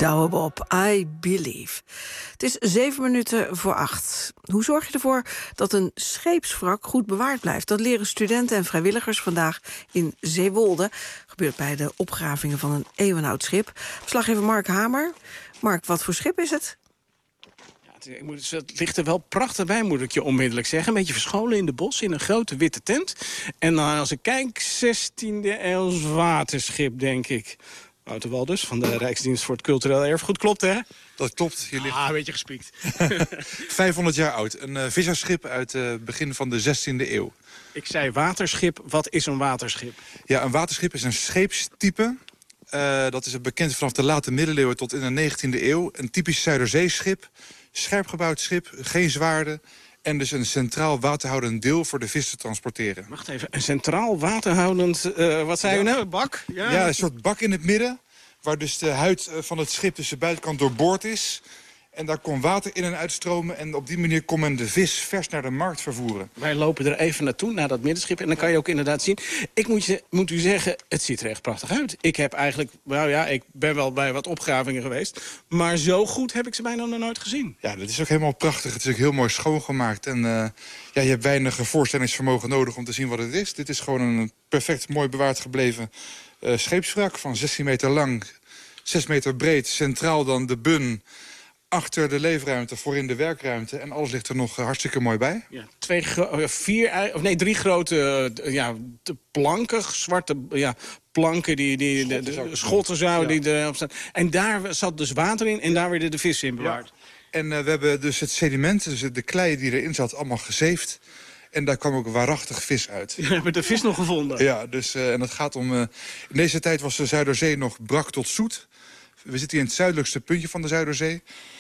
Douwe Bob, I Believe. Het is 7:07. Hoe zorg je ervoor dat een scheepswrak goed bewaard blijft? Dat leren studenten en vrijwilligers vandaag in Zeewolde. Gebeurt bij de opgravingen van een eeuwenoud schip. Verslaggever Mark Hamer. Mark, wat voor schip is het? Het ligt er wel prachtig bij, moet ik je onmiddellijk zeggen. Een beetje verscholen in de bos, in een grote witte tent. En dan, als ik kijk, 16e eeuws waterschip, denk ik. Wouter Walders van de Rijksdienst voor het Cultureel Erfgoed. Klopt, hè? Dat klopt. Hier ligt een beetje gespiekt. 500 jaar oud. Een vissersschip uit het begin van de 16e eeuw. Ik zei waterschip. Wat is een waterschip? Ja, een waterschip is een scheepstype. Dat is bekend vanaf de late middeleeuwen tot in de 19e eeuw. Een typisch Zuiderzeeschip. Scherp gebouwd schip, geen zwaarden. En dus een centraal waterhoudend deel voor de vis te transporteren. Wacht even, een centraal waterhoudend, wat zei u nou, een bak? Ja, een soort bak in het midden. Waar dus de huid van het schip, dus de buitenkant, doorboord is. En daar kon water in en uitstromen. En op die manier kon men de vis vers naar de markt vervoeren. Wij lopen er even naartoe, naar dat middenschip. En dan kan je ook inderdaad zien. Ik moet u zeggen, het ziet er echt prachtig uit. Ik heb eigenlijk, ik ben wel bij wat opgravingen geweest. Maar zo goed heb ik ze bijna nog nooit gezien. Ja, dat is ook helemaal prachtig. Het is ook heel mooi schoongemaakt. En je hebt weinig voorstellingsvermogen nodig om te zien wat het is. Dit is gewoon een perfect mooi bewaard gebleven scheepswrak van 16 meter lang, 6 meter breed. Centraal dan de bun. Achter de leefruimte, voorin de werkruimte. En alles ligt er nog hartstikke mooi bij. Ja, 3 grote planken, zwarte planken, de schotten die erop staan. En daar zat dus water in en daar werden de vissen in bewaard. Ja. En we hebben dus het sediment, dus de klei die erin zat, allemaal gezeefd. En daar kwam ook waarachtig vis uit. Je hebt de vis nog gevonden? Ja, dus, en het gaat om... in deze tijd was de Zuiderzee nog brak tot zoet. We zitten hier in het zuidelijkste puntje van de Zuiderzee.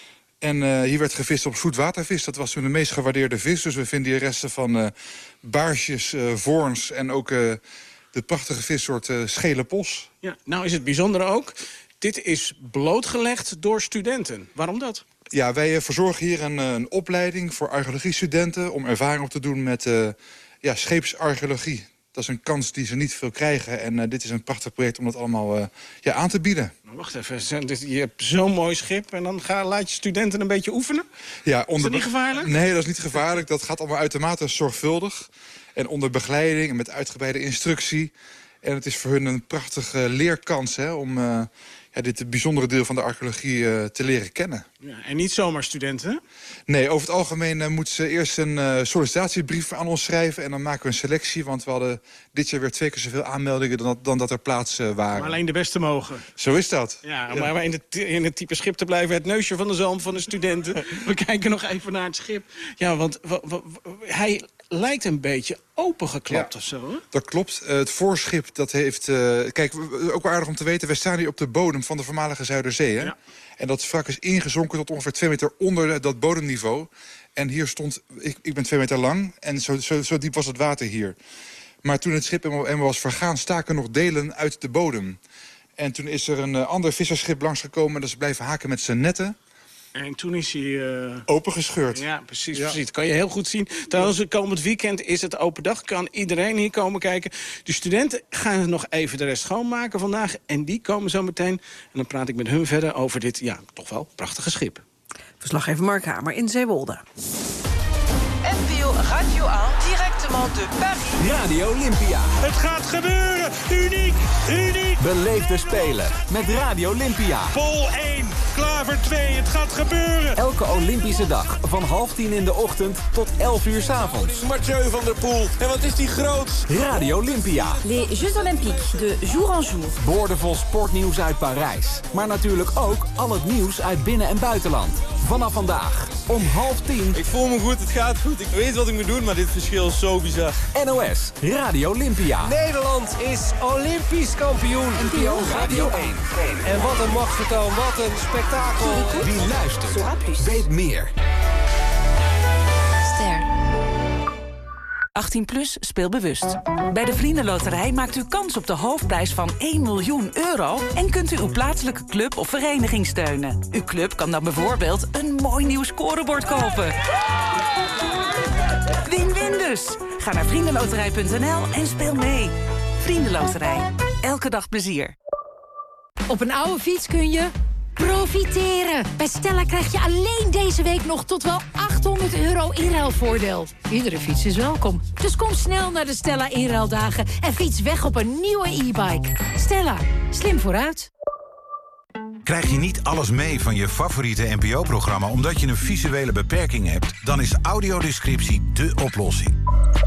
En hier werd gevist op zoetwatervis. Dat was toen de meest gewaardeerde vis. Dus we vinden hier resten van baarsjes, voorns en ook de prachtige vissoort schele pos. Ja, nou is het bijzondere ook, dit is blootgelegd door studenten. Waarom dat? Ja, wij verzorgen hier een opleiding voor archeologiestudenten om ervaring op te doen met scheepsarcheologie. Dat is een kans die ze niet veel krijgen. En dit is een prachtig project om dat allemaal aan te bieden. Nou, wacht even, je hebt zo'n mooi schip en dan laat je studenten een beetje oefenen? Ja, is dat niet gevaarlijk? Nee, dat is niet gevaarlijk. Dat gaat allemaal uitermate zorgvuldig. En onder begeleiding en met uitgebreide instructie. En het is voor hun een prachtige leerkans om dit bijzondere deel van de archeologie te leren kennen. Ja, en niet zomaar studenten, hè? Nee, over het algemeen moeten ze eerst een sollicitatiebrief aan ons schrijven. En dan maken we een selectie, want we hadden dit jaar weer 2 keer zoveel aanmeldingen dan dat er plaatsen waren. Maar alleen de beste mogen. Zo is dat. Ja, maar in het type schip te blijven, het neusje van de zalm van de studenten. We kijken nog even naar het schip. Ja, want hij lijkt een beetje opengeklapt of zo, hè? Dat klopt. Het voorschip, dat heeft... kijk, ook wel aardig om te weten, wij staan hier op de bodem van de voormalige Zuiderzee, hè? Ja. En dat wrak is ingezonken tot ongeveer 2 meter onder dat bodemniveau. En hier stond... Ik ben 2 meter lang en zo diep was het water hier. Maar toen het schip eenmaal was vergaan, staken nog delen uit de bodem. En toen is er een ander visserschip langsgekomen. Dat is blijven haken met zijn netten. En toen is hij... opengescheurd. Ja, precies. Dat kan je heel goed zien. Trouwens, komend weekend is het open dag. Kan iedereen hier komen kijken. De studenten gaan nog even de rest schoonmaken vandaag. En die komen zo meteen. En dan praat ik met hun verder over dit, toch wel prachtige schip. Verslaggever Mark Hamer in Zeewolde. NPO Radio 1, directement de Paris. Radio Olympia. Het gaat gebeuren! Uniek! Uniek! Beleef de Spelen met Radio Olympia. Pol 1, Klaver 2, het gaat gebeuren! Elke Olympische dag van 9:30 in de ochtend tot 11:00 's avonds. Mathieu van der Poel. En wat is die groot? Radio Olympia. Les Jeux Olympiques, de jour en jour. Boordevol sportnieuws uit Parijs. Maar natuurlijk ook al het nieuws uit binnen- en buitenland. Vanaf vandaag om 9:30. Ik voel me goed, het gaat goed. Ik weet wat ik moet doen, maar dit verschil is zo bizar. NOS Radio Olympia. Nederland is Olympisch kampioen. NPO Radio 1. En wat een machtsvertoon, wat een spektakel. Wie luistert, weet meer. Ster. 18 plus, speel bewust. Bij de Vriendenloterij maakt u kans op de hoofdprijs van 1 miljoen euro... en kunt u uw plaatselijke club of vereniging steunen. Uw club kan dan bijvoorbeeld een mooi nieuw scorebord kopen. Win-win dus. Ga naar vriendenloterij.nl en speel mee. Vriendenloterij. Elke dag plezier. Op een oude fiets kun je Profiteren! Bij Stella krijg je alleen deze week nog tot wel €800 inruilvoordeel. Iedere fiets is welkom. Dus kom snel naar de Stella inruildagen en fiets weg op een nieuwe e-bike. Stella, slim vooruit. Krijg je niet alles mee van je favoriete NPO-programma omdat je een visuele beperking hebt? Dan is audiodescriptie dé oplossing.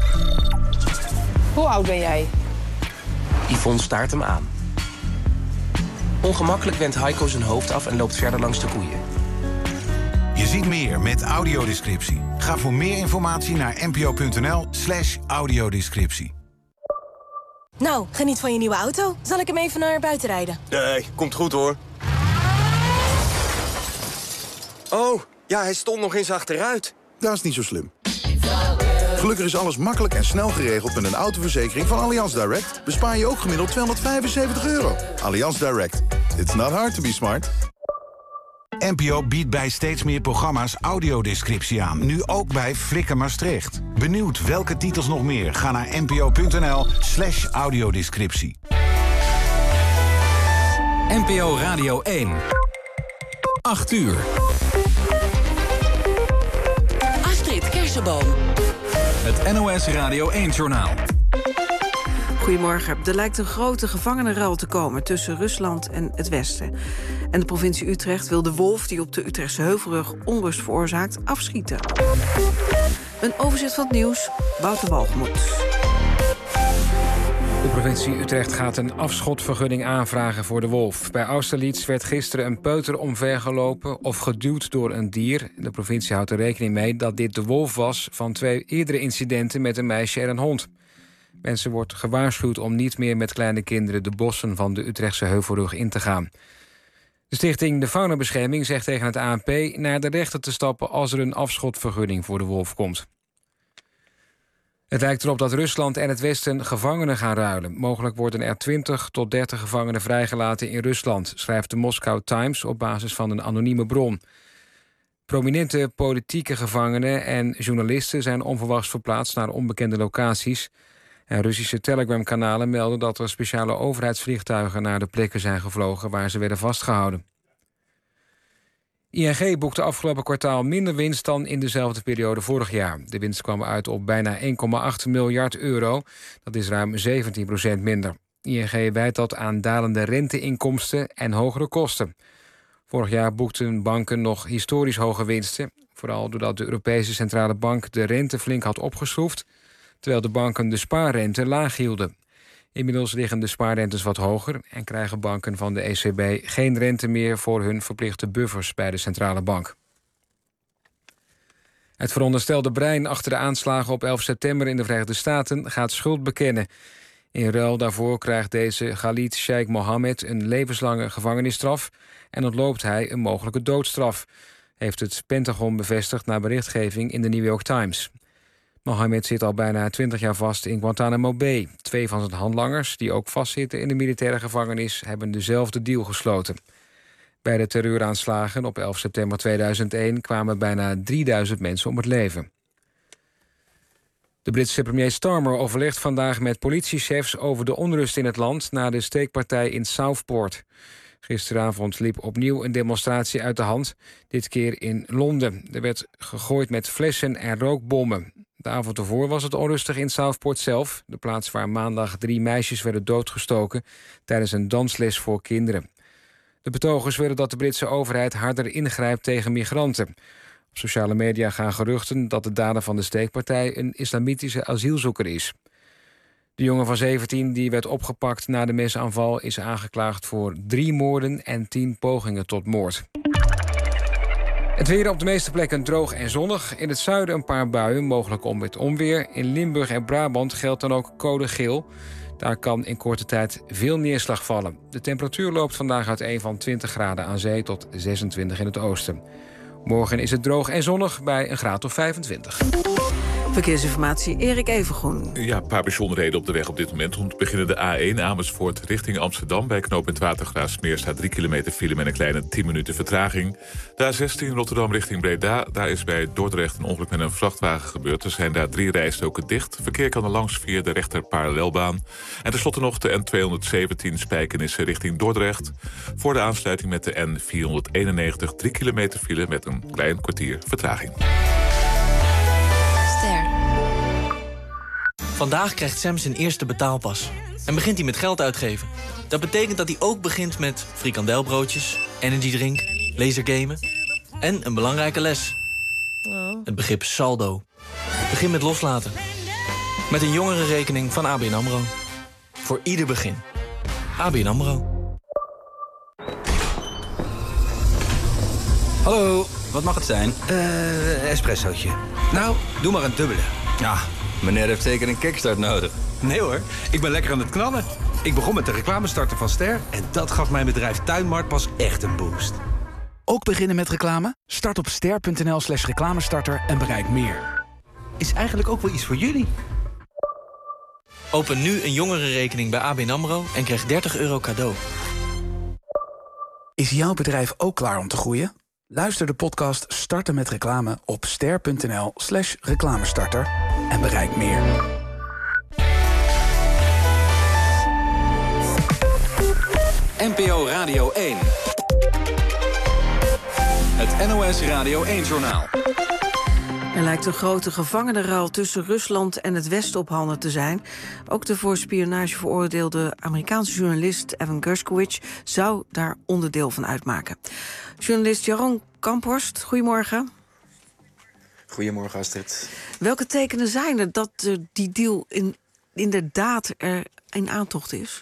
Hoe oud ben jij? Yvonne staart hem aan. Ongemakkelijk wendt Heiko zijn hoofd af en loopt verder langs de koeien. Je ziet meer met audiodescriptie. Ga voor meer informatie naar npo.nl/audiodescriptie. Nou, geniet van je nieuwe auto. Zal ik hem even naar buiten rijden? Nee, komt goed hoor. Oh, ja, hij stond nog eens achteruit. Dat is niet zo slim. Gelukkig is alles makkelijk en snel geregeld met een autoverzekering van Allianz Direct. Bespaar je ook gemiddeld €275. Allianz Direct. It's not hard to be smart. NPO biedt bij steeds meer programma's audiodescriptie aan. Nu ook bij Flikker Maastricht. Benieuwd welke titels nog meer? Ga naar npo.nl/audiodescriptie. NPO Radio 1. 8 uur. Astrid Kersenboom. Het NOS Radio 1-journaal. Goedemorgen. Er lijkt een grote gevangenenruil te komen tussen Rusland en het Westen. En de provincie Utrecht wil de wolf die op de Utrechtse Heuvelrug onrust veroorzaakt afschieten. Een overzicht van het nieuws, Wouter Walgemoed. De provincie Utrecht gaat een afschotvergunning aanvragen voor de wolf. Bij Austerlitz werd gisteren een peuter omvergelopen of geduwd door een dier. De provincie houdt er rekening mee dat dit de wolf was van 2 eerdere incidenten met een meisje en een hond. Mensen wordt gewaarschuwd om niet meer met kleine kinderen de bossen van de Utrechtse Heuvelrug in te gaan. De stichting De Faunabescherming zegt tegen het ANP naar de rechter te stappen als er een afschotvergunning voor de wolf komt. Het lijkt erop dat Rusland en het Westen gevangenen gaan ruilen. Mogelijk worden er 20 tot 30 gevangenen vrijgelaten in Rusland, schrijft de Moscow Times op basis van een anonieme bron. Prominente politieke gevangenen en journalisten zijn onverwachts verplaatst naar onbekende locaties. En Russische Telegram-kanalen melden dat er speciale overheidsvliegtuigen naar de plekken zijn gevlogen waar ze werden vastgehouden. ING boekte afgelopen kwartaal minder winst dan in dezelfde periode vorig jaar. De winst kwam uit op bijna €1,8 miljard. Dat is ruim 17% minder. ING wijt dat aan dalende renteinkomsten en hogere kosten. Vorig jaar boekten banken nog historisch hoge winsten, vooral doordat de Europese Centrale Bank de rente flink had opgeschroefd, terwijl de banken de spaarrente laag hielden. Inmiddels liggen de spaarrentes wat hoger en krijgen banken van de ECB geen rente meer voor hun verplichte buffers bij de centrale bank. Het veronderstelde brein achter de aanslagen op 11 september in de Verenigde Staten gaat schuld bekennen. In ruil daarvoor krijgt deze Khalid Sheikh Mohammed een levenslange gevangenisstraf en ontloopt hij een mogelijke doodstraf, heeft het Pentagon bevestigd na berichtgeving in de New York Times. Mohammed zit al bijna 20 jaar vast in Guantanamo Bay. 2 van zijn handlangers, die ook vastzitten in de militaire gevangenis, hebben dezelfde deal gesloten. Bij de terreuraanslagen op 11 september 2001 kwamen bijna 3000 mensen om het leven. De Britse premier Starmer overlegt vandaag met politiechefs over de onrust in het land na de steekpartij in Southport. Gisteravond liep opnieuw een demonstratie uit de hand, dit keer in Londen. Er werd gegooid met flessen en rookbommen. De avond ervoor was het onrustig in Southport zelf, de plaats waar maandag 3 meisjes werden doodgestoken tijdens een dansles voor kinderen. De betogers willen dat de Britse overheid harder ingrijpt tegen migranten. Op sociale media gaan geruchten dat de dader van de steekpartij een islamitische asielzoeker is. De jongen van 17 die werd opgepakt na de mesaanval is aangeklaagd voor 3 moorden en 10 pogingen tot moord. Het weer op de meeste plekken droog en zonnig. In het zuiden een paar buien, mogelijk met onweer. In Limburg en Brabant geldt dan ook code geel. Daar kan in korte tijd veel neerslag vallen. De temperatuur loopt vandaag uiteen van 20 graden aan zee tot 26 in het oosten. Morgen is het droog en zonnig bij een graad of 25. Verkeersinformatie, Erik Evengroen. Ja, een paar bijzonderheden op de weg op dit moment. Om te beginnen de A1 Amersfoort richting Amsterdam. Bij knooppunt Watergraafsmeer staat 3 kilometer file met een kleine 10 minuten vertraging. De A16 Rotterdam richting Breda. Daar is bij Dordrecht een ongeluk met een vrachtwagen gebeurd. Er zijn daar 3 rijstroken dicht. Verkeer kan er langs via de rechter parallelbaan. En tenslotte nog de N217 Spijkenissen richting Dordrecht. Voor de aansluiting met de N491 3 kilometer file met een klein kwartier vertraging. Vandaag krijgt Sam zijn eerste betaalpas. En begint hij met geld uitgeven. Dat betekent dat hij ook begint met frikandelbroodjes, energiedrink, lasergamen en een belangrijke les. Het begrip saldo. Begin met loslaten. Met een jongerenrekening van ABN AMRO. Voor ieder begin. ABN AMRO. Hallo, wat mag het zijn? Espressootje. Nou, doe maar een dubbele. Ja, meneer heeft zeker een kickstart nodig. Nee hoor, ik ben lekker aan het knallen. Ik begon met de reclamestarter van Ster en dat gaf mijn bedrijf Tuinmart pas echt een boost. Ook beginnen met reclame? Start op ster.nl/reclamestarter en bereik meer. Is eigenlijk ook wel iets voor jullie. Open nu een jongerenrekening bij ABN AMRO en krijg €30 cadeau. Is jouw bedrijf ook klaar om te groeien? Luister de podcast Starten met reclame op ster.nl/reclamestarter en bereik meer. NPO Radio 1. Het NOS Radio 1-journaal. Er lijkt een grote gevangenenruil tussen Rusland en het Westen op handen te zijn. Ook de voor spionage veroordeelde Amerikaanse journalist Evan Gershkovich zou daar onderdeel van uitmaken. Journalist Jeroen Kamphorst, goedemorgen. Goedemorgen, Astrid. Welke tekenen zijn er dat die deal inderdaad er in aantocht is?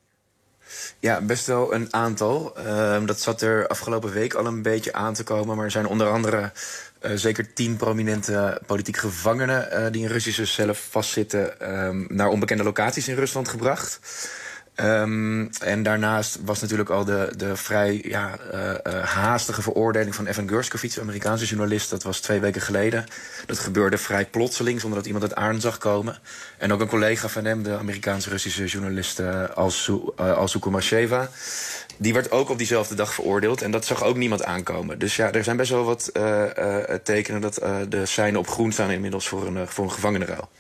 Ja, best wel een aantal. Dat zat er afgelopen week al een beetje aan te komen. Maar er zijn onder andere zeker 10 prominente politieke gevangenen die in Russische cellen vastzitten naar onbekende locaties in Rusland gebracht. En daarnaast was natuurlijk al de vrij haastige veroordeling van Evan Gershkovich, de Amerikaanse journalist. Dat was 2 weken geleden. Dat gebeurde vrij plotseling, zonder dat iemand het aan zag komen. En ook een collega van hem, de Amerikaans-Russische journalist Alsu Kumasheva, die werd ook op diezelfde dag veroordeeld. En dat zag ook niemand aankomen. Dus ja, er zijn best wel wat tekenen dat de seinen op groen staan inmiddels voor een gevangenenruil.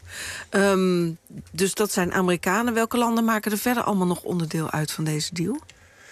Dus dat zijn Amerikanen. Welke landen maken er verder allemaal nog onderdeel uit van deze deal?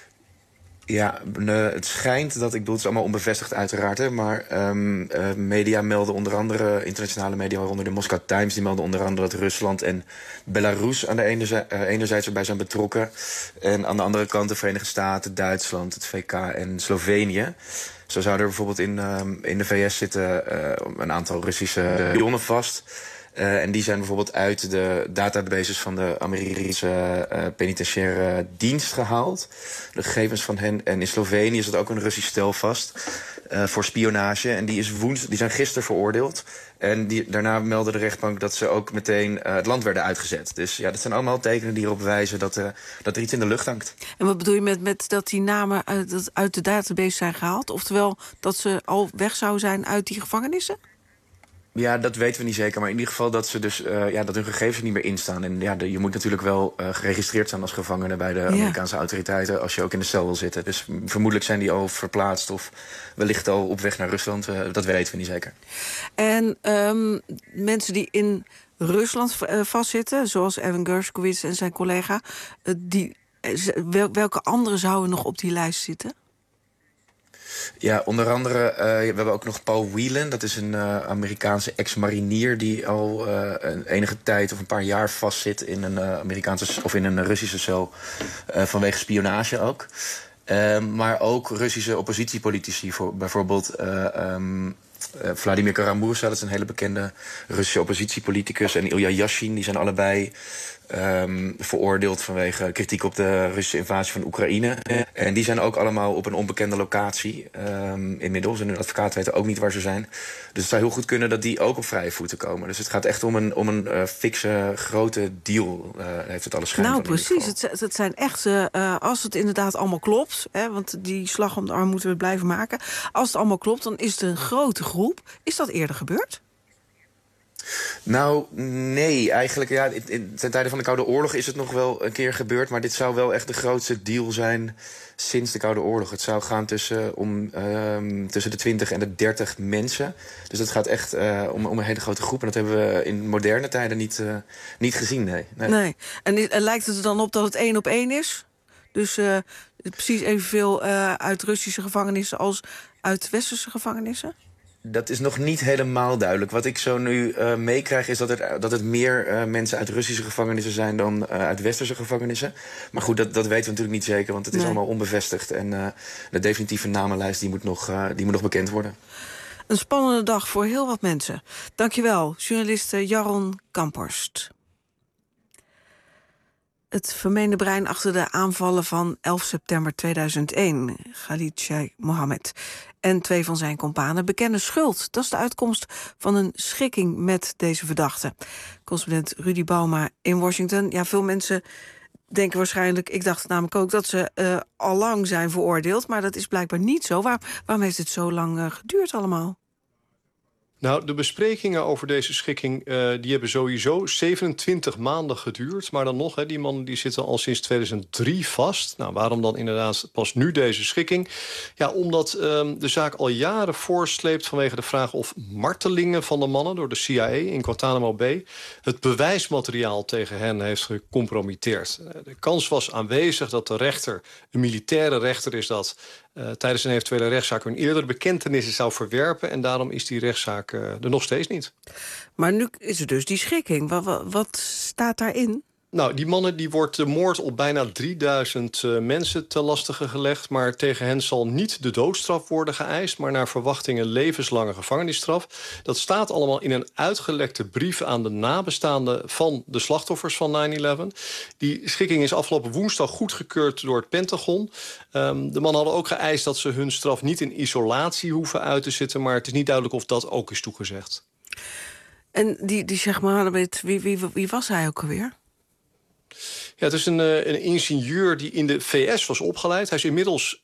Ja, het schijnt dat, het is allemaal onbevestigd uiteraard, hè, maar media melden onder andere, internationale media, waaronder de Moscow Times, die melden onder andere dat Rusland en Belarus aan de enerzijds erbij zijn betrokken. En aan de andere kant de Verenigde Staten, Duitsland, het VK en Slovenië. Zo zouden er bijvoorbeeld in de VS zitten een aantal Russische spionnen vast. En die zijn bijvoorbeeld uit de databases van de Amerikaanse penitentiaire dienst gehaald. De gegevens van hen. En in Slovenië zit ook een Russisch stel vast voor spionage. En die zijn gisteren veroordeeld. En daarna meldde de rechtbank dat ze ook meteen het land werden uitgezet. Dus ja, dat zijn allemaal tekenen die erop wijzen dat er iets in de lucht hangt. En wat bedoel je met dat die namen uit de database zijn gehaald? Oftewel dat ze al weg zouden zijn uit die gevangenissen? Ja, dat weten we niet zeker. Maar in ieder geval dat ze dus dat hun gegevens er niet meer in staan. En ja, je moet natuurlijk wel geregistreerd zijn als gevangene bij de Amerikaanse autoriteiten als je ook in de cel wil zitten. Dus vermoedelijk zijn die al verplaatst of wellicht al op weg naar Rusland. Dat weten we niet zeker. En mensen die in Rusland vastzitten, zoals Evan Gershkovich en zijn collega, welke anderen zouden nog op die lijst zitten? Ja, onder andere, we hebben ook nog Paul Whelan. Dat is een Amerikaanse ex-marinier die al enige tijd of een paar jaar vastzit in een Amerikaanse of in een Russische cel vanwege spionage ook. Maar ook Russische oppositiepolitici, bijvoorbeeld Vladimir Kara-Murza, dat is een hele bekende Russische oppositiepoliticus, en Ilya Yashin, die zijn allebei veroordeeld vanwege kritiek op de Russische invasie van Oekraïne. En die zijn ook allemaal op een onbekende locatie inmiddels. En hun advocaten weten ook niet waar ze zijn. Dus het zou heel goed kunnen dat die ook op vrije voeten komen. Dus het gaat echt om een fikse, grote deal, heeft het alles schijn. Nou, precies. Het zijn echt, als het inderdaad allemaal klopt, hè, want die slag om de arm moeten we blijven maken. Als het allemaal klopt, dan is het een grote groep. Is dat eerder gebeurd? Nou, nee. Eigenlijk, ja, ten tijde van de Koude Oorlog is het nog wel een keer gebeurd. Maar dit zou wel echt de grootste deal zijn sinds de Koude Oorlog. Het zou gaan tussen de 20 en de 30 mensen. Dus dat gaat echt om een hele grote groep. En dat hebben we in moderne tijden niet gezien, nee. En lijkt het er dan op dat het 1 op 1 is? Dus precies evenveel uit Russische gevangenissen als uit Westerse gevangenissen? Dat is nog niet helemaal duidelijk. Wat ik zo nu meekrijg is dat het meer mensen uit Russische gevangenissen zijn dan uit Westerse gevangenissen. Maar goed, dat weten we natuurlijk niet zeker, want het is allemaal onbevestigd. En de definitieve namenlijst die moet nog bekend worden. Een spannende dag voor heel wat mensen. Dankjewel, journalist Jaron Kamphorst. Het vermeende brein achter de aanvallen van 11 september 2001, Khalid Sheikh Mohammed, en 2 van zijn kompanen bekennen schuld. Dat is de uitkomst van een schikking met deze verdachten. Correspondent Rudy Bauma in Washington. Ja, veel mensen denken waarschijnlijk, ik dacht namelijk ook, dat ze al lang zijn veroordeeld, maar dat is blijkbaar niet zo. Waarom heeft het zo lang geduurd allemaal? Nou, de besprekingen over deze schikking die hebben sowieso 27 maanden geduurd. Maar dan nog, die mannen die zitten al sinds 2003 vast. Nou, waarom dan inderdaad pas nu deze schikking? Ja, omdat de zaak al jaren voorsleept vanwege de vraag of martelingen van de mannen door de CIA in Guantanamo Bay het bewijsmateriaal tegen hen heeft gecompromitteerd. De kans was aanwezig dat de rechter, een militaire rechter is dat, tijdens een eventuele rechtszaak hun eerdere bekentenissen zou verwerpen. En daarom is die rechtszaak er nog steeds niet. Maar nu is er dus die schikking. Wat staat daarin? Nou, die mannen die wordt de moord op bijna 3000 mensen te lastige gelegd. Maar tegen hen zal niet de doodstraf worden geëist, maar naar verwachting een levenslange gevangenisstraf. Dat staat allemaal in een uitgelekte brief aan de nabestaanden van de slachtoffers van 9/11. Die schikking is afgelopen woensdag goedgekeurd door het Pentagon. De mannen hadden ook geëist dat ze hun straf niet in isolatie hoeven uit te zitten, maar het is niet duidelijk of dat ook is toegezegd. En die Sheikh Mohammed, wie was hij ook alweer? Ja, het is een ingenieur die in de VS was opgeleid. Hij is inmiddels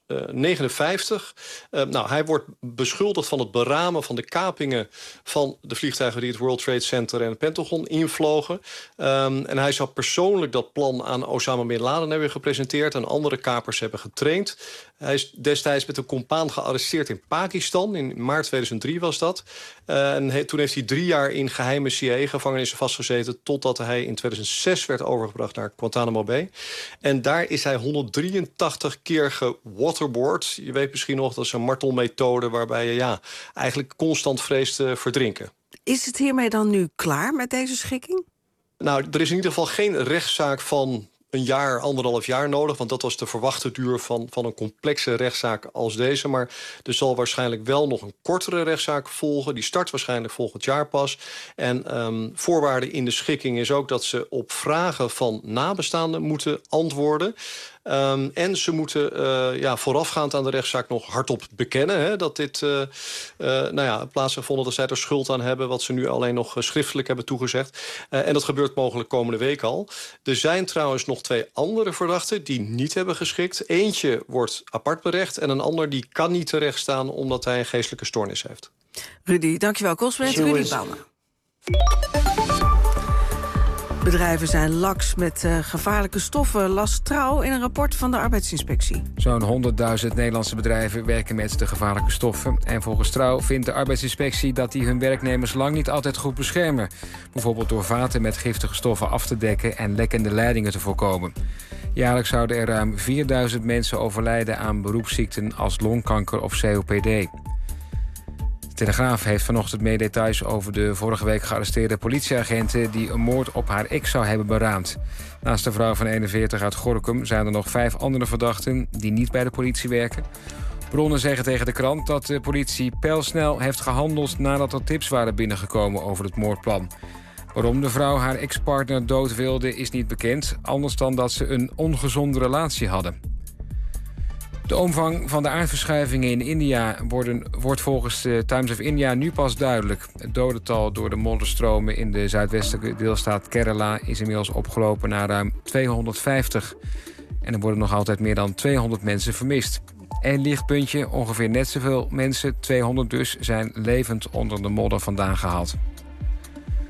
59. Hij wordt beschuldigd van het beramen van de kapingen van de vliegtuigen die het World Trade Center en het Pentagon invlogen. En hij zou persoonlijk dat plan aan Osama Bin Laden hebben gepresenteerd en andere kapers hebben getraind. Hij is destijds met een compaan gearresteerd in Pakistan. In maart 2003 was dat. En toen heeft hij 3 jaar in geheime CIA-gevangenissen vastgezeten, totdat hij in 2006 werd overgebracht naar Guantanamo Bay. En daar is hij 183 keer gewaterboard. Je weet misschien nog, dat is een martelmethode waarbij je eigenlijk constant vreest te verdrinken. Is het hiermee dan nu klaar met deze schikking? Nou, er is in ieder geval geen rechtszaak van een jaar, 1,5 jaar nodig, want dat was de verwachte duur van een complexe rechtszaak als deze. Maar er zal waarschijnlijk wel nog een kortere rechtszaak volgen. Die start waarschijnlijk volgend jaar pas. En voorwaarde in de schikking is ook dat ze op vragen van nabestaanden moeten antwoorden. En ze moeten voorafgaand aan de rechtszaak nog hardop bekennen dat dit plaatsgevonden, dat zij er schuld aan hebben, wat ze nu alleen nog schriftelijk hebben toegezegd. En dat gebeurt mogelijk komende week al. Er zijn trouwens nog 2 andere verdachten die niet hebben geschikt. Eentje wordt apart berecht en een ander die kan niet terecht staan omdat hij een geestelijke stoornis heeft. Rudy, dankjewel. Correspondent Rudy Bauma. Bedrijven zijn laks met gevaarlijke stoffen, las Trouw in een rapport van de arbeidsinspectie. Zo'n 100.000 Nederlandse bedrijven werken met de gevaarlijke stoffen. En volgens Trouw vindt de arbeidsinspectie dat die hun werknemers lang niet altijd goed beschermen. Bijvoorbeeld door vaten met giftige stoffen af te dekken en lekkende leidingen te voorkomen. Jaarlijks zouden er ruim 4000 mensen overlijden aan beroepsziekten als longkanker of COPD. De Telegraaf heeft vanochtend meer details over de vorige week gearresteerde politieagenten die een moord op haar ex zou hebben beraamd. Naast de vrouw van 41 uit Gorinchem zijn er nog 5 andere verdachten die niet bij de politie werken. Bronnen zeggen tegen de krant dat de politie pijlsnel heeft gehandeld nadat er tips waren binnengekomen over het moordplan. Waarom de vrouw haar ex-partner dood wilde is niet bekend, anders dan dat ze een ongezonde relatie hadden. De omvang van de aardverschuivingen in India wordt volgens de Times of India nu pas duidelijk. Het dodental door de modderstromen in de zuidwestelijke deelstaat Kerala is inmiddels opgelopen naar ruim 250. En er worden nog altijd meer dan 200 mensen vermist. Eén lichtpuntje, ongeveer net zoveel mensen, 200 dus, zijn levend onder de modder vandaan gehaald.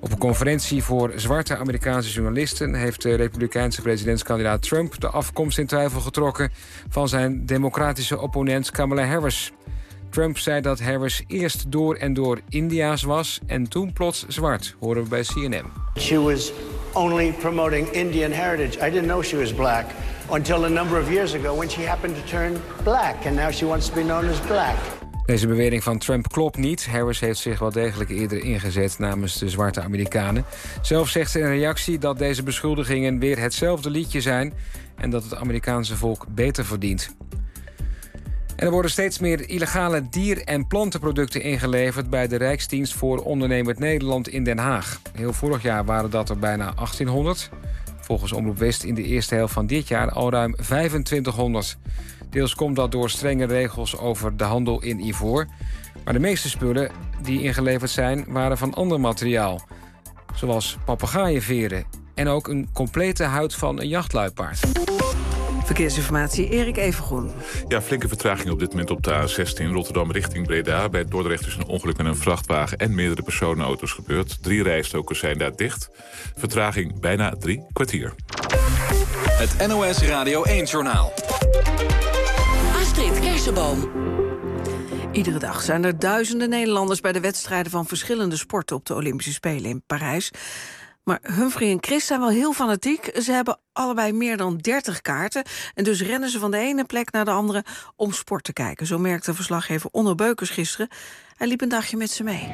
Op een conferentie voor zwarte Amerikaanse journalisten heeft de republikeinse presidentskandidaat Trump de afkomst in twijfel getrokken van zijn democratische opponent Kamala Harris. Trump zei dat Harris eerst door en door Indiaas was en toen plots zwart, horen we bij CNN. She was only promoting Indian heritage. I didn't know she was black until a number of years ago when she happened to turn black and now she wants to be known as black. Deze bewering van Trump klopt niet. Harris heeft zich wel degelijk eerder ingezet namens de zwarte Amerikanen. Zelf zegt ze in reactie dat deze beschuldigingen weer hetzelfde liedje zijn en dat het Amerikaanse volk beter verdient. En er worden steeds meer illegale dier- en plantenproducten ingeleverd bij de Rijksdienst voor Ondernemend Nederland in Den Haag. Heel vorig jaar waren dat er bijna 1800. Volgens Omroep West in de eerste helft van dit jaar al ruim 2500. Deels komt dat door strenge regels over de handel in ivoor. Maar de meeste spullen die ingeleverd zijn waren van ander materiaal. Zoals papegaaienveren en ook een complete huid van een jachtluipaard. Verkeersinformatie, Erik Evengroen. Ja, flinke vertraging op dit moment op de A16 Rotterdam richting Breda. Bij Dordrecht is een ongeluk met een vrachtwagen en meerdere personenauto's gebeurd. 3 rijstroken zijn daar dicht. Vertraging bijna 3 kwartier. Het NOS Radio 1-journaal. Astrid Kersenboom. Iedere dag zijn er duizenden Nederlanders bij de wedstrijden van verschillende sporten op de Olympische Spelen in Parijs. Maar Humphrey en Chris zijn wel heel fanatiek. Ze hebben allebei meer dan 30 kaarten. En dus rennen ze van de ene plek naar de andere om sport te kijken. Zo merkte verslaggever Onno Beukers gisteren. Hij liep een dagje met ze mee.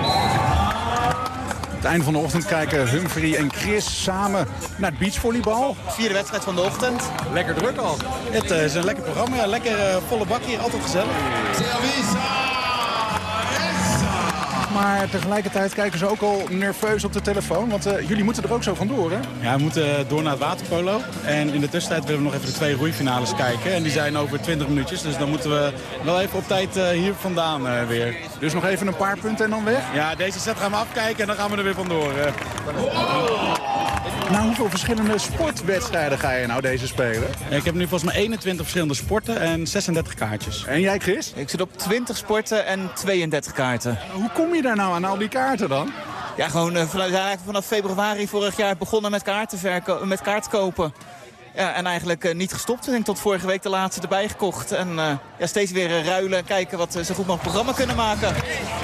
Het einde van de ochtend kijken Humphrey en Chris samen naar het beachvolleybal. 4e wedstrijd van de ochtend. Lekker druk al. Het is een lekker programma. Ja, lekker volle bak hier. Altijd gezellig. Maar tegelijkertijd kijken ze ook al nerveus op de telefoon. Want jullie moeten er ook zo vandoor, hè? Ja, we moeten door naar het waterpolo. En in de tussentijd willen we nog even de 2 roeifinales kijken. En die zijn over 20 minuutjes. Dus dan moeten we wel even op tijd hier vandaan weer. Dus nog even een paar punten en dan weg? Ja, deze set gaan we afkijken en dan gaan we er weer vandoor. Nou, hoeveel verschillende sportwedstrijden ga je nou deze spelen? Ja, ik heb nu volgens mij 21 verschillende sporten en 36 kaartjes. En jij, Chris? Ik zit op 20 sporten en 32 kaarten. Hoe kom je daar nou aan al die kaarten dan? Ja, gewoon vanaf februari vorig jaar begonnen met kaart kopen. Ja, en eigenlijk niet gestopt. Ik denk tot vorige week de laatste erbij gekocht. En ja, steeds weer ruilen en kijken wat we zo goed mogelijk programma kunnen maken.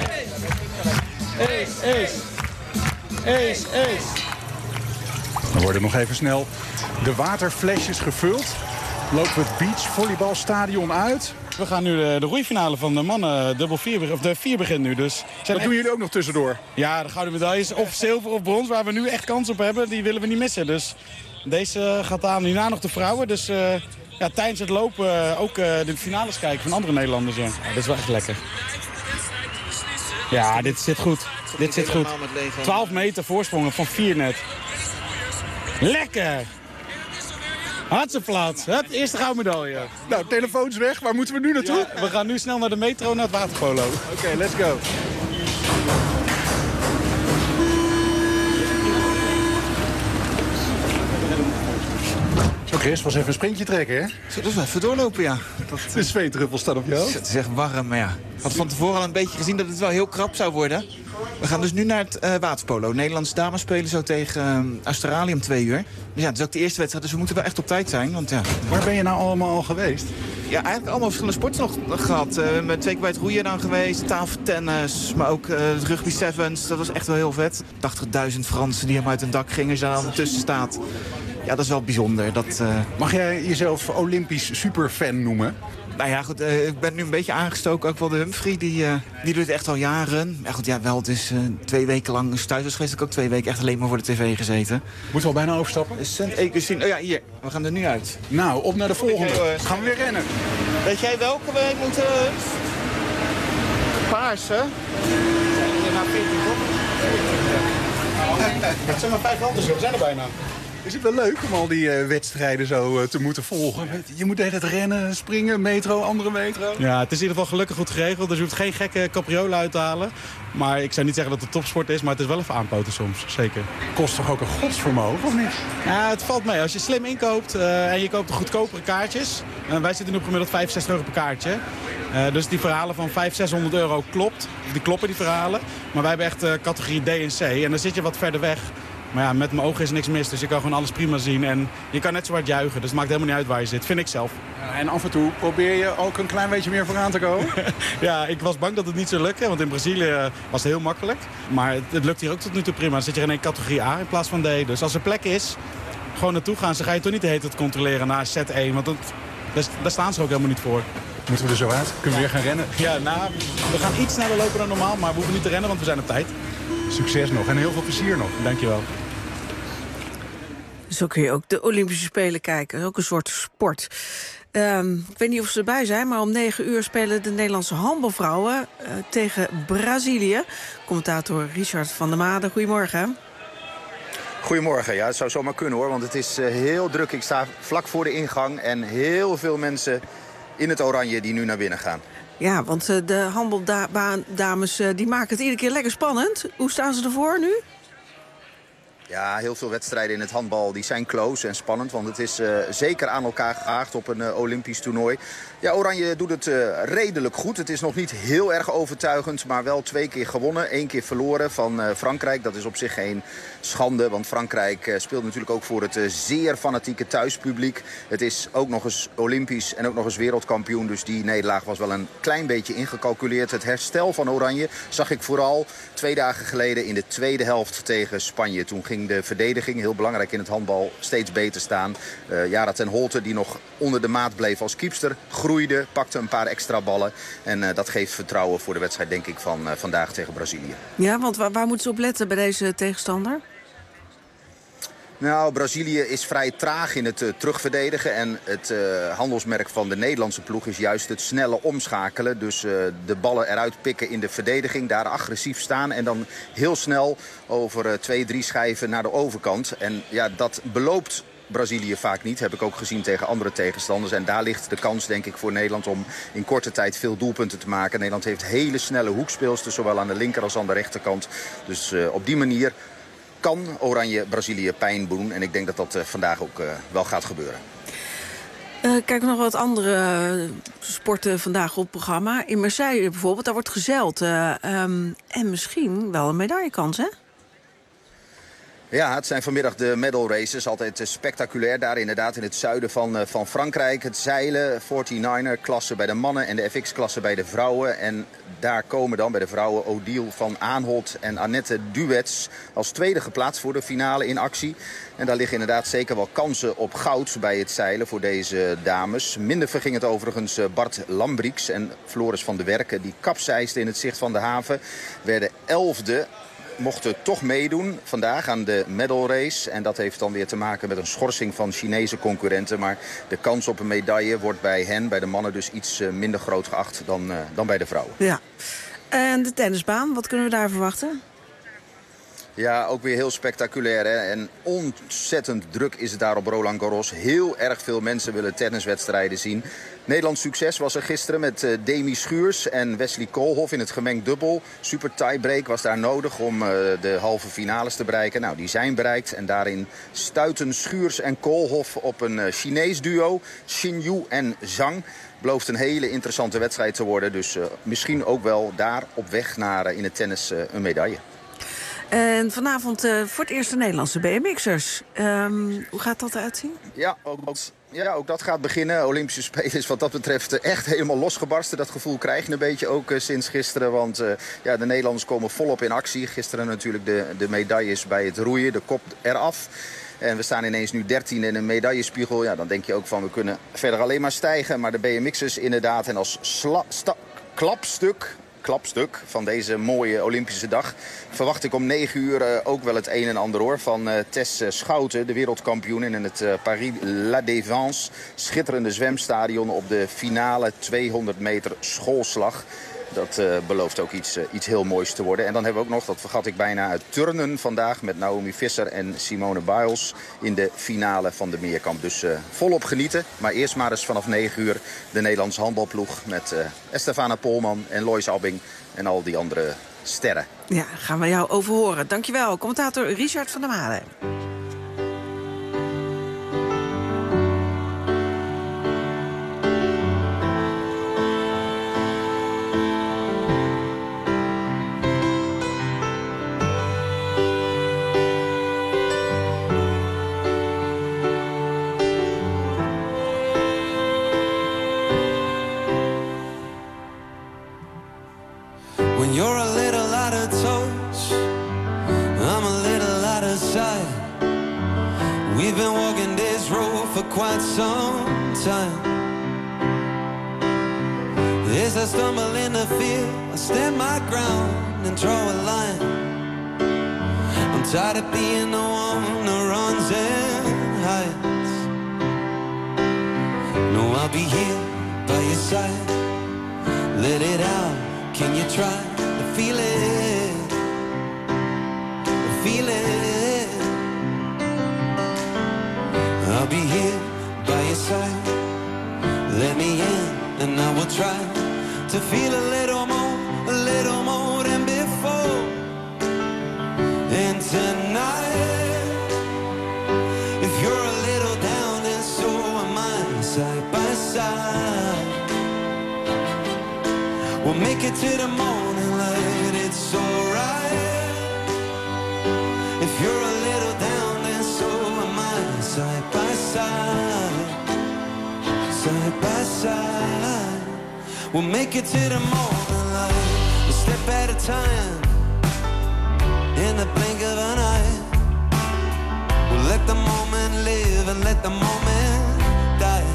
Ace. Dan worden nog even snel de waterflesjes gevuld. Lopen we het beachvolleybalstadion uit. We gaan nu de roeifinale van de mannen dubbel 4, of de 4 begint nu. Dus dat doen jullie ook nog tussendoor? Ja, de gouden medailles of zilver of brons, waar we nu echt kans op hebben, die willen we niet missen. Dus deze gaat aan. Hierna nog de vrouwen. Dus ja, tijdens het lopen ook de finales kijken van andere Nederlanders. Ja. Ja, dit is wel echt lekker. Ja, dit zit goed. Dit zit goed. 12 meter voorsprongen van 4 net. Lekker! Hartstikke hup, eerste gouden medaille. Nou, telefoons weg. Waar moeten we nu naartoe? Ja, we gaan nu snel naar de metro, naar het waterpolo. Oké, let's go. Zo, Chris, was even een sprintje trekken, hè? Zo, dat is wel even doorlopen, ja. De zweetdruppels staan op je hoofd. Het is echt warm, maar ja. Ik had van tevoren al een beetje gezien dat het wel heel krap zou worden. We gaan dus nu naar het waterpolo. Nederlandse dames spelen zo tegen Australië om 2 uur. Dus ja, het is ook de eerste wedstrijd, dus we moeten wel echt op tijd zijn. Want, ja. Waar ben je nou allemaal al geweest? Ja, eigenlijk allemaal verschillende sporten nog gehad. Met 2 keer bij het roeien dan geweest, tafeltennis, maar ook het rugby sevens. Dat was echt wel heel vet. 80.000 Fransen die hem uit een dak gingen, zijn dan tussen staat. Ja, dat is wel bijzonder. Mag jij jezelf Olympisch superfan noemen? Nou ja, goed, ik ben nu een beetje aangestoken. Ook wel de Humphrey, die doet het echt al jaren. Ja, goed, ja, wel, het is 2 weken lang thuis was geweest. Ik ook 2 weken echt alleen maar voor de tv gezeten. Moeten we al bijna overstappen? Oh ja, hier. We gaan er nu uit. Nou, op naar de volgende. Gaan we weer rennen. Weet jij welke we moeten? Paarse. Ja, 14 toch? Het zijn maar 5 handen zo, we zijn er bijna. Is het wel leuk om al die wedstrijden zo te moeten volgen? Je moet de hele tijd rennen, springen, metro, andere metro. Ja, het is in ieder geval gelukkig goed geregeld. Dus je hoeft geen gekke capriolen uit te halen. Maar ik zou niet zeggen dat het topsport is, maar het is wel even aanpoten soms. Zeker. Kost toch ook een godsvermogen, of niet? Ja, het valt mee. Als je slim inkoopt en je koopt de goedkopere kaartjes. Wij zitten nu op gemiddeld 65 euro per kaartje. Dus die verhalen van 500-600 euro klopt. Die kloppen, die verhalen. Maar wij hebben echt categorie D en C. En dan zit je wat verder weg. Maar ja, met mijn ogen is niks mis. Dus je kan gewoon alles prima zien. En je kan net zo hard juichen. Dus het maakt helemaal niet uit waar je zit. Vind ik zelf. Ja, en af en toe probeer je ook een klein beetje meer vooraan te komen? Ja, ik was bang dat het niet zou lukken. Want in Brazilië was het heel makkelijk. Maar het lukt hier ook tot nu toe prima. Dan zit je in één categorie A in plaats van D. Dus als er plek is, gewoon naartoe gaan. Ze ga je toch niet de hele tijd controleren na set 1. Want daar staan ze ook helemaal niet voor. Moeten we er zo uit? Kunnen we weer gaan rennen? Ja, nou, we gaan iets sneller lopen dan normaal. Maar we hoeven niet te rennen, want we zijn op tijd. Succes nog en heel veel plezier nog. Dankjewel. Zo kun je ook de Olympische Spelen kijken. Dat is ook een soort sport. Ik weet niet of ze erbij zijn, maar om 9 uur spelen de Nederlandse handbalvrouwen tegen Brazilië. Commentator Richard van der Made, goedemorgen. Goedemorgen, ja, het zou zomaar kunnen hoor, want het is heel druk. Ik sta vlak voor de ingang en heel veel mensen in het oranje die nu naar binnen gaan. Ja, want de handbaldames die maken het iedere keer lekker spannend. Hoe staan ze ervoor nu? Ja, heel veel wedstrijden in het handbal die zijn close en spannend. Want het is zeker aan elkaar gehaakt op een Olympisch toernooi. Ja, Oranje doet het redelijk goed. Het is nog niet heel erg overtuigend, maar wel 2 keer gewonnen. 1 keer verloren van Frankrijk. Dat is op zich geen schande, want Frankrijk speelt natuurlijk ook voor het zeer fanatieke thuispubliek. Het is ook nog eens Olympisch en ook nog eens wereldkampioen. Dus die nederlaag was wel een klein beetje ingecalculeerd. Het herstel van Oranje zag ik vooral 2 dagen geleden in de tweede helft tegen Spanje. Toen ging de verdediging, heel belangrijk in het handbal, steeds beter staan. Yara ten Holte, die nog onder de maat bleef als keepster, groeide, pakte een paar extra ballen. En dat geeft vertrouwen voor de wedstrijd, denk ik, van vandaag tegen Brazilië. Ja, want waar moeten ze op letten bij deze tegenstander? Nou, Brazilië is vrij traag in het terugverdedigen. En het handelsmerk van de Nederlandse ploeg is juist het snelle omschakelen. Dus de ballen eruit pikken in de verdediging, daar agressief staan. En dan heel snel over 2-3 schijven naar de overkant. En ja, dat beloopt Brazilië vaak niet. Heb ik ook gezien tegen andere tegenstanders. En daar ligt de kans, denk ik, voor Nederland om in korte tijd veel doelpunten te maken. Nederland heeft hele snelle hoekspeelsters, zowel aan de linker als aan de rechterkant. Dus op die manier kan Oranje Brazilië pijn doen. En ik denk dat dat vandaag ook wel gaat gebeuren. Kijk nog wat andere sporten vandaag op het programma. In Marseille bijvoorbeeld, daar wordt gezeild. En misschien wel een medaillekans, hè? Ja, het zijn vanmiddag de medal races. Altijd spectaculair daar inderdaad in het zuiden van Frankrijk. Het zeilen, 49er-klasse bij de mannen en de FX-klasse bij de vrouwen. En daar komen dan bij de vrouwen Odile van Aanholt en Annette Duets als tweede geplaatst voor de finale in actie. En daar liggen inderdaad zeker wel kansen op goud bij het zeilen voor deze dames. Minder verging het overigens Bart Lambrix en Floris van de Werken. Die kapseisden in het zicht van de haven, werden 11e. Mochten toch meedoen vandaag aan de medal race. En dat heeft dan weer te maken met een schorsing van Chinese concurrenten. Maar de kans op een medaille wordt bij hen, bij de mannen, dus iets minder groot geacht dan bij de vrouwen. Ja. En de tennisbaan, wat kunnen we daar verwachten? Ja, ook weer heel spectaculair. Hè? En ontzettend druk is het daar op Roland Garros. Heel erg veel mensen willen tenniswedstrijden zien. Nederlands succes was er gisteren met Demi Schuurs en Wesley Koolhof in het gemengd dubbel. Super tiebreak was daar nodig om de halve finales te bereiken. Nou, die zijn bereikt en daarin stuiten Schuurs en Koolhof op een Chinees duo. Xin Yu en Zhang. Belooft een hele interessante wedstrijd te worden. Dus misschien ook wel daar op weg naar in het tennis een medaille. En vanavond voor het eerst de Nederlandse BMX'ers. Hoe gaat dat eruit zien? Ja, ook dat gaat beginnen. Olympische Spelen is wat dat betreft echt helemaal losgebarsten. Dat gevoel krijg je een beetje ook sinds gisteren. Want de Nederlanders komen volop in actie. Gisteren natuurlijk de medailles bij het roeien, de kop eraf. En we staan ineens nu 13 in een medaillespiegel. Ja, dan denk je ook van we kunnen verder alleen maar stijgen. Maar de BMX'ers inderdaad. En als klapstuk van deze mooie Olympische dag verwacht ik om 9 uur ook wel het een en ander hoor. Van Tess Schouten, de wereldkampioen in het Paris La Défense. Schitterende zwemstadion op de finale 200 meter schoolslag. Dat belooft ook iets heel moois te worden. En dan hebben we ook nog, dat vergat ik bijna, het turnen vandaag met Naomi Visser en Simone Biles in de finale van de meerkamp. Dus volop genieten. Maar eerst maar eens vanaf 9 uur de Nederlandse handbalploeg met Estefana Polman en Lois Abbing en al die andere sterren. Ja, gaan we jou over horen. Dankjewel, commentator Richard van der Made. When you're a little out of touch, I'm a little out of sight. We've been walking this road for quite some time. As I stumble in the field, I stand my ground and draw a line. I'm tired of being the one who runs and hides. No, I'll be here by your side. Let it out, can you try to feel it? Feel it. I'll be here by your side. Let me in and I will try to feel a little more than before. And tonight, if you're a little down and so am I, side by side, we'll make it to the morning light, it's alright. If you're a little down and so am I, side by side, side by side, we'll make it to the morning light, a step at a time, in the blink of an eye. We'll let the moment live and let the moment die.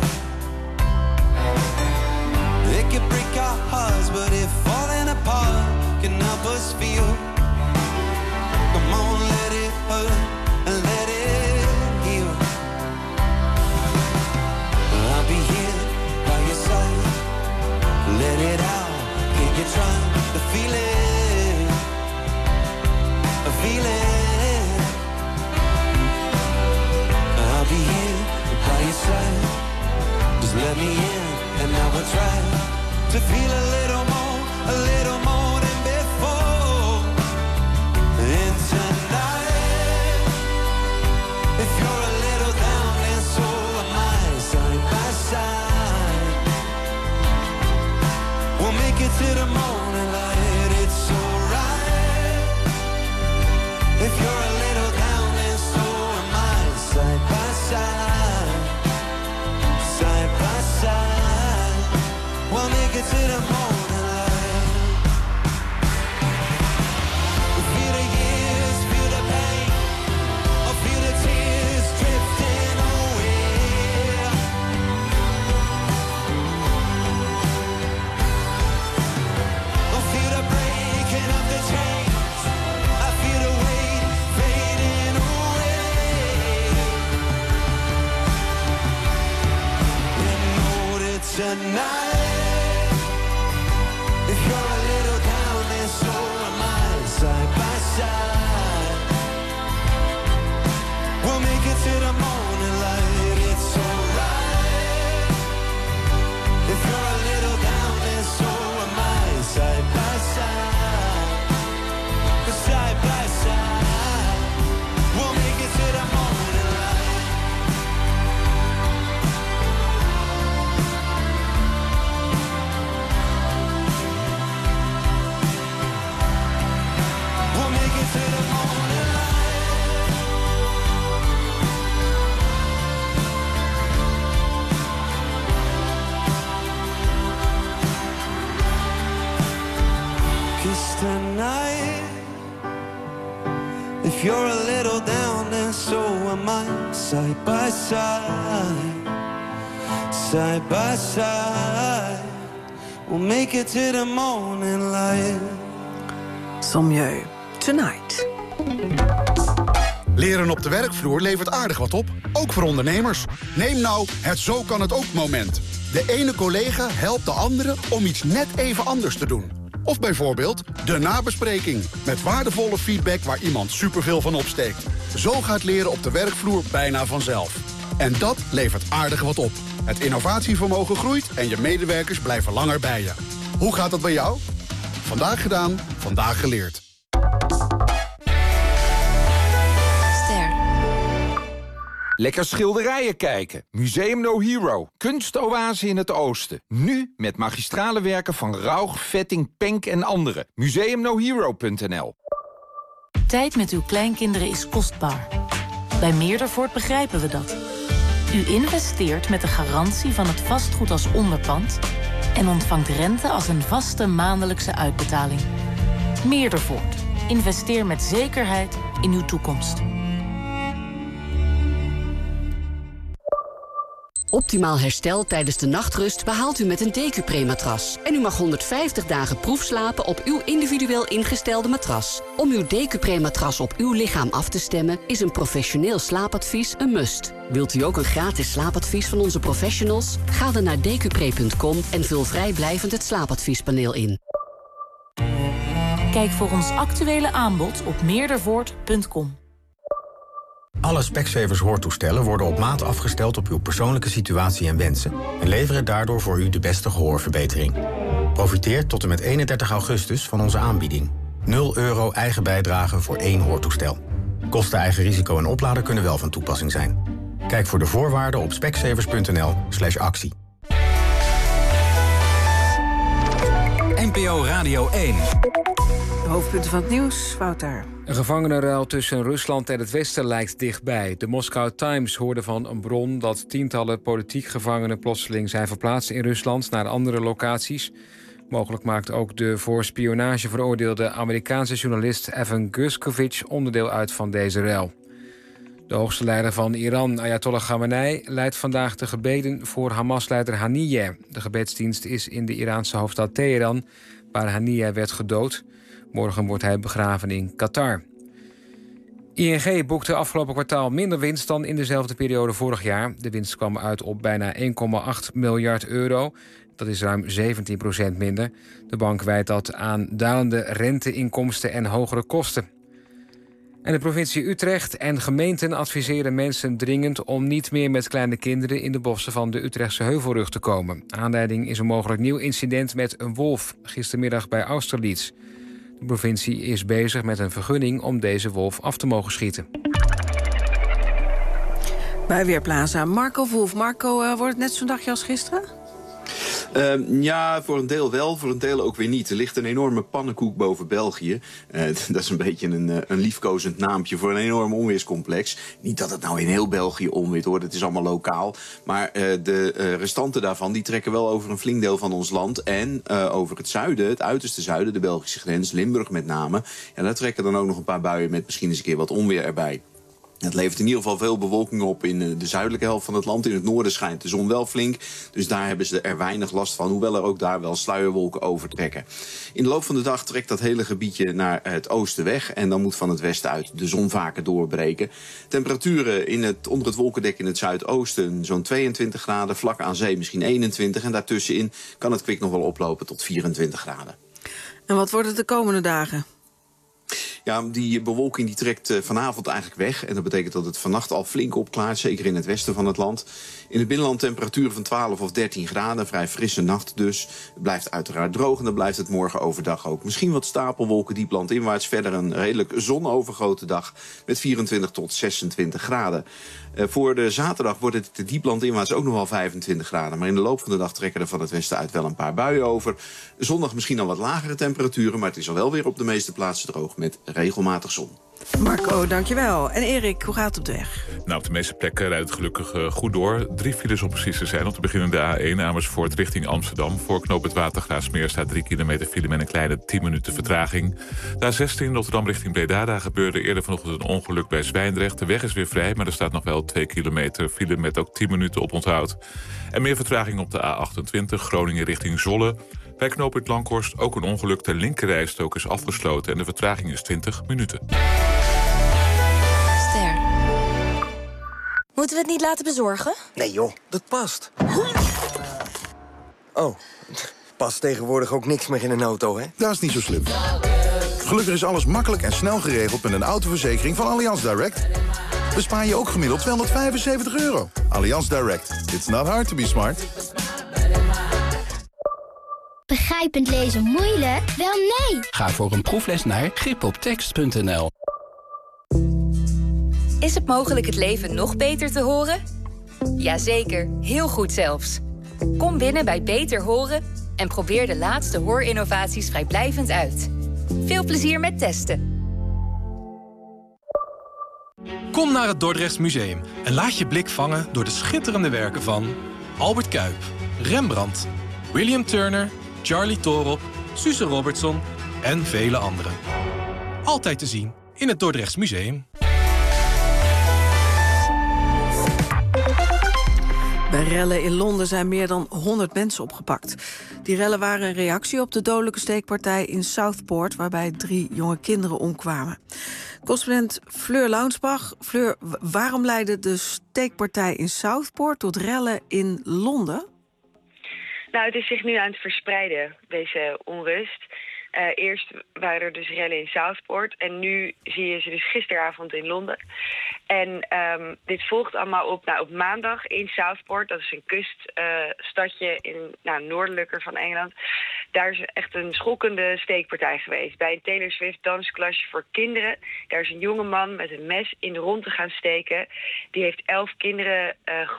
It could break our hearts, but if falling apart can help us feel, come on, let it hurt and let it heal. I'll be here by your side. Let it out, can you try to feel it? Feel it. I'll be here by your side. Just let me in and I will try to feel a little more than before. And tonight, if you're a little down and so am I, side by side, we'll make it to the morning light, it's alright. If you're a little down and so am I, side by side, side by side, we'll make it to the morning light. Feel the years, feel the pain, or feel the tears drifting away. Or feel the breaking of the chains, I feel the weight fading away. And know that tonight, if you're a little down and so am I, side by side, we'll make it to the morning light, it's alright. If you're a little down and so am I, side by side, side by side, we'll make it to the morning light. We'll make it to the morning light. Cause tonight, if you're a little down and so am I, side by side, side by side, we'll make it to the morning light. Sommieu, Tonight. Leren op de werkvloer levert aardig wat op, ook voor ondernemers. Neem nou het Zo kan het ook moment. De ene collega helpt de andere om iets net even anders te doen. Of bijvoorbeeld de nabespreking. Met waardevolle feedback waar iemand superveel van opsteekt. Zo gaat leren op de werkvloer bijna vanzelf. En dat levert aardig wat op. Het innovatievermogen groeit en je medewerkers blijven langer bij je. Hoe gaat dat bij jou? Vandaag gedaan, vandaag geleerd. Lekker schilderijen kijken. Museum No Hero. Kunstoase in het oosten. Nu met magistrale werken van Rauch, Vetting, Penk en anderen. museumnohero.nl. Tijd met uw kleinkinderen is kostbaar. Bij Meerdervoort begrijpen we dat. U investeert met de garantie van het vastgoed als onderpand en ontvangt rente als een vaste maandelijkse uitbetaling. Meerdervoort. Investeer met zekerheid in uw toekomst. Optimaal herstel tijdens de nachtrust behaalt u met een Decupre-matras. En u mag 150 dagen proefslapen op uw individueel ingestelde matras. Om uw Decupre-matras op uw lichaam af te stemmen is een professioneel slaapadvies een must. Wilt u ook een gratis slaapadvies van onze professionals? Ga dan naar decupre.com en vul vrijblijvend het slaapadviespaneel in. Kijk voor ons actuele aanbod op meerdervoort.com. Alle Specsavers hoortoestellen worden op maat afgesteld op uw persoonlijke situatie en wensen en leveren daardoor voor u de beste gehoorverbetering. Profiteer tot en met 31 augustus van onze aanbieding. €0 eigen bijdrage voor 1 hoortoestel. Kosten, eigen risico en oplader kunnen wel van toepassing zijn. Kijk voor de voorwaarden op specsavers.nl/actie. NPO Radio 1. De hoofdpunten van het nieuws, Wouter. Een gevangenenruil tussen Rusland en het Westen lijkt dichtbij. De Moscow Times hoorde van een bron dat tientallen politiek gevangenen plotseling zijn verplaatst in Rusland naar andere locaties. Mogelijk maakt ook de voor spionage veroordeelde Amerikaanse journalist Evan Gershkovich onderdeel uit van deze ruil. De hoogste leider van Iran, Ayatollah Khamenei, leidt vandaag de gebeden voor Hamas-leider Haniyeh. De gebedsdienst is in de Iraanse hoofdstad Teheran, waar Haniyeh werd gedood. Morgen wordt hij begraven in Qatar. ING boekte afgelopen kwartaal minder winst dan in dezelfde periode vorig jaar. De winst kwam uit op bijna 1,8 miljard euro. Dat is ruim 17% minder. De bank wijt dat aan dalende renteinkomsten en hogere kosten. En de provincie Utrecht en gemeenten adviseren mensen dringend om niet meer met kleine kinderen in de bossen van de Utrechtse Heuvelrug te komen. Aanleiding is een mogelijk nieuw incident met een wolf gistermiddag bij Austerlitz. De provincie is bezig met een vergunning om deze wolf af te mogen schieten. Bij Weerplaza, Marco Wolf. Marco, wordt het net zo'n dagje als gisteren? Ja, voor een deel wel, voor een deel ook weer niet. Er ligt een enorme pannenkoek boven België. Dat is een beetje een liefkozend naampje voor een enorm onweerscomplex. Niet dat het nou in heel België onweert hoor, het is allemaal lokaal. Maar de restanten daarvan die trekken wel over een flink deel van ons land. En over het zuiden, het uiterste zuiden, de Belgische grens, Limburg met name. Ja, daar trekken dan ook nog een paar buien met misschien eens een keer wat onweer erbij. Het levert in ieder geval veel bewolking op in de zuidelijke helft van het land. In het noorden schijnt de zon wel flink. Dus daar hebben ze er weinig last van. Hoewel er ook daar wel sluierwolken overtrekken. In de loop van de dag trekt dat hele gebiedje naar het oosten weg. En dan moet van het westen uit de zon vaker doorbreken. Temperaturen onder het wolkendek in het zuidoosten zo'n 22 graden. Vlak aan zee misschien 21. En daartussenin kan het kwik nog wel oplopen tot 24 graden. En wat wordt het de komende dagen? Ja, die bewolking die trekt vanavond eigenlijk weg. En dat betekent dat het vannacht al flink opklaart, zeker in het westen van het land. In het binnenland temperaturen van 12 of 13 graden, vrij frisse nacht dus. Het blijft uiteraard droog en dan blijft het morgen overdag ook. Misschien wat stapelwolken diep landinwaarts, verder een redelijk zonovergoten dag met 24 tot 26 graden. Voor de zaterdag wordt het diep landinwaarts ook nog wel 25 graden. Maar in de loop van de dag trekken er van het westen uit wel een paar buien over. Zondag misschien al wat lagere temperaturen, maar het is al wel weer op de meeste plaatsen droog met regelmatig zon. Marco, dankjewel. En Erik, hoe gaat het op de weg? Nou, op de meeste plekken rijdt het gelukkig goed door. 3 files om precies te zijn. Om te beginnen de A1 Amersfoort richting Amsterdam. Voor knooppunt Watergraafsmeer staat 3 kilometer file met een kleine 10 minuten vertraging. De A16 Rotterdam richting Breda. Daar gebeurde eerder vanochtend een ongeluk bij Zwijndrecht. De weg is weer vrij, maar er staat nog wel 2 kilometer file met ook 10 minuten oponthoud. En meer vertraging op de A28 Groningen richting Zwolle. Bij knooppunt Langhorst ook een ongeluk. De linkerrijstrook is afgesloten en de vertraging is 20 minuten. Ster. Moeten we het niet laten bezorgen? Nee joh, dat past. Oh, past tegenwoordig ook niks meer in een auto, hè? Dat is niet zo slim. Gelukkig is alles makkelijk en snel geregeld met een autoverzekering van Allianz Direct. Bespaar je ook gemiddeld €275. Allianz Direct. It's not hard to be smart. Begrijpend lezen moeilijk? Wel nee! Ga voor een proefles naar gripoptekst.nl. Is het mogelijk het leven nog beter te horen? Jazeker, heel goed zelfs. Kom binnen bij Beter Horen en probeer de laatste hoorinnovaties vrijblijvend uit. Veel plezier met testen. Kom naar het Dordrechts Museum en laat je blik vangen door de schitterende werken van Albert Cuyp, Rembrandt, William Turner, Charlie Thorop, Suze Robertson en vele anderen. Altijd te zien in het Dordrechts Museum. Bij rellen in Londen zijn meer dan 100 mensen opgepakt. Die rellen waren een reactie op de dodelijke steekpartij in Southport, waarbij 3 jonge kinderen omkwamen. Correspondent Fleur Launsbach. Fleur, waarom leidde de steekpartij in Southport tot rellen in Londen? Nou, het is zich nu aan het verspreiden, deze onrust. Eerst waren er dus rellen in Southport en nu zie je ze dus gisteravond in Londen. En dit volgt allemaal op maandag in Southport. Dat is een kuststadje in noordelijker van Engeland. Daar is echt een schokkende steekpartij geweest. Bij een Taylor Swift dansklasje voor kinderen. Daar is een jonge man met een mes in de ronde gaan steken. Die heeft 11 kinderen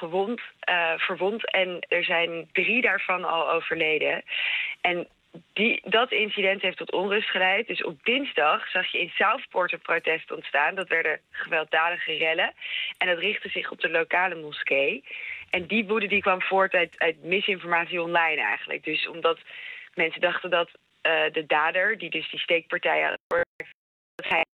verwond en er zijn 3 daarvan al overleden. En dat incident heeft tot onrust geleid. Dus op dinsdag zag je in Southport een protest ontstaan. Dat werden gewelddadige rellen. En dat richtte zich op de lokale moskee. En die woede die kwam voort uit misinformatie online eigenlijk. Dus omdat mensen dachten dat de dader, die dus die steekpartij had, dat hij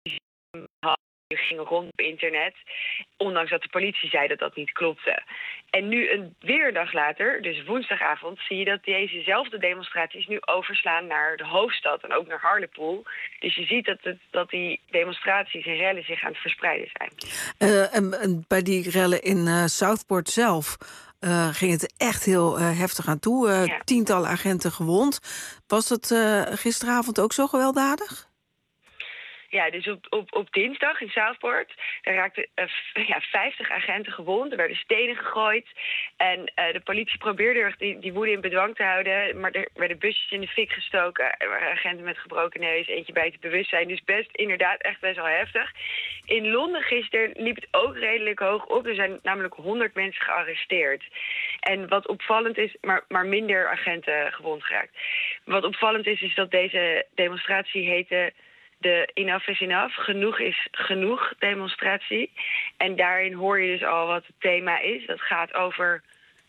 gingen rond op internet, ondanks dat de politie zei dat dat niet klopte. En nu weer een dag later, dus woensdagavond, zie je dat dezezelfde demonstraties nu overslaan naar de hoofdstad en ook naar Hartlepool. Dus je ziet dat die demonstraties en rellen zich aan het verspreiden zijn. En bij die rellen in Southport zelf ging het echt heel heftig aan toe. Tientallen agenten gewond. Was dat gisteravond ook zo gewelddadig? Ja, dus op dinsdag in Southport, daar raakten 50 agenten gewond. Er werden stenen gegooid. En de politie probeerde die woede in bedwang te houden. Maar er werden busjes in de fik gestoken. Er waren agenten met gebroken neus, eentje bij het bewustzijn. Dus inderdaad echt best wel heftig. In Londen gisteren liep het ook redelijk hoog op. Er zijn namelijk 100 mensen gearresteerd. En wat opvallend is, maar minder agenten gewond geraakt. Wat opvallend is dat deze demonstratie heette de Enough is Enough, genoeg is genoeg demonstratie. En daarin hoor je dus al wat het thema is. Dat gaat over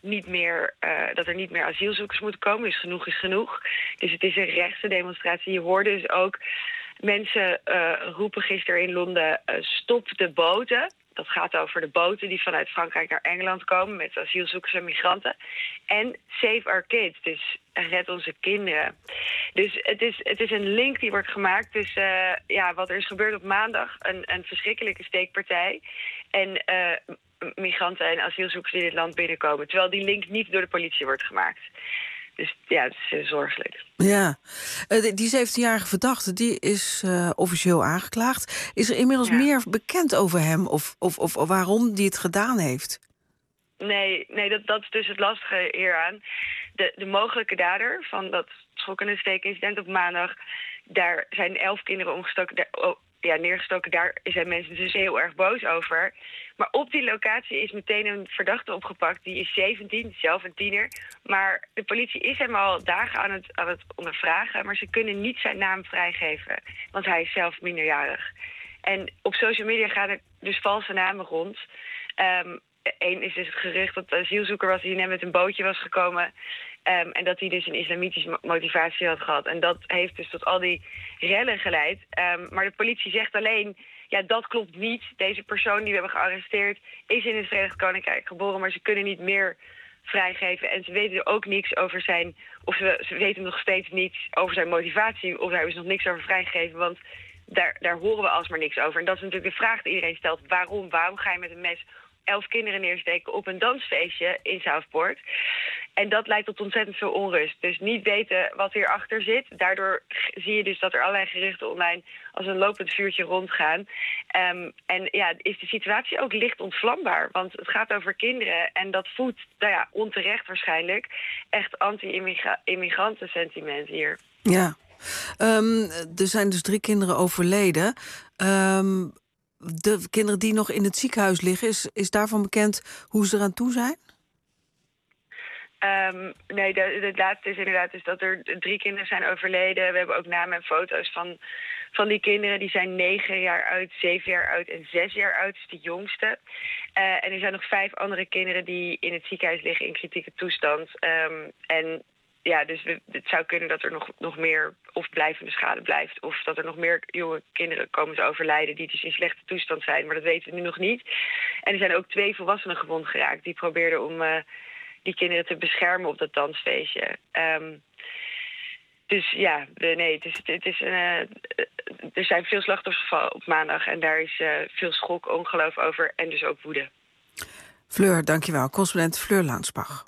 dat er niet meer asielzoekers moeten komen. Dus genoeg is genoeg. Dus het is een rechtse demonstratie. Je hoorde dus ook mensen roepen gisteren in Londen, stop de boten. Dat gaat over de boten die vanuit Frankrijk naar Engeland komen met asielzoekers en migranten. En save our kids, dus red onze kinderen. Dus het is een link die wordt gemaakt tussen wat er is gebeurd op maandag, een verschrikkelijke steekpartij, en migranten en asielzoekers die dit land binnenkomen. Terwijl die link niet door de politie wordt gemaakt. Dus ja, het is zorgelijk. Ja, die 17-jarige verdachte die is officieel aangeklaagd. Is er inmiddels meer bekend over hem of waarom die het gedaan heeft? Nee, dat is dus het lastige hieraan. De mogelijke dader van dat schokkende steekincident op maandag, daar zijn 11 kinderen omgestoken. Neergestoken, daar zijn mensen dus heel erg boos over. Maar op die locatie is meteen een verdachte opgepakt. Die is 17, zelf een tiener. Maar de politie is hem al dagen aan het ondervragen. Maar ze kunnen niet zijn naam vrijgeven. Want hij is zelf minderjarig. En op social media gaan er dus valse namen rond. Eén is dus het gerucht dat de asielzoeker was die net met een bootje was gekomen. En dat hij dus een islamitische motivatie had gehad. En dat heeft dus tot al die rellen geleid. Maar de politie zegt alleen, dat klopt niet. Deze persoon die we hebben gearresteerd is in het Verenigd Koninkrijk geboren, maar ze kunnen niet meer vrijgeven. En ze weten ook niks over ze weten nog steeds niets over zijn motivatie, of daar hebben ze nog niks over vrijgegeven, want daar horen we alsmaar niks over. En dat is natuurlijk de vraag die iedereen stelt. Waarom ga je met een mes 11 kinderen neersteken op een dansfeestje in Southport? En dat leidt tot ontzettend veel onrust. Dus niet weten wat hierachter zit. Daardoor zie je dus dat er allerlei geruchten online als een lopend vuurtje rondgaan. En ja, is de situatie ook licht ontvlambaar. Want het gaat over kinderen en dat voedt, onterecht waarschijnlijk, echt anti-immigranten-sentiment hier. Ja, er zijn dus 3 kinderen overleden. De kinderen die nog in het ziekenhuis liggen, is daarvan bekend hoe ze eraan toe zijn? Nee, het laatste is inderdaad dus dat er 3 kinderen zijn overleden. We hebben ook namen en foto's van die kinderen. Die zijn 9 jaar oud, 7 jaar oud en 6 jaar oud. Dus de jongste. En er zijn nog 5 andere kinderen die in het ziekenhuis liggen in kritieke toestand. En ja, dus het zou kunnen dat er nog meer of blijvende schade blijft. Of dat er nog meer jonge kinderen komen te overlijden die dus in slechte toestand zijn. Maar dat weten we nu nog niet. En er zijn ook 2 volwassenen gewond geraakt. Die probeerden om die kinderen te beschermen op dat dansfeestje. Dus ja, er zijn veel slachtoffers gevallen op maandag. En daar is veel schok, ongeloof over en dus ook woede. Fleur, dankjewel. Correspondent Fleur Launsbach.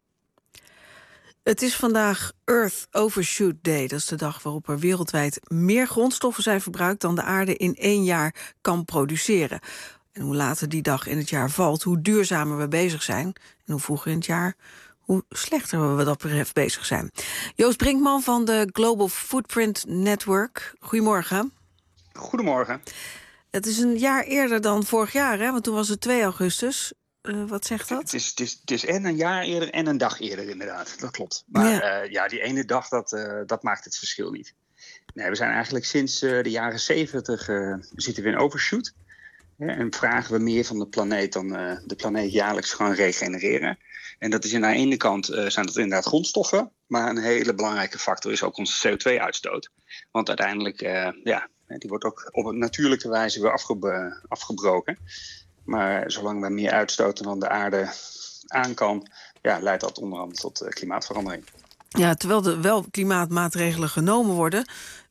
Het is vandaag Earth Overshoot Day. Dat is de dag waarop er wereldwijd meer grondstoffen zijn verbruikt dan de aarde in 1 jaar kan produceren. En hoe later die dag in het jaar valt, hoe duurzamer we bezig zijn. En hoe vroeger in het jaar, hoe slechter we wat dat betreft bezig zijn. Joost Brinkman van de Global Footprint Network. Goedemorgen. Goedemorgen. Het is een jaar eerder dan vorig jaar, hè? Want toen was het 2 augustus. Wat zegt dat? Het is en een jaar eerder en een dag eerder, inderdaad. Dat klopt. Maar die ene dag, dat maakt het verschil niet. Nee, we zijn eigenlijk sinds de jaren 70 zitten we in overshoot. En vragen we meer van de planeet dan de planeet jaarlijks kan regenereren. En dat is aan de ene kant zijn dat inderdaad grondstoffen. Maar een hele belangrijke factor is ook onze CO2-uitstoot. Want uiteindelijk, die wordt ook op een natuurlijke wijze weer afgebroken. Maar zolang we meer uitstoten dan de aarde aan kan, leidt dat onder andere tot klimaatverandering. Ja, terwijl er wel klimaatmaatregelen genomen worden,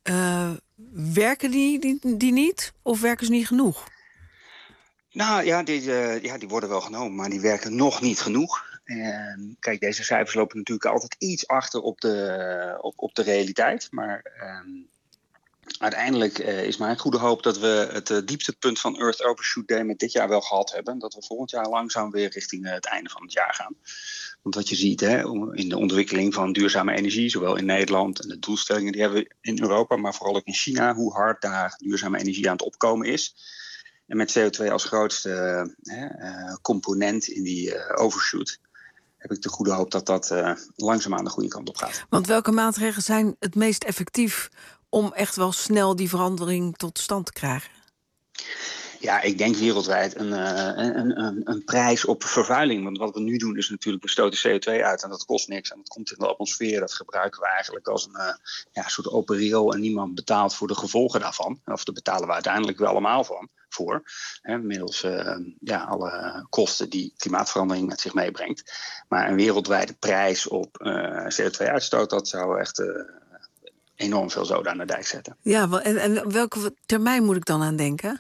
werken die niet of werken ze niet genoeg? Nou ja, die worden wel genomen, maar die werken nog niet genoeg. En kijk, deze cijfers lopen natuurlijk altijd iets achter op de realiteit. Maar uiteindelijk is mijn goede hoop dat we het dieptepunt van Earth Overshoot Day met dit jaar wel gehad hebben. Dat we volgend jaar langzaam weer richting het einde van het jaar gaan. Want wat je ziet in de ontwikkeling van duurzame energie, zowel in Nederland en de doelstellingen die hebben we in Europa, maar vooral ook in China, hoe hard daar duurzame energie aan het opkomen is. En met CO2 als grootste component in die overshoot heb ik de goede hoop dat dat langzaam aan de goede kant op gaat. Want welke maatregelen zijn het meest effectief om echt wel snel die verandering tot stand te krijgen? Ja, ik denk wereldwijd een prijs op vervuiling. Want wat we nu doen is natuurlijk, we stoten CO2 uit en dat kost niks. En dat komt in de atmosfeer, dat gebruiken we eigenlijk als een soort open riool en niemand betaalt voor de gevolgen daarvan. Of daar betalen we uiteindelijk wel allemaal voor. Middels alle kosten die klimaatverandering met zich meebrengt. Maar een wereldwijde prijs op CO2-uitstoot, dat zou echt enorm veel zoden aan de dijk zetten. Ja, en welke termijn moet ik dan aan denken?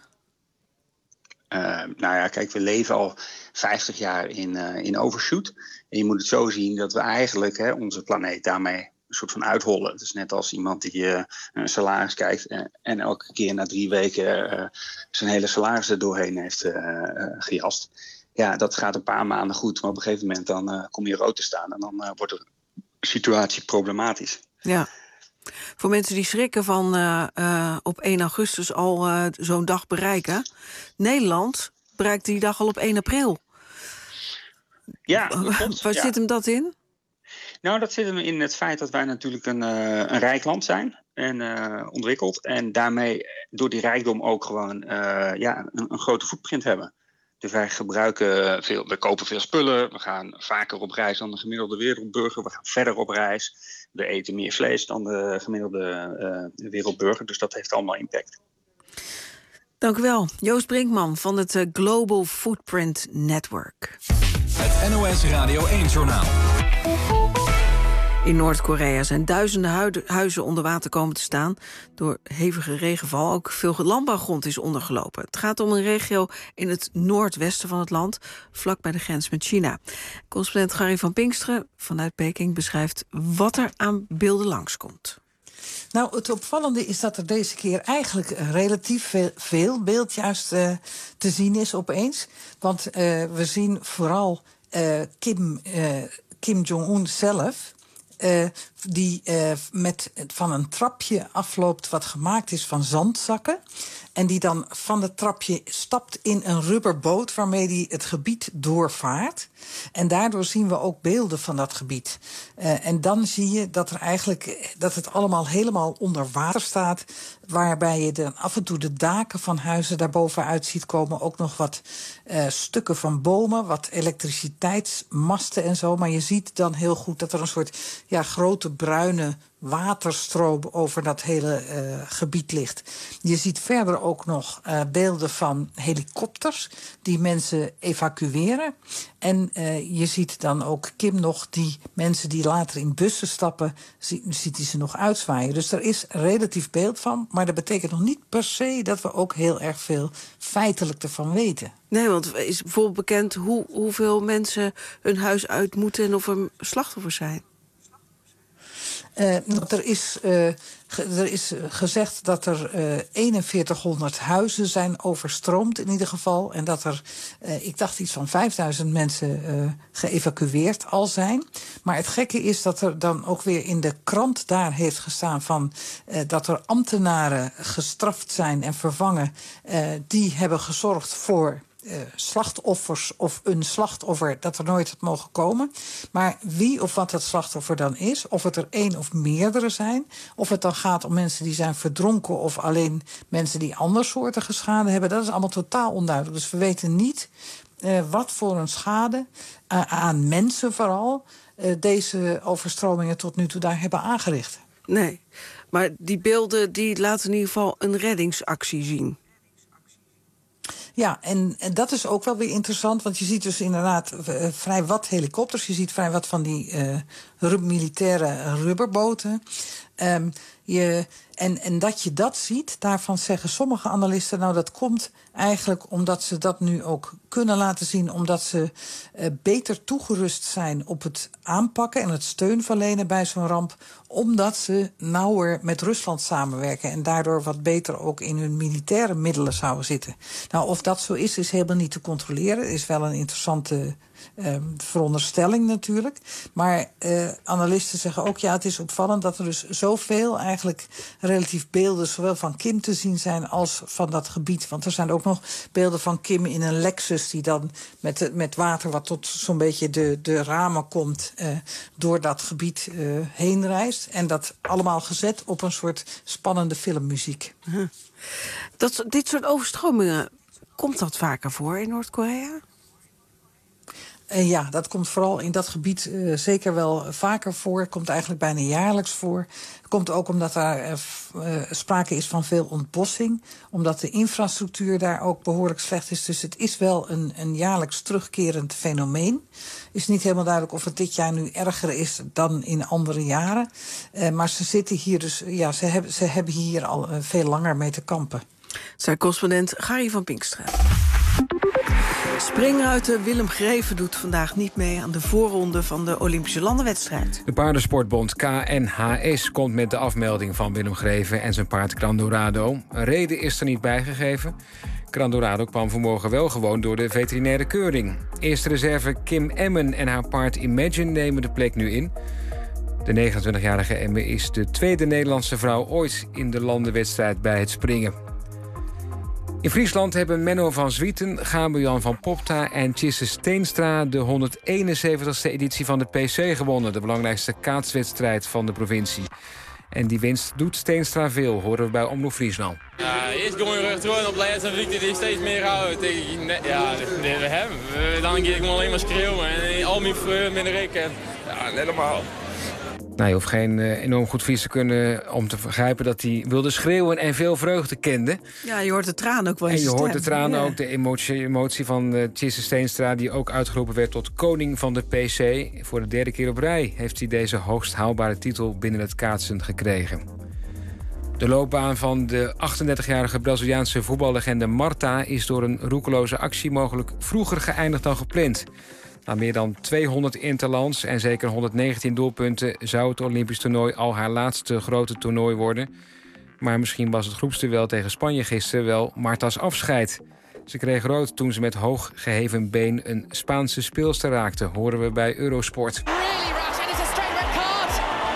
Kijk, we leven al 50 jaar in overshoot. En je moet het zo zien dat we eigenlijk onze planeet daarmee een soort van uithollen. Het is net als iemand die een salaris kijkt en elke keer na 3 weken zijn hele salaris er doorheen heeft gejast. Ja, dat gaat een paar maanden goed, maar op een gegeven moment dan kom je rood te staan en dan wordt de situatie problematisch. Ja. Voor mensen die schrikken van op 1 augustus al zo'n dag bereiken. Nederland bereikt die dag al op 1 april. Ja, waar zit hem dat in? Nou, dat zit hem in het feit dat wij natuurlijk een rijk land zijn en ontwikkeld. En daarmee door die rijkdom ook gewoon een grote footprint hebben. Dus wij gebruiken veel, we kopen veel spullen, we gaan vaker op reis dan de gemiddelde wereldburger. We gaan verder op reis. We eten meer vlees dan de gemiddelde wereldburger. Dus dat heeft allemaal impact. Dank u wel. Joost Brinkman van het Global Footprint Network. Het NOS Radio 1-journaal. In Noord-Korea zijn duizenden huizen onder water komen te staan. Door hevige regenval ook veel landbouwgrond is ondergelopen. Het gaat om een regio in het noordwesten van het land, vlak bij de grens met China. Correspondent Gary van Pinksteren vanuit Peking beschrijft wat er aan beelden langskomt. Nou, het opvallende is dat er deze keer eigenlijk relatief veel beeld juist te zien is opeens. Want we zien vooral Kim Jong-un zelf, die van een trapje afloopt wat gemaakt is van zandzakken. En die dan van het trapje stapt in een rubberboot waarmee hij het gebied doorvaart. En daardoor zien we ook beelden van dat gebied. En dan zie je dat het allemaal helemaal onder water staat. Waarbij je dan af en toe de daken van huizen daarbovenuit ziet komen. Ook nog wat stukken van bomen, wat elektriciteitsmasten en zo. Maar je ziet dan heel goed dat er een soort grote bruine waterstroom over dat hele gebied ligt. Je ziet verder ook nog beelden van helikopters die mensen evacueren. En je ziet dan ook Kim nog die mensen die later in bussen stappen, ziet hij ze nog uitzwaaien. Dus er is relatief beeld van, maar dat betekent nog niet per se dat we ook heel erg veel feitelijk ervan weten. Nee, want is bijvoorbeeld bekend hoeveel mensen hun huis uit moeten en of er slachtoffers zijn? Er is gezegd dat er 4100 huizen zijn overstroomd in ieder geval. En dat er, ik dacht iets van 5000 mensen geëvacueerd al zijn. Maar het gekke is dat er dan ook weer in de krant daar heeft gestaan van dat er ambtenaren gestraft zijn en vervangen. Die hebben gezorgd voor slachtoffers of een slachtoffer dat er nooit had mogen komen. Maar wie of wat dat slachtoffer dan is, of het er één of meerdere zijn, of het dan gaat om mensen die zijn verdronken of alleen mensen die andersoortige schade hebben, dat is allemaal totaal onduidelijk. Dus we weten niet wat voor een schade aan mensen vooral deze overstromingen tot nu toe daar hebben aangericht. Nee, maar die beelden die laten in ieder geval een reddingsactie zien. Ja, en dat is ook wel weer interessant, want je ziet dus inderdaad vrij wat helikopters. Je ziet vrij wat van die militaire rubberboten. En dat je dat ziet, daarvan zeggen sommige analisten, nou dat komt eigenlijk omdat ze dat nu ook kunnen laten zien, omdat ze beter toegerust zijn op het aanpakken en het steun verlenen bij zo'n ramp, omdat ze nauwer met Rusland samenwerken en daardoor wat beter ook in hun militaire middelen zouden zitten. Nou, of dat zo is helemaal niet te controleren. Is wel een interessante veronderstelling natuurlijk. Maar analisten zeggen ook, ja, het is opvallend dat er dus zoveel eigenlijk relatief beelden zowel van Kim te zien zijn als van dat gebied. Want er zijn ook nog beelden van Kim in een Lexus die dan met water wat tot zo'n beetje de ramen komt door dat gebied heen reist. En dat allemaal gezet op een soort spannende filmmuziek. Dit soort overstromingen, komt dat vaker voor in Noord-Korea? Ja, dat komt vooral in dat gebied zeker wel vaker voor. Komt eigenlijk bijna jaarlijks voor. Komt ook omdat daar sprake is van veel ontbossing. Omdat de infrastructuur daar ook behoorlijk slecht is. Dus het is wel een jaarlijks terugkerend fenomeen. Is niet helemaal duidelijk of het dit jaar nu erger is dan in andere jaren. Maar ze zitten hier dus, ja, ze hebben hier al veel langer mee te kampen. Zijn correspondent Gary van Pinksteren. Springruiter Willem Greven doet vandaag niet mee aan de voorronde van de Olympische landenwedstrijd. De paardensportbond KNHS komt met de afmelding van Willem Greven en zijn paard Grandorado. Een reden is er niet bijgegeven. Grandorado kwam vanmorgen wel gewoon door de veterinaire keuring. Eerste reserve Kim Emmen en haar paard Imagine nemen de plek nu in. De 29-jarige Emmen is de tweede Nederlandse vrouw ooit in de landenwedstrijd bij het springen. In Friesland hebben Menno van Zwieten, Gabriel van Popta en Tjisse Steenstra de 171ste editie van de PC gewonnen, de belangrijkste kaatswedstrijd van de provincie. En die winst doet Steenstra veel, horen we bij Omroep Friesland. Ja, eerst kom je weer terug op de laatste week die steeds meer houdt. Ja, we hebben. Dan ga ik gewoon alleen maar schreeuwen en al mijn vreugde ben ik. Ja, net normaal. Nou, je hoeft geen enorm goed Fries te kunnen om te begrijpen dat hij wilde schreeuwen en veel vreugde kende. Ja, je hoort de tranen ook wel in en je zijn hoort de stem. tranen ook, de emotie van Tjitse Steenstra, die ook uitgeroepen werd tot koning van de PC. Voor de 3e keer op rij heeft hij deze hoogst haalbare titel binnen het kaatsen gekregen. De loopbaan van de 38-jarige Braziliaanse voetballegende Marta is door een roekeloze actie mogelijk vroeger geëindigd dan gepland. Na meer dan 200 interlands en zeker 119 doelpunten zou het Olympisch toernooi al haar laatste grote toernooi worden. Maar misschien was het groepsduel tegen Spanje gisteren wel Marta's afscheid. Ze kreeg rood toen ze met hoog geheven been een Spaanse speelster raakte, horen we bij Eurosport. Really rash, and it's a straight red card.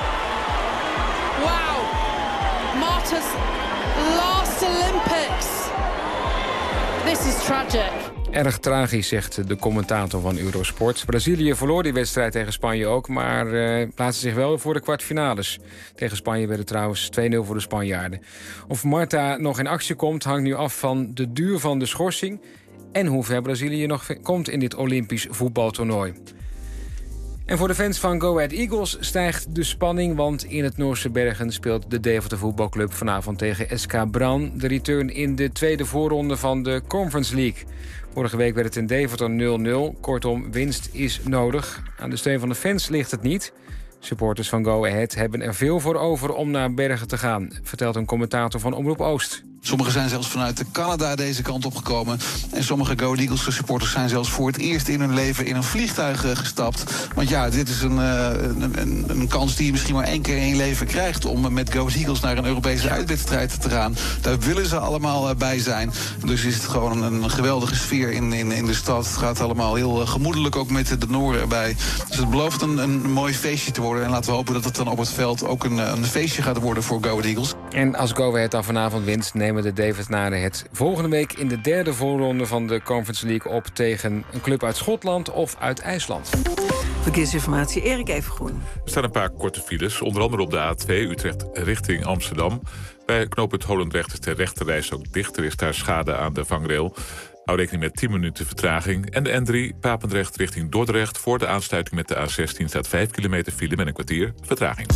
Wow. Marta's last Olympics. This is tragic. Erg tragisch, zegt de commentator van Eurosport. Brazilië verloor die wedstrijd tegen Spanje ook, maar plaatste zich wel voor de kwartfinales. Tegen Spanje werd het trouwens 2-0 voor de Spanjaarden. Of Marta nog in actie komt, hangt nu af van de duur van de schorsing en hoe ver Brazilië nog komt in dit Olympisch voetbaltoernooi. En voor de fans van Go Ahead Eagles stijgt de spanning, want in het Noorse Bergen speelt de Deventer voetbalclub vanavond tegen SK Brann de return in de tweede voorronde van de Conference League. Vorige week werd het in Deventer 0-0. Kortom, winst is nodig. Aan de steun van de fans ligt het niet. Supporters van Go Ahead hebben er veel voor over om naar Bergen te gaan, vertelt een commentator van Omroep Oost. Sommigen zijn zelfs vanuit Canada deze kant op gekomen. En sommige Go Ahead Eagles supporters zijn zelfs voor het eerst in hun leven in een vliegtuig gestapt. Want ja, dit is een kans die je misschien maar 1 keer in je leven krijgt om met Go Ahead Eagles naar een Europese uitwedstrijd te gaan. Daar willen ze allemaal bij zijn. Dus is het gewoon een geweldige sfeer in de stad. Het gaat allemaal heel gemoedelijk, ook met de Noren erbij. Dus het belooft een mooi feestje te worden. En laten we hopen dat het dan op het veld ook een feestje gaat worden voor Go Ahead Eagles. En als Go Ahead dan vanavond wint, nemen de Deventenaren het volgende week in de derde voorronde van de Conference League op tegen een club uit Schotland of uit IJsland. Verkeersinformatie, Erik Evengroen. Er staan een paar korte files, onder andere op de A2 Utrecht richting Amsterdam. Bij knooppunt Holendrecht is de rechterreis ook dicht. Er is daar schade aan de vangrail. Hou rekening met 10 minuten vertraging. En de N3 Papendrecht richting Dordrecht. Voor de aansluiting met de A16 staat 5 kilometer file met een kwartier vertraging.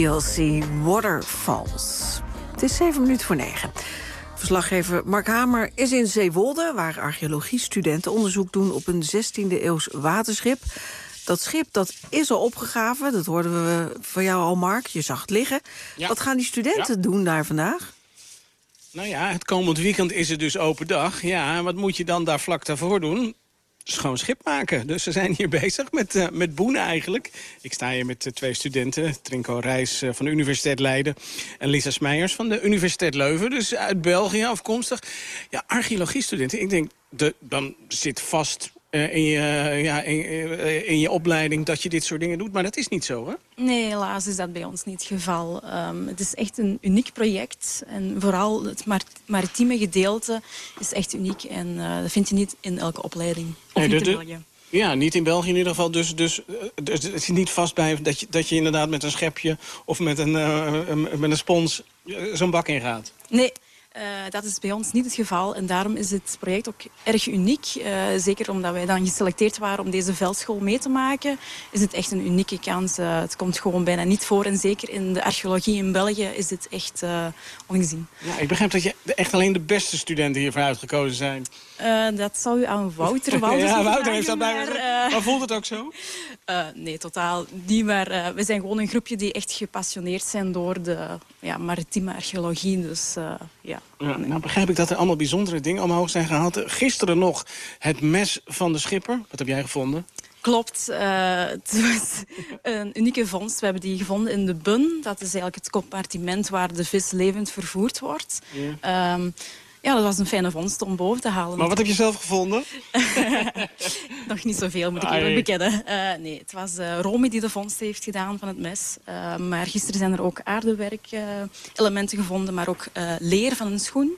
TLC Waterfalls. Het is 9:07. Verslaggever Mark Hamer is in Zeewolde, waar archeologiestudenten onderzoek doen op een 16e-eeuws waterschip. Dat schip dat is al opgegraven, dat hoorden we van jou al, Mark. Je zag het liggen. Ja. Wat gaan die studenten doen daar vandaag? Nou ja, het komend weekend is het dus open dag. Ja, en wat moet je dan daar vlak daarvoor doen? Schoon schip maken. Dus ze zijn hier bezig met boenen eigenlijk. Ik sta hier met 2 studenten. Trinko Reis van de Universiteit Leiden. En Lisa Smeijers van de Universiteit Leuven. Dus uit België afkomstig. Ja, archeologiestudenten. Ik denk, dan zit vast in je opleiding dat je dit soort dingen doet. Maar dat is niet zo, hè? Nee, helaas is dat bij ons niet het geval. Het is echt een uniek project. En vooral het maritieme gedeelte is echt uniek. En dat vind je niet in elke opleiding. Of niet in België. Ja, niet in België in ieder geval. Dus het is niet vast bij dat je inderdaad met een schepje of met een spons zo'n bak ingaat. Nee. Dat is bij ons niet het geval en daarom is het project ook erg uniek. Zeker omdat wij dan geselecteerd waren om deze veldschool mee te maken, is het echt een unieke kans. Het komt gewoon bijna niet voor en zeker in de archeologie in België is dit echt ongezien. Ja, ik begrijp dat je echt alleen de beste studenten hiervoor uitgekozen zijn. Dat zou u aan Wouter ja, Wouter heeft dat bij me gezegd. Maar voelt het ook zo? Nee, totaal niet. Maar we zijn gewoon een groepje die echt gepassioneerd zijn door de maritieme archeologie. Dus ja. Nou begrijp ik dat er allemaal bijzondere dingen omhoog zijn gehaald. Gisteren nog het mes van de schipper. Wat heb jij gevonden? Klopt. Het was een unieke vondst. We hebben die gevonden in de bun. Dat is eigenlijk het compartiment waar de vis levend vervoerd wordt. Ja. Ja, dat was een fijne vondst om boven te halen. Maar wat heb je zelf gevonden? Nog niet zoveel, moet ik eerlijk bekennen. Nee, het was Romy die de vondst heeft gedaan van het mes. Maar gisteren zijn er ook aardewerk-elementen gevonden, maar ook leer van een schoen.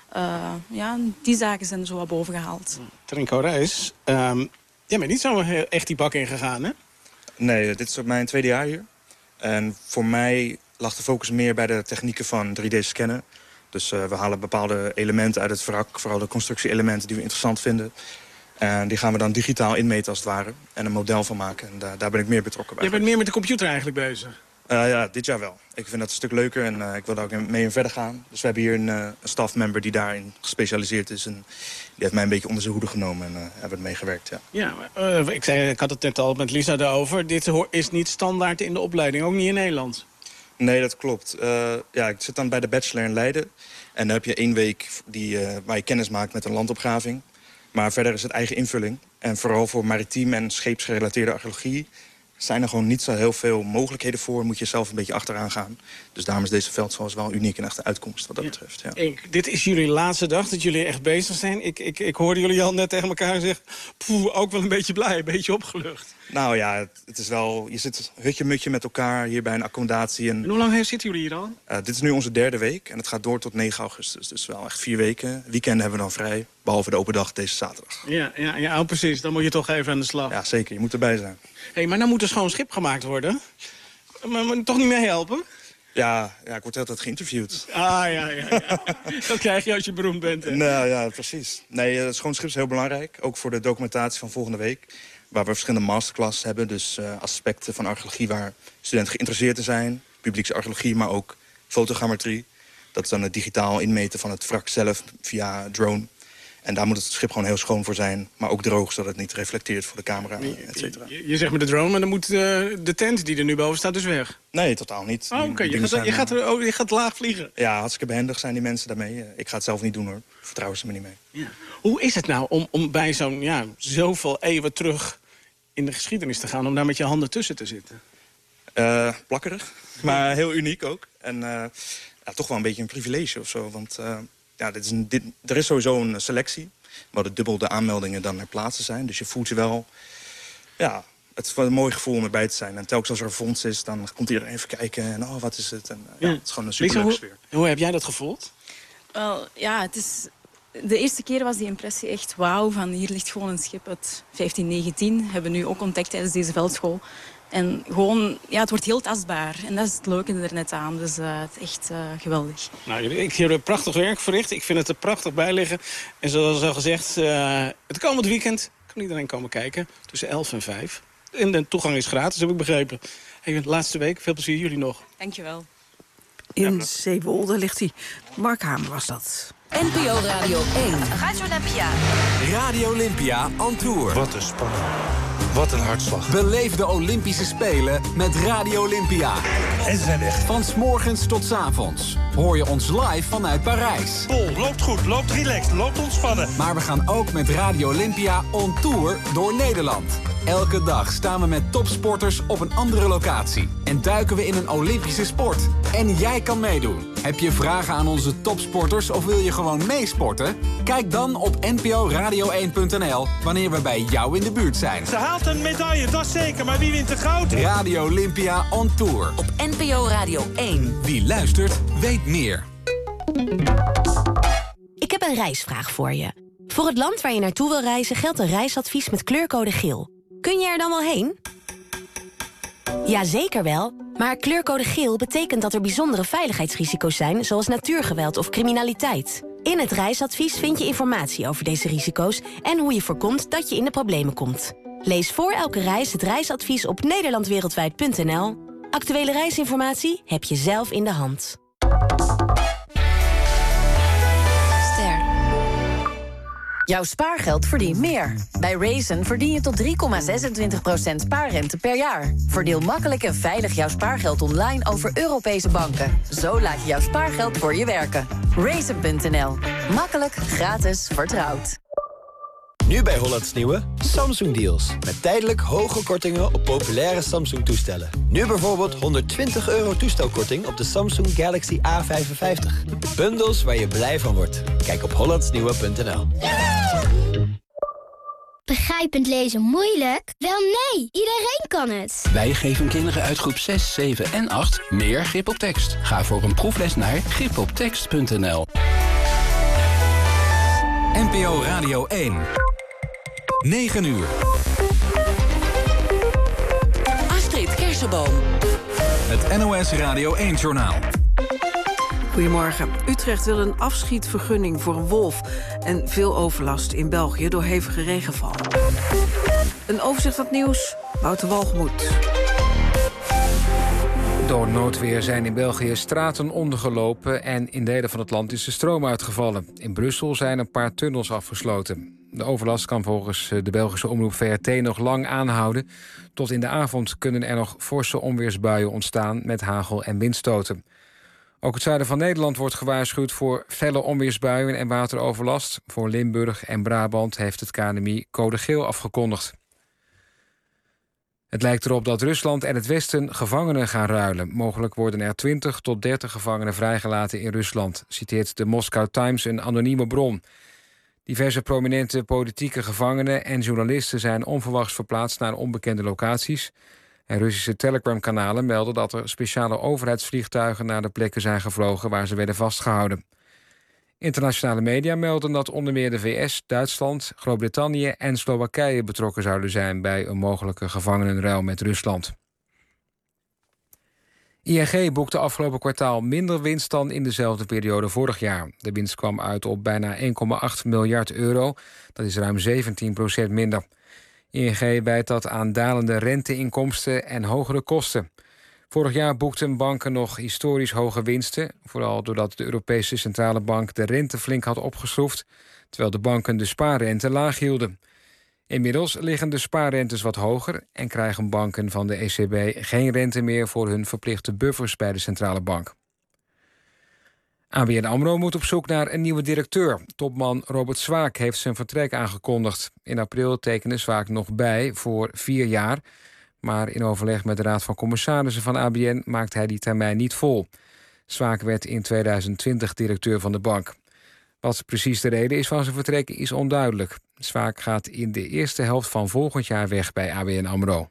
Ja, die zaken zijn er zo wat boven gehaald. Trinko Reis, jij bent niet zo echt die bak ingegaan, hè? Nee, dit is mijn tweede jaar hier. En voor mij lag de focus meer bij de technieken van 3D-scannen. Dus we halen bepaalde elementen uit het wrak, vooral de constructie-elementen die we interessant vinden. En die gaan we dan digitaal inmeten als het ware en een model van maken. En daar ben ik meer betrokken bij. Je bent meer met de computer eigenlijk bezig? Ja, dit jaar wel. Ik vind dat een stuk leuker en ik wil daar ook mee in verder gaan. Dus we hebben hier een stafmember die daarin gespecialiseerd is. En die heeft mij een beetje onder zijn hoede genomen en hebben er mee gewerkt. Ja, ik had het net al met Lisa daarover. Dit is niet standaard in de opleiding, ook niet in Nederland. Nee, dat klopt. Ik zit dan bij de bachelor in Leiden. En dan heb je 1 week waar je kennis maakt met een landopgraving. Maar verder is het eigen invulling. En vooral voor maritiem en scheepsgerelateerde archeologie zijn er gewoon niet zo heel veel mogelijkheden voor. Moet je zelf een beetje achteraan gaan. Dus daarom is deze veldschool wel uniek en echt de uitkomst wat dat betreft. Ja. Dit is jullie laatste dag dat jullie echt bezig zijn. Ik hoorde jullie al net tegen elkaar zeggen, ook wel een beetje blij, een beetje opgelucht. Nou ja, het is wel, je zit hutje-mutje met elkaar hier bij een accommodatie. En hoe lang zitten jullie hier al? Dit is nu onze 3e week en het gaat door tot 9 augustus. Dus wel echt 4 weken. Weekenden hebben we dan vrij, behalve de open dag deze zaterdag. Ja, precies. Dan moet je toch even aan de slag. Ja, zeker. Je moet erbij zijn. Maar nou moet er schoon schip gemaakt worden. Maar moet je toch niet mee helpen? Ja, ik word altijd geïnterviewd. Ja. Dat krijg je als je beroemd bent. Hè? Nou ja, precies. Nee, schoon schip is heel belangrijk. Ook voor de documentatie van volgende week. Waar we verschillende masterclasses hebben. Dus aspecten van archeologie waar studenten geïnteresseerd in zijn. Publieke archeologie, maar ook fotogrammetrie. Dat is dan het digitaal inmeten van het wrak zelf via drone. En daar moet het schip gewoon heel schoon voor zijn. Maar ook droog, zodat het niet reflecteert voor de camera, et cetera. Je zegt met de drone, maar dan moet de tent die er nu boven staat dus weg. Nee, totaal niet. Oké, je gaat laag vliegen. Ja, hartstikke behendig zijn die mensen daarmee. Ik ga het zelf niet doen hoor. Vertrouwen ze me niet mee. Ja. Hoe is het nou om bij zo'n zoveel eeuwen terug in de geschiedenis te gaan, om daar met je handen tussen te zitten? Plakkerig, maar heel uniek ook. En toch wel een beetje een privilege of zo. Want er is sowieso een selectie. Waar de dubbel de aanmeldingen dan naar plaatsen zijn. Dus je voelt je wel... Ja, het is wel een mooi gevoel om erbij te zijn. En telkens als er een fonds is, dan komt iedereen even kijken. En wat is het? En, het is gewoon een superleuke sfeer. Hoe heb jij dat gevoeld? Wel, ja, het is... De eerste keer was die impressie echt wauw. Van hier ligt gewoon een schip uit 1519. Hebben we nu ook ontdekt tijdens deze veldschool. En gewoon, het wordt heel tastbaar. En dat is het leuke er net aan. Dus het is echt geweldig. Nou, ik heb er prachtig werk verricht. Ik vind het er prachtig bij liggen. En zoals al gezegd, het komend weekend kan iedereen komen kijken. Tussen 11 en 5. En de toegang is gratis, heb ik begrepen. Hey, laatste week, veel plezier jullie nog. Dankjewel. In Zeewolde ligt hij. Mark Hamer was dat. NPO Radio 1. Radio Olympia. Radio Olympia on tour. Wat een spanning. Wat een hartslag. Beleef de Olympische Spelen met Radio Olympia. En ze zijn echt. Van 's morgens tot 's avonds. Hoor je ons live vanuit Parijs. Pol, loopt goed, loopt relaxed, loopt ontspannen. Maar we gaan ook met Radio Olympia on tour door Nederland. Elke dag staan we met topsporters op een andere locatie. En duiken we in een Olympische sport. En jij kan meedoen. Heb je vragen aan onze topsporters of wil je gewoon meesporten? Kijk dan op nporadio1.nl wanneer we bij jou in de buurt zijn. Ze haalt een medaille, dat zeker, maar wie wint de goud? Radio Olympia on tour. Op NPO Radio 1. Wie luistert, weet meer. Ik heb een reisvraag voor je. Voor het land waar je naartoe wil reizen geldt een reisadvies met kleurcode geel. Kun je er dan wel heen? Jazeker wel, maar kleurcode geel betekent dat er bijzondere veiligheidsrisico's zijn, zoals natuurgeweld of criminaliteit. In het reisadvies vind je informatie over deze risico's en hoe je voorkomt dat je in de problemen komt. Lees voor elke reis het reisadvies op nederlandwereldwijd.nl. Actuele reisinformatie heb je zelf in de hand. Jouw spaargeld verdient meer. Bij Raisin verdien je tot 3,26% spaarrente per jaar. Verdeel makkelijk en veilig jouw spaargeld online over Europese banken. Zo laat je jouw spaargeld voor je werken. Raisin.nl. Makkelijk, gratis, vertrouwd. Nu bij Hollands Nieuwe, Samsung Deals. Met tijdelijk hoge kortingen op populaire Samsung-toestellen. Nu bijvoorbeeld €120 toestelkorting op de Samsung Galaxy A55. Bundels waar je blij van wordt. Kijk op hollandsnieuwe.nl. Begrijpend lezen moeilijk? Wel nee, iedereen kan het. Wij geven kinderen uit groep 6, 7 en 8 meer grip op tekst. Ga voor een proefles naar gripoptekst.nl. NPO Radio 1. 9 uur. Astrid Kersenboom. Het NOS Radio 1-journaal. Goedemorgen. Utrecht wil een afschietvergunning voor een wolf. En veel overlast in België door hevige regenval. Een overzicht van het nieuws. Wouter Walgemoed. Door noodweer zijn in België straten ondergelopen en in delen van het land is de stroom uitgevallen. In Brussel zijn een paar tunnels afgesloten. De overlast kan volgens de Belgische omroep VRT nog lang aanhouden. Tot in de avond kunnen er nog forse onweersbuien ontstaan met hagel en windstoten. Ook het zuiden van Nederland wordt gewaarschuwd voor felle onweersbuien en wateroverlast. Voor Limburg en Brabant heeft het KNMI code geel afgekondigd. Het lijkt erop dat Rusland en het Westen gevangenen gaan ruilen. Mogelijk worden er 20 tot 30 gevangenen vrijgelaten in Rusland, citeert de Moscow Times een anonieme bron. Diverse prominente politieke gevangenen en journalisten zijn onverwachts verplaatst naar onbekende locaties. En Russische telecomkanalen melden dat er speciale overheidsvliegtuigen naar de plekken zijn gevlogen waar ze werden vastgehouden. Internationale media melden dat onder meer de VS, Duitsland, Groot-Brittannië en Slowakije betrokken zouden zijn bij een mogelijke gevangenenruil met Rusland. ING boekte afgelopen kwartaal minder winst dan in dezelfde periode vorig jaar. De winst kwam uit op bijna 1,8 miljard euro. Dat is ruim 17% minder. ING wijt dat aan dalende renteinkomsten en hogere kosten. Vorig jaar boekten banken nog historisch hoge winsten, vooral doordat de Europese Centrale Bank de rente flink had opgeschroefd, terwijl de banken de spaarrente laag hielden. Inmiddels liggen de spaarrentes wat hoger en krijgen banken van de ECB geen rente meer voor hun verplichte buffers bij de Centrale Bank. ABN AMRO moet op zoek naar een nieuwe directeur. Topman Robert Swaak heeft zijn vertrek aangekondigd. In april tekende Swaak nog bij voor 4 jaar. Maar in overleg met de Raad van Commissarissen van ABN maakt hij die termijn niet vol. Swaak werd in 2020 directeur van de bank. Wat precies de reden is van zijn vertrek is onduidelijk. Swaak gaat in de eerste helft van volgend jaar weg bij ABN AMRO.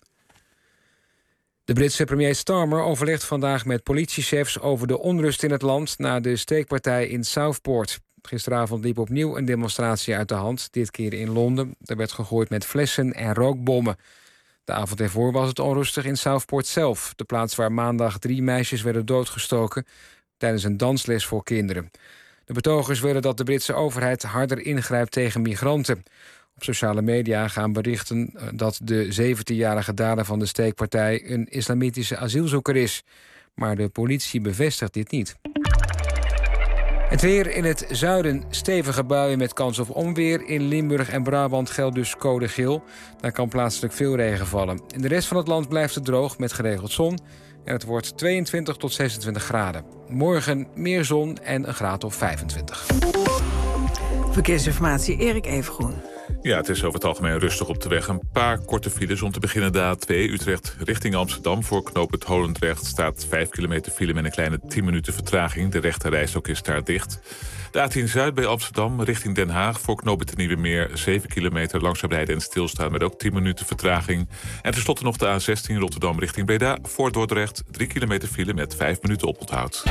De Britse premier Starmer overlegt vandaag met politiechefs over de onrust in het land na de steekpartij in Southport. Gisteravond liep opnieuw een demonstratie uit de hand, dit keer in Londen. Er werd gegooid met flessen en rookbommen. De avond ervoor was het onrustig in Southport zelf, de plaats waar maandag 3 meisjes werden doodgestoken tijdens een dansles voor kinderen. De betogers willen dat de Britse overheid harder ingrijpt tegen migranten. Op sociale media gaan berichten dat de 17-jarige dader van de steekpartij een islamitische asielzoeker is. Maar de politie bevestigt dit niet. Het weer in het zuiden, stevige buien met kans op onweer. In Limburg en Brabant geldt dus code geel. Daar kan plaatselijk veel regen vallen. In de rest van het land blijft het droog met geregeld zon. En het wordt 22 tot 26 graden. Morgen meer zon en een graad of 25. Verkeersinformatie, Erik Evengroen. Ja, het is over het algemeen rustig op de weg. Een paar korte files. Om te beginnen de A2 Utrecht richting Amsterdam. Voor knooppunt Holendrecht staat 5 kilometer file met een kleine 10 minuten vertraging. De rechterrijstok is daar dicht. De A10 Zuid bij Amsterdam richting Den Haag. Voor knooppunt de Nieuwe Meer 7 kilometer langzaam rijden en stilstaan met ook 10 minuten vertraging. En tenslotte nog de A16 Rotterdam richting Breda. Voor Dordrecht 3 kilometer file met 5 minuten oponthoud.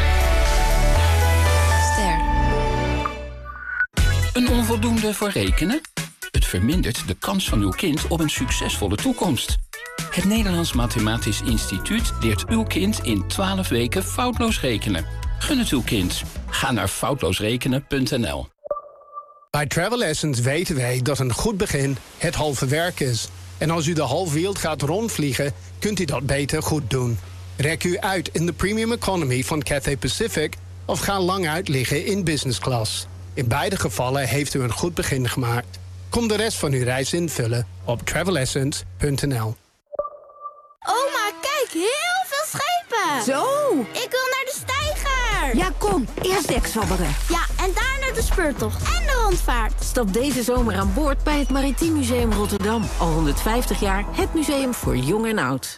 Een onvoldoende voor rekenen? Het vermindert de kans van uw kind op een succesvolle toekomst. Het Nederlands Mathematisch Instituut leert uw kind in 12 weken foutloos rekenen. Gun het uw kind. Ga naar foutloosrekenen.nl. Bij Travel Essence weten wij dat een goed begin het halve werk is. En als u de halve wereld gaat rondvliegen, kunt u dat beter goed doen. Rek u uit in de Premium Economy van Cathay Pacific of ga lang uit liggen in business class. In beide gevallen heeft u een goed begin gemaakt. Kom de rest van uw reis invullen op travelessence.nl. Oma, kijk, heel veel schepen! Zo! Ik wil naar de steiger! Ja, kom, eerst dekzwabberen. Ja, en daarna de speurtocht en de rondvaart. Stap deze zomer aan boord bij het Maritiem Museum Rotterdam. Al 150 jaar het museum voor jong en oud.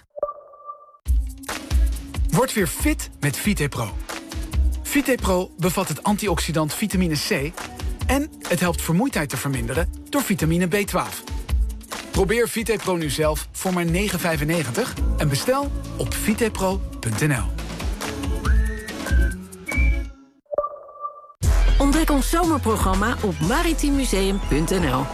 Word weer fit met VitePro. VitePro bevat het antioxidant vitamine C... en het helpt vermoeidheid te verminderen door vitamine B12. Probeer VitePro nu zelf voor maar €9,95 en bestel op vitepro.nl. Ontdek ons zomerprogramma op maritiemmuseum.nl.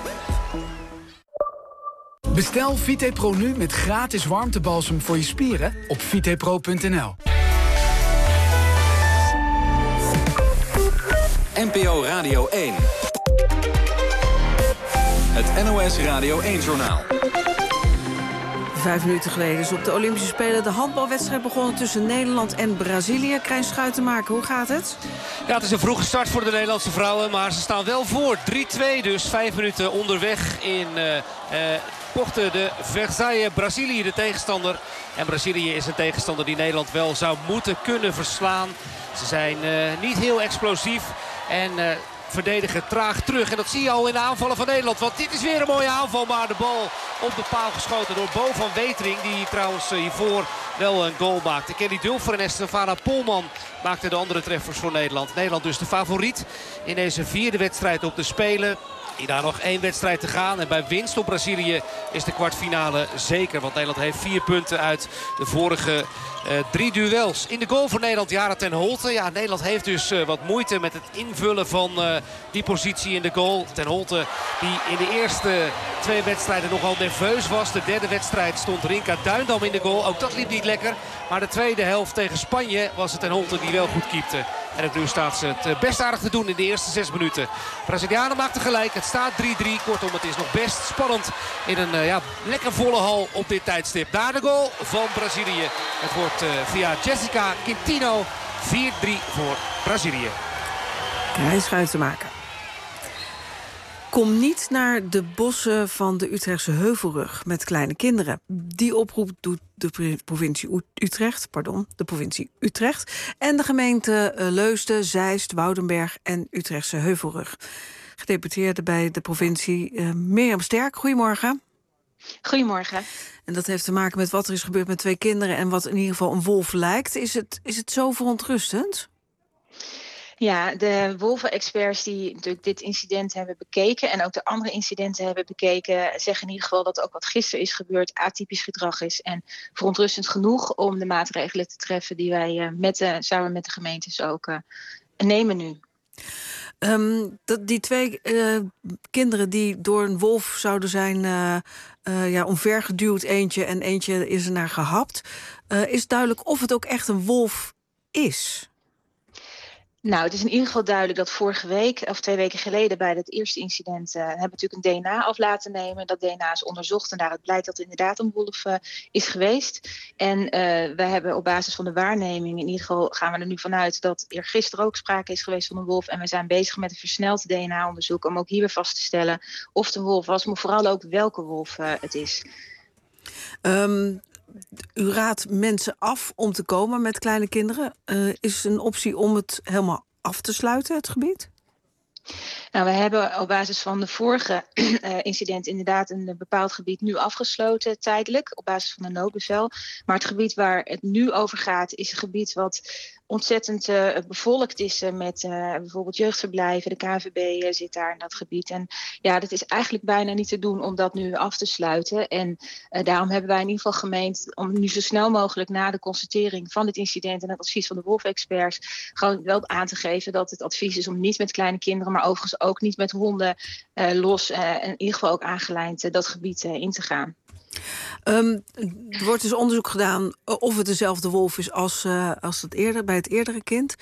Bestel VitePro nu met gratis warmtebalsem voor je spieren op vitepro.nl. NPO Radio 1. Het NOS Radio 1-journaal. 5 minuten geleden is op de Olympische Spelen de handbalwedstrijd begonnen tussen Nederland en Brazilië. Krijn Schuitenmaker, hoe gaat het? Ja, het is een vroege start voor de Nederlandse vrouwen, maar ze staan wel voor. 3-2 dus, 5 minuten onderweg in Porto de Versailles. Brazilië de tegenstander. En Brazilië is een tegenstander die Nederland wel zou moeten kunnen verslaan. Ze zijn niet heel explosief en verdedigen traag terug. En dat zie je al in de aanvallen van Nederland. Want dit is weer een mooie aanval. Maar de bal op de paal geschoten door Bo van Wetering. Die trouwens hiervoor wel een goal maakte. Kelly Dulfer en Estefana Polman maakten de andere treffers voor Nederland. Nederland dus de favoriet in deze 4e wedstrijd op de Spelen. Hierna nog 1 wedstrijd te gaan. En bij winst op Brazilië is de kwartfinale zeker. Want Nederland heeft 4 punten uit de vorige 3 duels. In de goal voor Nederland Jara ten Holte. Ja, Nederland heeft dus wat moeite met het invullen van die positie in de goal. Ten Holte die in de eerste 2 wedstrijden nogal nerveus was. De 3e wedstrijd stond Rinka Duindam in de goal. Ook dat liep niet lekker. Maar de tweede helft tegen Spanje was het ten Holte die wel goed keepte. En nu staat ze het best aardig te doen in de eerste 6 minuten. Brazilianen maakten gelijk. Het staat 3-3. Kortom, het is nog best spannend in een lekker volle hal op dit tijdstip. Daar de goal van Brazilië. Het wordt via Jessica Quintino 4-3 voor Brazilië. Krijn Schuitenmaker. Kom niet naar de bossen van de Utrechtse Heuvelrug met kleine kinderen. Die oproep doet de provincie Utrecht en de gemeente Leusden, Zeist, Woudenberg en Utrechtse Heuvelrug. Gedeputeerde bij de provincie Mirjam Sterk. Goedemorgen. Goedemorgen. En dat heeft te maken met wat er is gebeurd met 2 kinderen en wat in ieder geval een wolf lijkt. Is het zo verontrustend? Ja, de wolvenexperts die natuurlijk dit incident hebben bekeken en ook de andere incidenten hebben bekeken, zeggen in ieder geval dat ook wat gisteren is gebeurd atypisch gedrag is en verontrustend genoeg om de maatregelen te treffen die wij samen met de gemeentes ook nemen nu. Die 2 kinderen die door een wolf zouden zijn omvergeduwd, eentje is er naar gehapt. Is duidelijk of het ook echt een wolf is? Nou, het is in ieder geval duidelijk dat vorige week of 2 weken geleden bij het eerste incident hebben we natuurlijk een DNA af laten nemen. Dat DNA is onderzocht en daaruit blijkt dat er inderdaad een wolf is geweest. En wij hebben op basis van de waarneming, in ieder geval gaan we er nu vanuit dat er gisteren ook sprake is geweest van een wolf. En we zijn bezig met een versneld DNA-onderzoek om ook hier weer vast te stellen of het een wolf was, maar vooral ook welke wolf het is. U raadt mensen af om te komen met kleine kinderen. Is het een optie om het helemaal af te sluiten, het gebied? Nou, we hebben op basis van de vorige incident inderdaad een bepaald gebied nu afgesloten tijdelijk, op basis van een noodbevel. Maar het gebied waar het nu over gaat is een gebied wat ontzettend bevolkt is met bijvoorbeeld jeugdverblijven. De KNVB zit daar in dat gebied. En ja, dat is eigenlijk bijna niet te doen om dat nu af te sluiten. En daarom hebben wij in ieder geval gemeend om nu zo snel mogelijk na de constatering van dit incident en het advies van de wolfexperts gewoon wel aan te geven dat het advies is om niet met kleine kinderen, maar overigens ook niet met honden los en in ieder geval ook aangelijnd dat gebied in te gaan. Er wordt dus onderzoek gedaan of het dezelfde wolf is als bij het eerdere kind.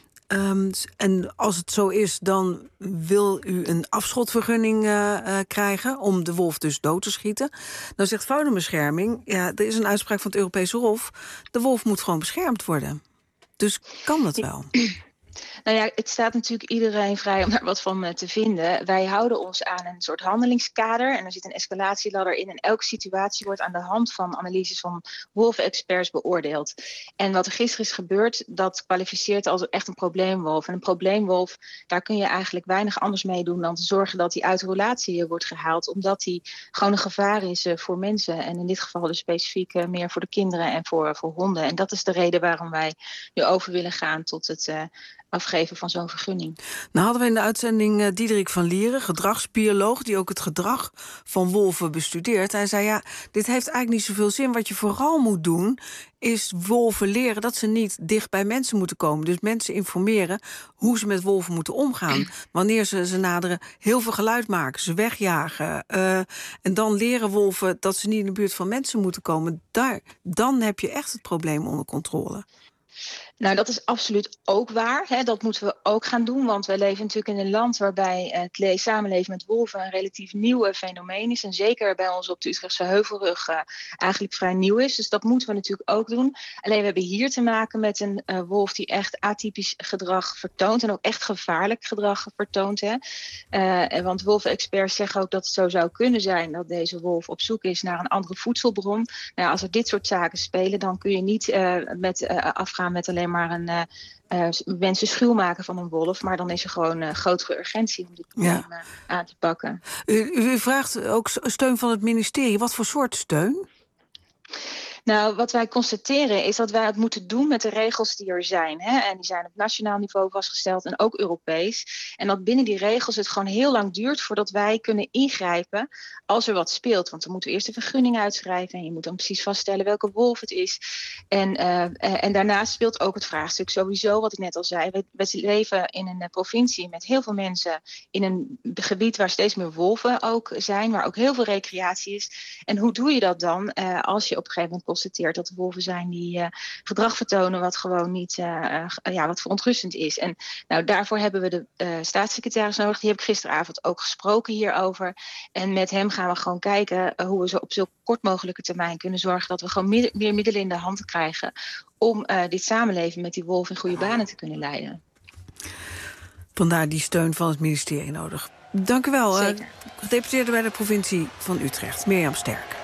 En als het zo is, dan wil u een afschotvergunning krijgen om de wolf dus dood te schieten. Dan zegt Faunabescherming, ja, er is een uitspraak van het Europese Hof, de wolf moet gewoon beschermd worden. Dus kan dat wel? Nou ja, het staat natuurlijk iedereen vrij om daar wat van te vinden. Wij houden ons aan een soort handelingskader en er zit een escalatieladder in. En elke situatie wordt aan de hand van analyses van wolfexperts beoordeeld. En wat er gisteren is gebeurd, dat kwalificeert als echt een probleemwolf. En een probleemwolf, daar kun je eigenlijk weinig anders mee doen dan te zorgen dat hij uit de relatie wordt gehaald. Omdat hij gewoon een gevaar is voor mensen. En in dit geval dus specifiek meer voor de kinderen en voor honden. En dat is de reden waarom wij nu over willen gaan tot het afgeven van zo'n vergunning. Nou hadden we in de uitzending Diederik van Lieren, gedragsbioloog, die ook het gedrag van wolven bestudeert. Hij zei, ja, dit heeft eigenlijk niet zoveel zin. Wat je vooral moet doen, is wolven leren dat ze niet dicht bij mensen moeten komen. Dus mensen informeren hoe ze met wolven moeten omgaan. Wanneer ze naderen, heel veel geluid maken, ze wegjagen. En dan leren wolven dat ze niet in de buurt van mensen moeten komen. Dan heb je echt het probleem onder controle. Nou, dat is absoluut ook waar. Hè. Dat moeten we ook gaan doen, want we leven natuurlijk in een land waarbij het samenleven met wolven een relatief nieuw fenomeen is. En zeker bij ons op de Utrechtse Heuvelrug eigenlijk vrij nieuw is. Dus dat moeten we natuurlijk ook doen. Alleen we hebben hier te maken met een wolf die echt atypisch gedrag vertoont en ook echt gevaarlijk gedrag vertoont. Hè. Want wolvenexperts zeggen ook dat het zo zou kunnen zijn dat deze wolf op zoek is naar een andere voedselbron. Nou, als er dit soort zaken spelen, dan kun je niet afgaan met alleen maar mensen schuw maken van een wolf, maar dan is er gewoon grotere urgentie om dit probleem aan te pakken. U vraagt ook steun van het ministerie. Wat voor soort steun? Nou, wat wij constateren is dat wij het moeten doen met de regels die er zijn. Hè? En die zijn op nationaal niveau vastgesteld en ook Europees. En dat binnen die regels het gewoon heel lang duurt voordat wij kunnen ingrijpen als er wat speelt. Want dan moeten we eerst een vergunning uitschrijven en je moet dan precies vaststellen welke wolf het is. En daarnaast speelt ook het vraagstuk sowieso, wat ik net al zei. We leven in een provincie met heel veel mensen in een gebied waar steeds meer wolven ook zijn, waar ook heel veel recreatie is. En hoe doe je dat dan als je op een gegeven moment constateert dat er wolven zijn die gedrag vertonen wat gewoon niet, wat verontrustend is. En nou, daarvoor hebben we de staatssecretaris nodig. Die heb ik gisteravond ook gesproken hierover. En met hem gaan we gewoon kijken hoe we zo op zo kort mogelijke termijn kunnen zorgen dat we gewoon meer middelen in de hand krijgen om dit samenleven met die wolf in goede banen te kunnen leiden. Vandaar die steun van het ministerie nodig. Dank u wel, gedeputeerde bij de provincie van Utrecht, Mirjam Sterk.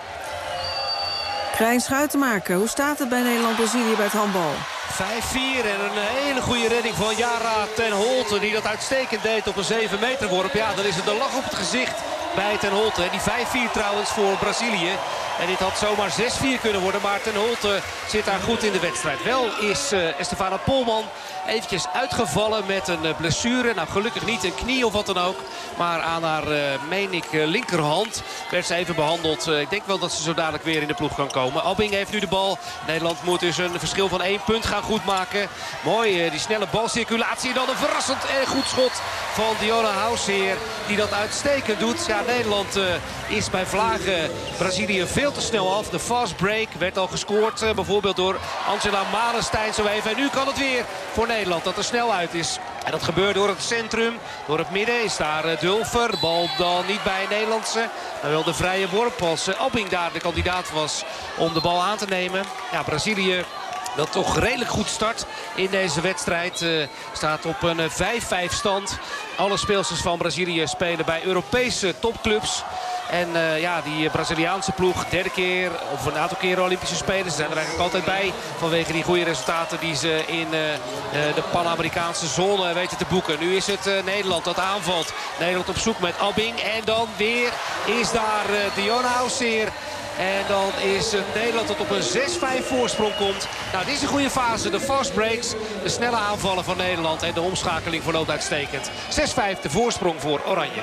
Krijn Schuitenmaker, hoe staat het bij Nederland-Brazilië bij het handbal? 5-4 en een hele goede redding van Jara ten Holte, die dat uitstekend deed op een 7 meter worp. Ja, dan is het de lach op het gezicht bij ten Holte. Die 5-4 trouwens voor Brazilië. En dit had zomaar 6-4 kunnen worden, maar ten Holte zit daar goed in de wedstrijd. Wel is Estefana Polman eventjes uitgevallen met een blessure. Nou, gelukkig niet een knie of wat dan ook. Maar aan haar, linkerhand werd ze even behandeld. Ik denk wel dat ze zo dadelijk weer in de ploeg kan komen. Abbing heeft nu de bal. Nederland moet dus een verschil van 1 punt gaan goedmaken. Mooi, die snelle balcirculatie. En dan een verrassend en goed schot van Diona Hausheer, die dat uitstekend doet. Ja, Nederland is bij vlagen Brazilië veel veel te snel af. De fast break werd al gescoord. Bijvoorbeeld door Angela Malenstein zo even. En nu kan het weer voor Nederland dat er snel uit is. En dat gebeurt door het centrum. Door het midden is daar Dulfer. Bal dan niet bij Nederlandse. Dan wel de vrije worp als Abbing daar de kandidaat was om de bal aan te nemen. Ja, Brazilië dat toch redelijk goed start in deze wedstrijd. Staat op een 5-5 stand. Alle speelsters van Brazilië spelen bij Europese topclubs. En die Braziliaanse ploeg, derde keer of een aantal keren Olympische Spelen. Ze zijn er eigenlijk altijd bij vanwege die goede resultaten die ze in de Pan-Amerikaanse zone weten te boeken. Nu is het Nederland dat aanvalt. Nederland op zoek met Abbing. En dan weer is daar Diona Ausseer. En dan is het Nederland dat op een 6-5 voorsprong komt. Nou, dit is een goede fase. De fast breaks, de snelle aanvallen van Nederland en de omschakeling verloopt uitstekend. 6-5 de voorsprong voor Oranje.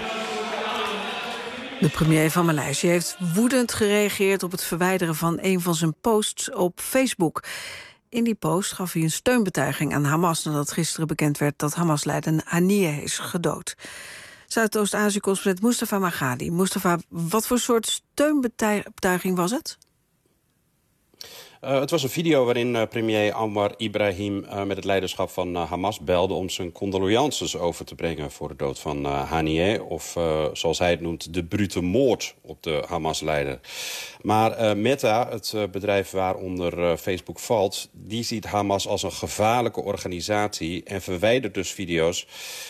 De premier van Maleisië heeft woedend gereageerd op het verwijderen van een van zijn posts op Facebook. In die post gaf hij een steunbetuiging aan Hamas nadat gisteren bekend werd dat Hamas-leider Haniyeh is gedood. Zuidoost-Azië-correspondent Mustafa Maghadi. Mustafa, wat voor soort steunbetuiging was het? Het was een video waarin premier Anwar Ibrahim met het leiderschap van Hamas belde om zijn condolences over te brengen voor de dood van Haniyeh. Of zoals hij het noemt, de brute moord op de Hamas-leider. Maar Meta, het bedrijf waaronder Facebook valt, die ziet Hamas als een gevaarlijke organisatie en verwijdert dus video's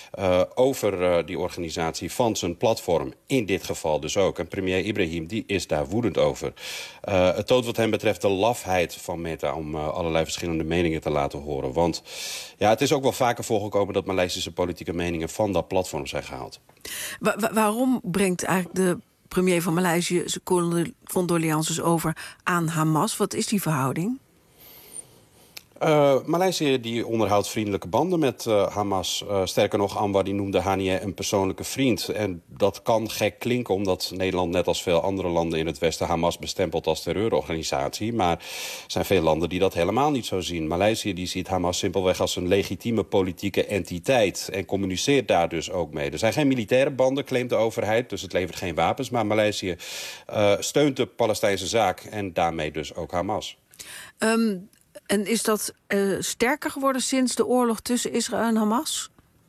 over die organisatie van zijn platform. In dit geval dus ook. En premier Ibrahim die is daar woedend over. Het toont wat hem betreft de lafheid van Meta om allerlei verschillende meningen te laten horen. Want ja, het is ook wel vaker voorgekomen dat Maleisische politieke meningen van dat platform zijn gehaald. Waarom brengt eigenlijk de premier van Maleisië zijn condolences over aan Hamas? Wat is die verhouding? Maleisië die onderhoudt vriendelijke banden met Hamas. Sterker nog, Anwar die noemde Haniyeh een persoonlijke vriend. En dat kan gek klinken omdat Nederland net als veel andere landen in het Westen Hamas bestempelt als terreurorganisatie. Maar er zijn veel landen die dat helemaal niet zo zien. Maleisië die ziet Hamas simpelweg als een legitieme politieke entiteit en communiceert daar dus ook mee. Er zijn geen militaire banden, claimt de overheid, dus het levert geen wapens. Maar Maleisië steunt de Palestijnse zaak en daarmee dus ook Hamas. En is dat sterker geworden sinds de oorlog tussen Israël en Hamas?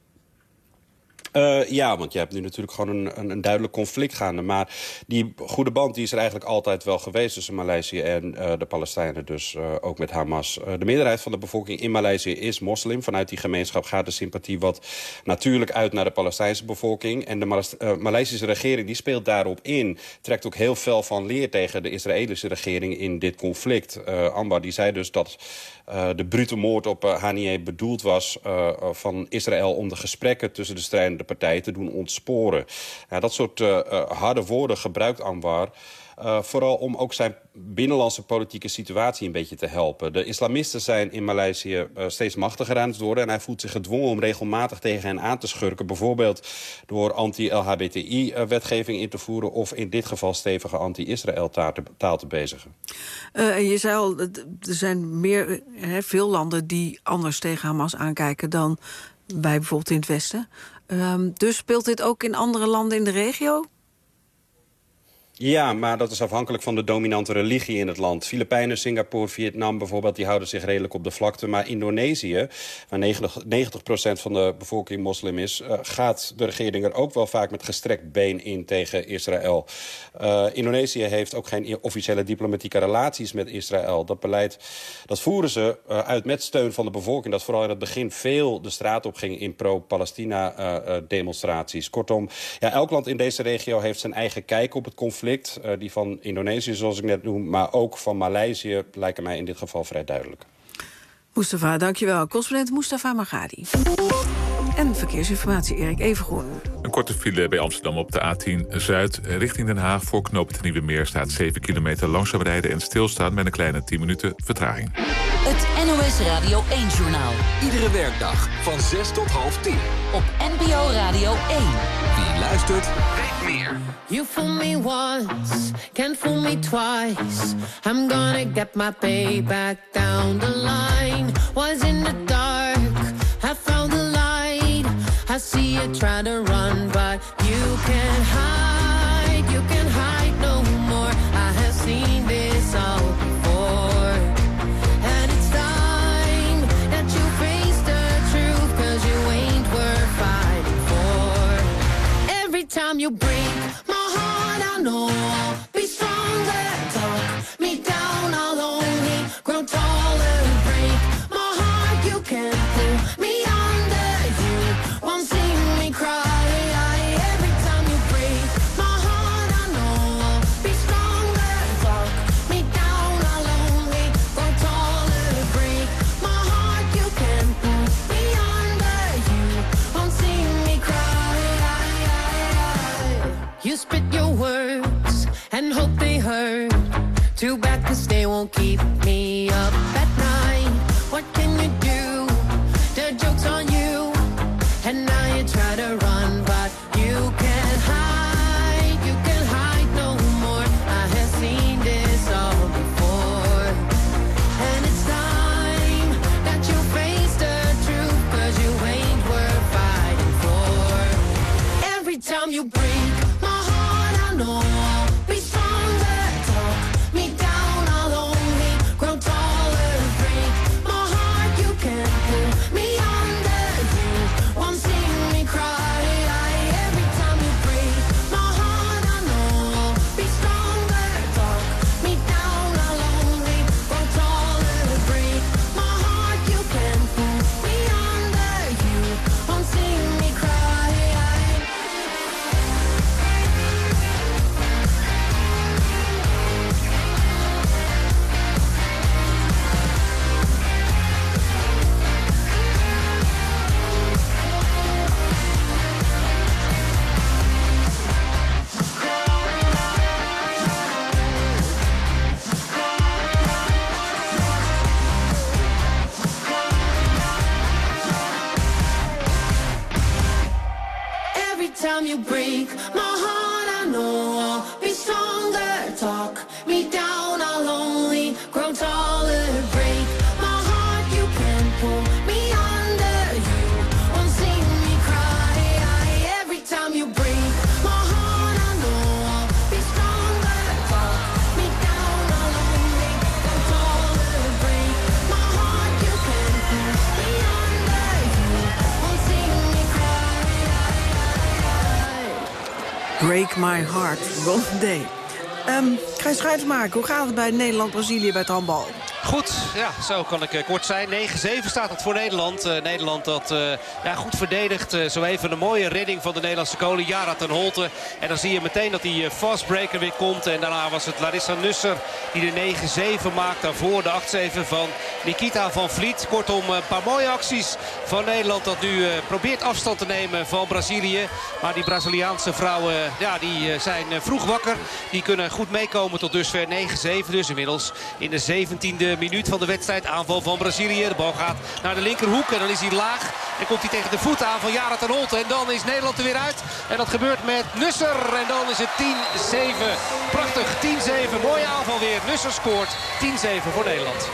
Ja, want je hebt nu natuurlijk gewoon een duidelijk conflict gaande. Maar die goede band die is er eigenlijk altijd wel geweest tussen Maleisië en de Palestijnen. Dus ook met Hamas. De meerderheid van de bevolking in Maleisië is moslim. Vanuit die gemeenschap gaat de sympathie wat natuurlijk uit naar de Palestijnse bevolking. En de Maleisische regering die speelt daarop in. Trekt ook heel fel van leer tegen de Israëlische regering in dit conflict. Anwar die zei dus dat de brute moord op Haniyeh bedoeld was van Israël om de gesprekken tussen de strijdende partijen te doen ontsporen. Dat soort harde woorden gebruikt Anwar vooral om ook zijn binnenlandse politieke situatie een beetje te helpen. De islamisten zijn in Maleisië steeds machtiger aan het worden en hij voelt zich gedwongen om regelmatig tegen hen aan te schurken. Bijvoorbeeld door anti-LHBTI-wetgeving in te voeren of in dit geval stevige anti-Israël-taal te bezigen. Je zei al, er zijn veel landen die anders tegen Hamas aankijken dan wij bijvoorbeeld in het Westen. Dus speelt dit ook in andere landen in de regio? Ja, maar dat is afhankelijk van de dominante religie in het land. Filipijnen, Singapore, Vietnam bijvoorbeeld, die houden zich redelijk op de vlakte. Maar Indonesië, waar 90% van de bevolking moslim is, gaat de regering er ook wel vaak met gestrekt been in tegen Israël. Indonesië heeft ook geen officiële diplomatieke relaties met Israël. Dat beleid dat voeren ze uit met steun van de bevolking, dat vooral in het begin veel de straat op ging in pro-Palestina demonstraties. Kortom, ja, elk land in deze regio heeft zijn eigen kijk op het conflict. Die van Indonesië, zoals ik net noem, maar ook van Maleisië lijken mij in dit geval vrij duidelijk. Mustafa, dankjewel. Correspondent Mustafa Maghadi. En verkeersinformatie, Erik Evengroen. Een korte file bij Amsterdam op de A10 Zuid. Richting Den Haag voor knooppunt Nieuwe Meer staat 7 kilometer langzaam rijden en stilstaan met een kleine 10 minuten vertraging. Het NOS Radio 1-journaal. Iedere werkdag van 6 tot half 10. Op NPO Radio 1. Wie luistert, weet meer. You fool me once, can't fool me twice. I'm gonna get my payback down the line. Was in the dark, I found the light. I see you try to run, but you can't hide no more. I have seen time you break my heart, I know I'll be stronger. Talk me down, I'll only grow taller. Break my heart, you can't pull me under. You won't see me cry. Every time you break my heart, I know I'll be stronger. Talk me down, I'll only grow taller. Break my heart, you can't pull me under. You won't see me cry. You spit your words and hope they hurt. Too bad 'cause they won't keep me up at night. What can you do? The joke's on you. And now you try to run, but you can't hide no more. I have seen this all before. And it's time that you face the truth, 'cause you ain't worth fighting for. Every time you break my heart, I know I'll be stronger. Talk me down, I'll only grow taller. Break my heart, you can't pull me under. You won't see me cry. Every time you break my heart, I know I'll be stronger. Talk me down, I'll only grow taller. Break my heart, you can't pull me under. You won't see me cry. Every time you break my heart, I know I'll be stronger. Talk me down, I'll only grow taller. Break my heart, you can't pull me under. You won't see me cry. Every time you break my heart, I know I'll be stronger. Talk me down, I'll only grow taller. Break my heart, you can't pull me under. You won't see me cry. Break My Heart, Ron Day. Gijs Schuitenmaker, hoe gaat het bij Nederland-Brazilië bij het handbal? Goed, ja, zo kan ik kort zijn. 9-7 staat het voor Nederland. Nederland dat goed verdedigt. Zo even een mooie redding van de Nederlandse koning, Yara ten Holte. En dan zie je meteen dat die fastbreaker weer komt. En daarna was het Larissa Nusser die de 9-7 maakt. Daarvoor de 8-7 van Nikita van Vliet. Kortom, een paar mooie acties van Nederland dat nu probeert afstand te nemen van Brazilië. Maar die Braziliaanse vrouwen die zijn vroeg wakker. Die kunnen goed meekomen tot dusver 9-7. Dus inmiddels in de 17e minuut van de wedstrijd. Aanval van Brazilië. De bal gaat naar de linkerhoek en dan is hij laag. En komt hij tegen de voet aan van Yara ten Holte. En dan is Nederland er weer uit. En dat gebeurt met Nusser. En dan is het 10-7. Prachtig, 10-7. Mooie aanval weer. Nusser scoort. 10-7 voor Nederland.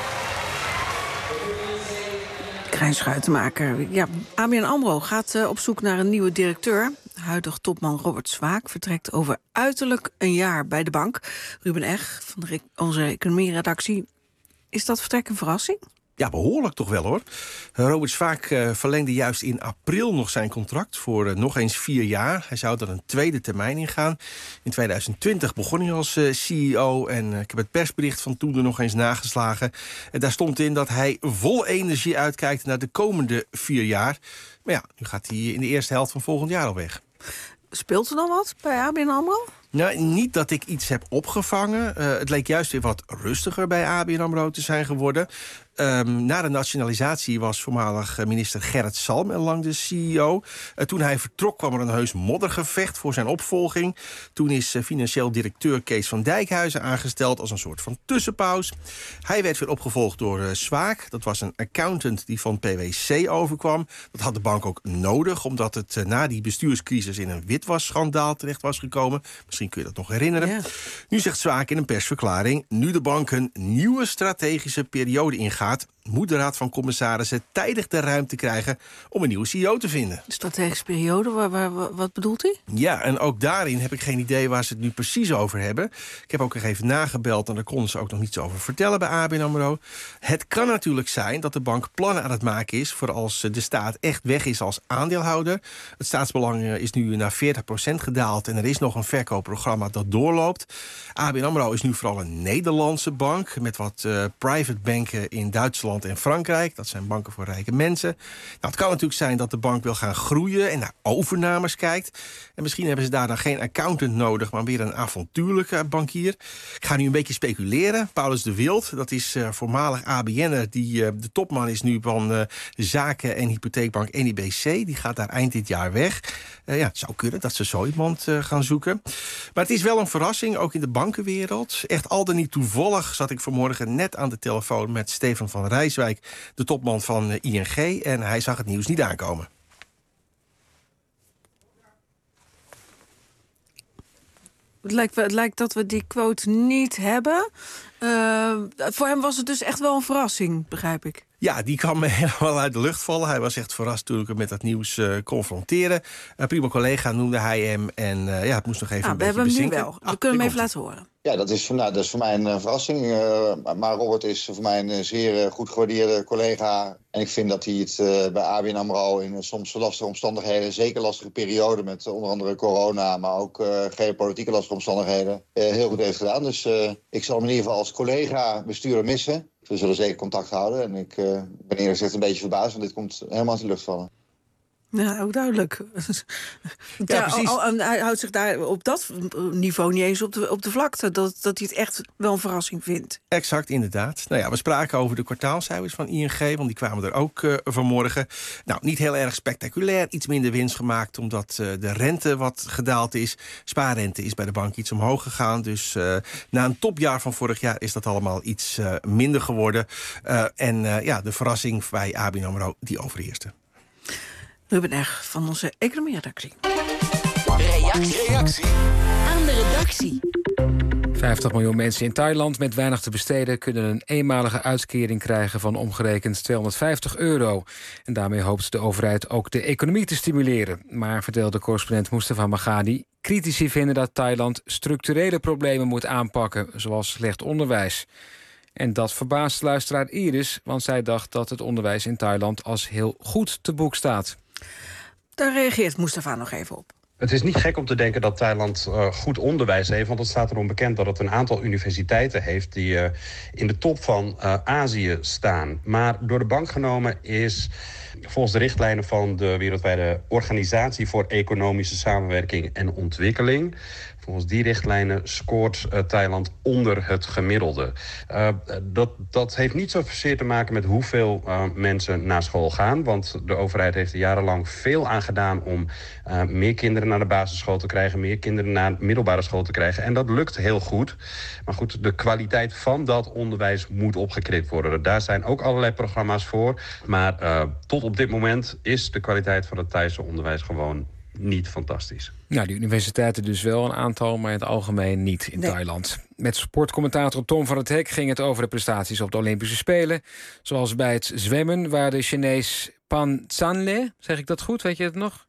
Gijs Schuitenmaker. Ja, ABN AMRO gaat op zoek naar een nieuwe directeur. Huidig topman Robert Swaak vertrekt over uiterlijk een jaar bij de bank. Ruben Eg van onze economieredactie. Is dat vertrek een verrassing? Ja, behoorlijk toch wel, hoor. Robert Swaak verlengde juist in april nog zijn contract voor nog eens 4 jaar. Hij zou er een tweede termijn ingaan. In 2020 begon hij als CEO en ik heb het persbericht van toen er nog eens nageslagen. En daar stond in dat hij vol energie uitkijkt naar de komende 4 jaar. Maar ja, nu gaat hij in de eerste helft van volgend jaar al weg. Speelt er dan wat bij ABN AMRO? Nou, niet dat ik iets heb opgevangen. Het leek juist weer wat rustiger bij ABN AMRO te zijn geworden. Na de nationalisatie was voormalig minister Gerrit Salm er lang de CEO. Toen hij vertrok kwam er een heus moddergevecht voor zijn opvolging. Toen is financieel directeur Kees van Dijkhuizen aangesteld als een soort van tussenpaus. Hij werd weer opgevolgd door Swaak. Dat was een accountant die van PwC overkwam. Dat had de bank ook nodig, omdat het na die bestuurscrisis in een witwasschandaal terecht was gekomen. Misschien kun je dat nog herinneren. Ja. Nu zegt Swaak in een persverklaring: nu de bank een nieuwe strategische periode ingaat, moet de Raad van Commissarissen tijdig de ruimte krijgen om een nieuwe CEO te vinden. Strategische periode, wat bedoelt hij? Ja, en ook daarin heb ik geen idee waar ze het nu precies over hebben. Ik heb ook nog even nagebeld en daar konden ze ook nog niets over vertellen bij ABN AMRO. Het kan natuurlijk zijn dat de bank plannen aan het maken is voor als de staat echt weg is als aandeelhouder. Het staatsbelang is nu naar 40% gedaald en er is nog een verkoopprogramma dat doorloopt. ABN AMRO is nu vooral een Nederlandse bank met wat private banken in Duitsland en Frankrijk. Dat zijn banken voor rijke mensen. Nou, het kan natuurlijk zijn dat de bank wil gaan groeien en naar overnames kijkt. En misschien hebben ze daar dan geen accountant nodig, maar weer een avontuurlijke bankier. Ik ga nu een beetje speculeren. Paulus de Wild, dat is voormalig ABN'er. De topman is nu van de zaken- en hypotheekbank NIBC. Die gaat daar eind dit jaar weg. Het zou kunnen dat ze zo iemand gaan zoeken. Maar het is wel een verrassing, ook in de bankenwereld. Echt al dan niet toevallig zat ik vanmorgen net aan de telefoon met Stefan van Rijswijk, de topman van ING. En hij zag het nieuws niet aankomen. Het lijkt dat we die quote niet hebben. Voor hem was het dus echt wel een verrassing, begrijp ik. Ja, die kwam me helemaal uit de lucht vallen. Hij was echt verrast toen ik hem met dat nieuws confronteren. Een prima collega noemde hij hem. En het moest nog even een beetje bezinken. We hebben hem nu wel. We kunnen hem even laten horen. Ja, dat is voor mij een verrassing. Maar Robert is voor mij een zeer goed gewaardeerde collega. En ik vind dat hij het bij ABN AMRO in soms lastige omstandigheden, zeker lastige periode met onder andere corona, maar ook geopolitieke lastige omstandigheden, heel goed heeft gedaan. Dus ik zal hem in ieder geval als collega bestuurder missen. We zullen zeker contact houden. En ik ben eerlijk gezegd een beetje verbaasd, want dit komt helemaal uit de lucht vallen. Ja, ook duidelijk. Ja, precies. Hij houdt zich daar op dat niveau niet eens op de vlakte. Dat hij het echt wel een verrassing vindt. Exact, inderdaad. Nou ja, we spraken over de kwartaalcijfers van ING, want die kwamen er ook vanmorgen. Nou, niet heel erg spectaculair. Iets minder winst gemaakt, omdat de rente wat gedaald is. Spaarrente is bij de bank iets omhoog gegaan. Dus na een topjaar van vorig jaar is dat allemaal iets minder geworden. De verrassing bij ABN AMRO, die overheerste. Ruben Eg van onze economie-redactie. Reactie. Aan de redactie. 50 miljoen mensen in Thailand met weinig te besteden kunnen een eenmalige uitkering krijgen van omgerekend €250. En daarmee hoopt de overheid ook de economie te stimuleren. Maar, vertelde correspondent Mustafa Maghadi, critici vinden dat Thailand structurele problemen moet aanpakken, zoals slecht onderwijs. En dat verbaast luisteraar Iris, want zij dacht dat het onderwijs in Thailand als heel goed te boek staat. Daar reageert Mustafa nog even op. Het is niet gek om te denken dat Thailand goed onderwijs heeft, want het staat erom bekend dat het een aantal universiteiten heeft die in de top van Azië staan. Maar door de bank genomen is, volgens de richtlijnen van de wereldwijde Organisatie voor Economische Samenwerking en Ontwikkeling, volgens die richtlijnen scoort Thailand onder het gemiddelde. Dat heeft niet zozeer te maken met hoeveel mensen naar school gaan, want de overheid heeft er jarenlang veel aan gedaan om meer kinderen naar de basisschool te krijgen, meer kinderen naar de middelbare school te krijgen. En dat lukt heel goed. Maar goed, de kwaliteit van dat onderwijs moet opgekrikt worden. Daar zijn ook allerlei programma's voor. Maar tot op dit moment is de kwaliteit van het Thaise onderwijs gewoon niet fantastisch. Nou, die universiteiten dus wel een aantal, maar in het algemeen niet in Thailand. Met sportcommentator Tom van het Hek ging het over de prestaties op de Olympische Spelen. Zoals bij het zwemmen, waar de Chinees Pan Zanle, zeg ik dat goed, weet je het nog?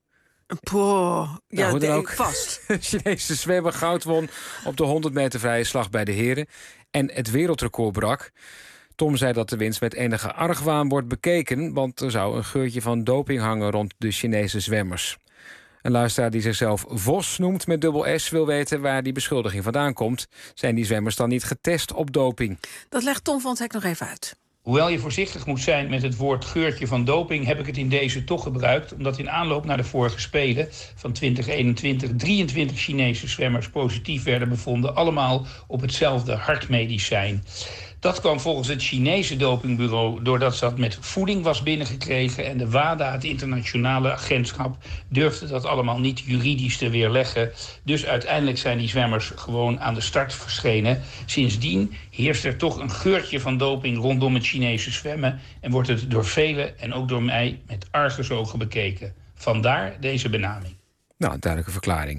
Ja, hoe dan ook, vast. De Chinese zwemmer goud won op de 100 meter vrije slag bij de heren en het wereldrecord brak. Tom zei dat de winst met enige argwaan wordt bekeken, want er zou een geurtje van doping hangen rond de Chinese zwemmers. Een luisteraar die zichzelf Vos noemt met dubbel S wil weten waar die beschuldiging vandaan komt. Zijn die zwemmers dan niet getest op doping? Dat legt Tom van het Hek nog even uit. Hoewel je voorzichtig moet zijn met het woord geurtje van doping, heb ik het in deze toch gebruikt, omdat in aanloop naar de vorige Spelen van 2021 23 Chinese zwemmers positief werden bevonden, allemaal op hetzelfde hartmedicijn. Dat kwam volgens het Chinese dopingbureau doordat ze dat met voeding was binnengekregen en de WADA, het internationale agentschap, durfde dat allemaal niet juridisch te weerleggen. Dus uiteindelijk zijn die zwemmers gewoon aan de start verschenen. Sindsdien heerst er toch een geurtje van doping rondom het Chinese zwemmen en wordt het door velen en ook door mij met argusogen bekeken. Vandaar deze benaming. Nou, duidelijke verklaring.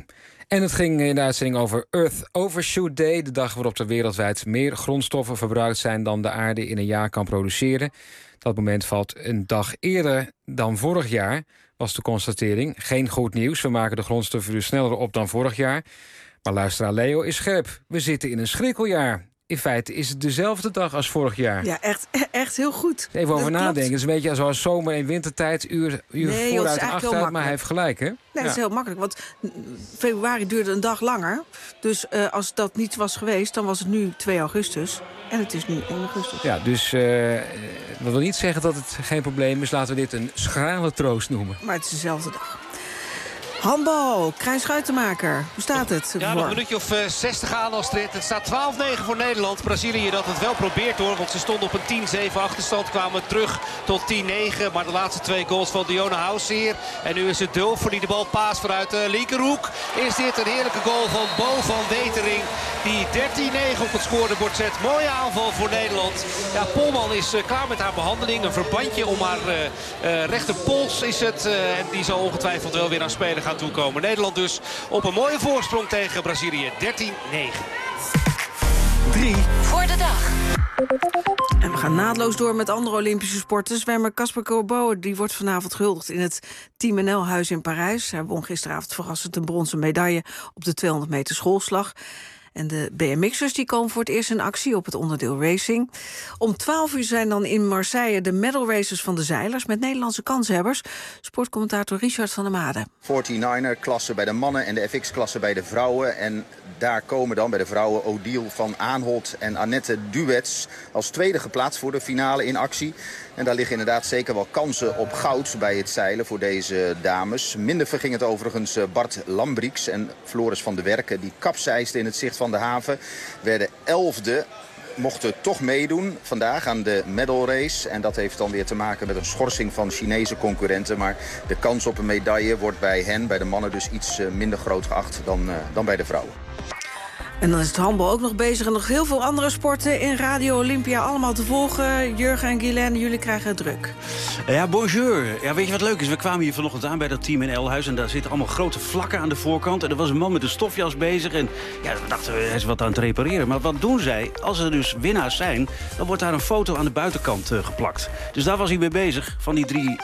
En het ging in de uitzending over Earth Overshoot Day, de dag waarop er wereldwijd meer grondstoffen verbruikt zijn dan de aarde in een jaar kan produceren. Dat moment valt een dag eerder dan vorig jaar, was de constatering. Geen goed nieuws, we maken de grondstoffen dus sneller op dan vorig jaar. Maar luisteraar Leo is scherp. We zitten in een schrikkeljaar. In feite is het dezelfde dag als vorig jaar. Ja, echt heel goed. Even over nadenken. Het is een beetje zoals zomer- en wintertijd, uur vooruit en achteruit, maar hij heeft gelijk, hè? Nee, dat is heel makkelijk, want februari duurde een dag langer. Dus als dat niet was geweest, dan was het nu 2 augustus. En het is nu 1 augustus. Ja, dus dat wil niet zeggen dat het geen probleem is. Laten we dit een schrale troost noemen. Maar het is dezelfde dag. Handbal, Krijn Schuitenmaker. Hoe staat het? Ja, nog een minuutje of 60 aan Astrid. Het staat 12-9 voor Nederland. Brazilië dat het wel probeert hoor. Want ze stonden op een 10-7 achterstand. Kwamen terug tot 10-9. Maar de laatste 2 goals van Diona Househeer. En nu is het Dulfer die de bal paast vanuit de linkerhoek. Is dit een heerlijke goal van Bo van Wetering. Die 13-9 op het scorebord zet. Mooie aanval voor Nederland. Ja, Polman is klaar met haar behandeling. Een verbandje om haar rechterpols is het. En die zal ongetwijfeld wel weer aan spelen gaan toekomen. Nederland dus op een mooie voorsprong tegen Brazilië. 13-9. 3 voor de dag. En we gaan naadloos door met andere Olympische sporten. Zwemmer Casper Corbeau die wordt vanavond gehuldigd in het Team NL-huis in Parijs. Hij won gisteravond verrassend een bronzen medaille op de 200 meter schoolslag. En de BMX'ers die komen voor het eerst in actie op het onderdeel racing. Om 12 uur zijn dan in Marseille de medal races van de zeilers met Nederlandse kanshebbers. Sportcommentator Richard van der Made. 49er-klasse bij de mannen en de FX-klasse bij de vrouwen. En daar komen dan bij de vrouwen Odile van Aanholt en Annette Duets als tweede geplaatst voor de finale in actie. En daar liggen inderdaad zeker wel kansen op goud bij het zeilen voor deze dames. Minder verging het overigens Bart Lambrix en Floris van der Werken. Die kapseisden in het zicht van de haven. Werden 11e. Mochten toch meedoen vandaag aan de medal race. En dat heeft dan weer te maken met een schorsing van Chinese concurrenten. Maar de kans op een medaille wordt bij hen, bij de mannen, dus iets minder groot geacht dan bij de vrouwen. En dan is het handbal ook nog bezig en nog heel veel andere sporten in Radio Olympia allemaal te volgen. Jurgen en Guylaine, jullie krijgen het druk. Ja, bonjour. Ja, weet je wat leuk is? We kwamen hier vanochtend aan bij dat Team NL-huis en daar zitten allemaal grote vlakken aan de voorkant. En er was een man met een stofjas bezig en ja, we dachten, hij is wat aan het repareren. Maar wat doen zij? Als er dus winnaars zijn, dan wordt daar een foto aan de buitenkant geplakt. Dus daar was hij mee bezig, van die 3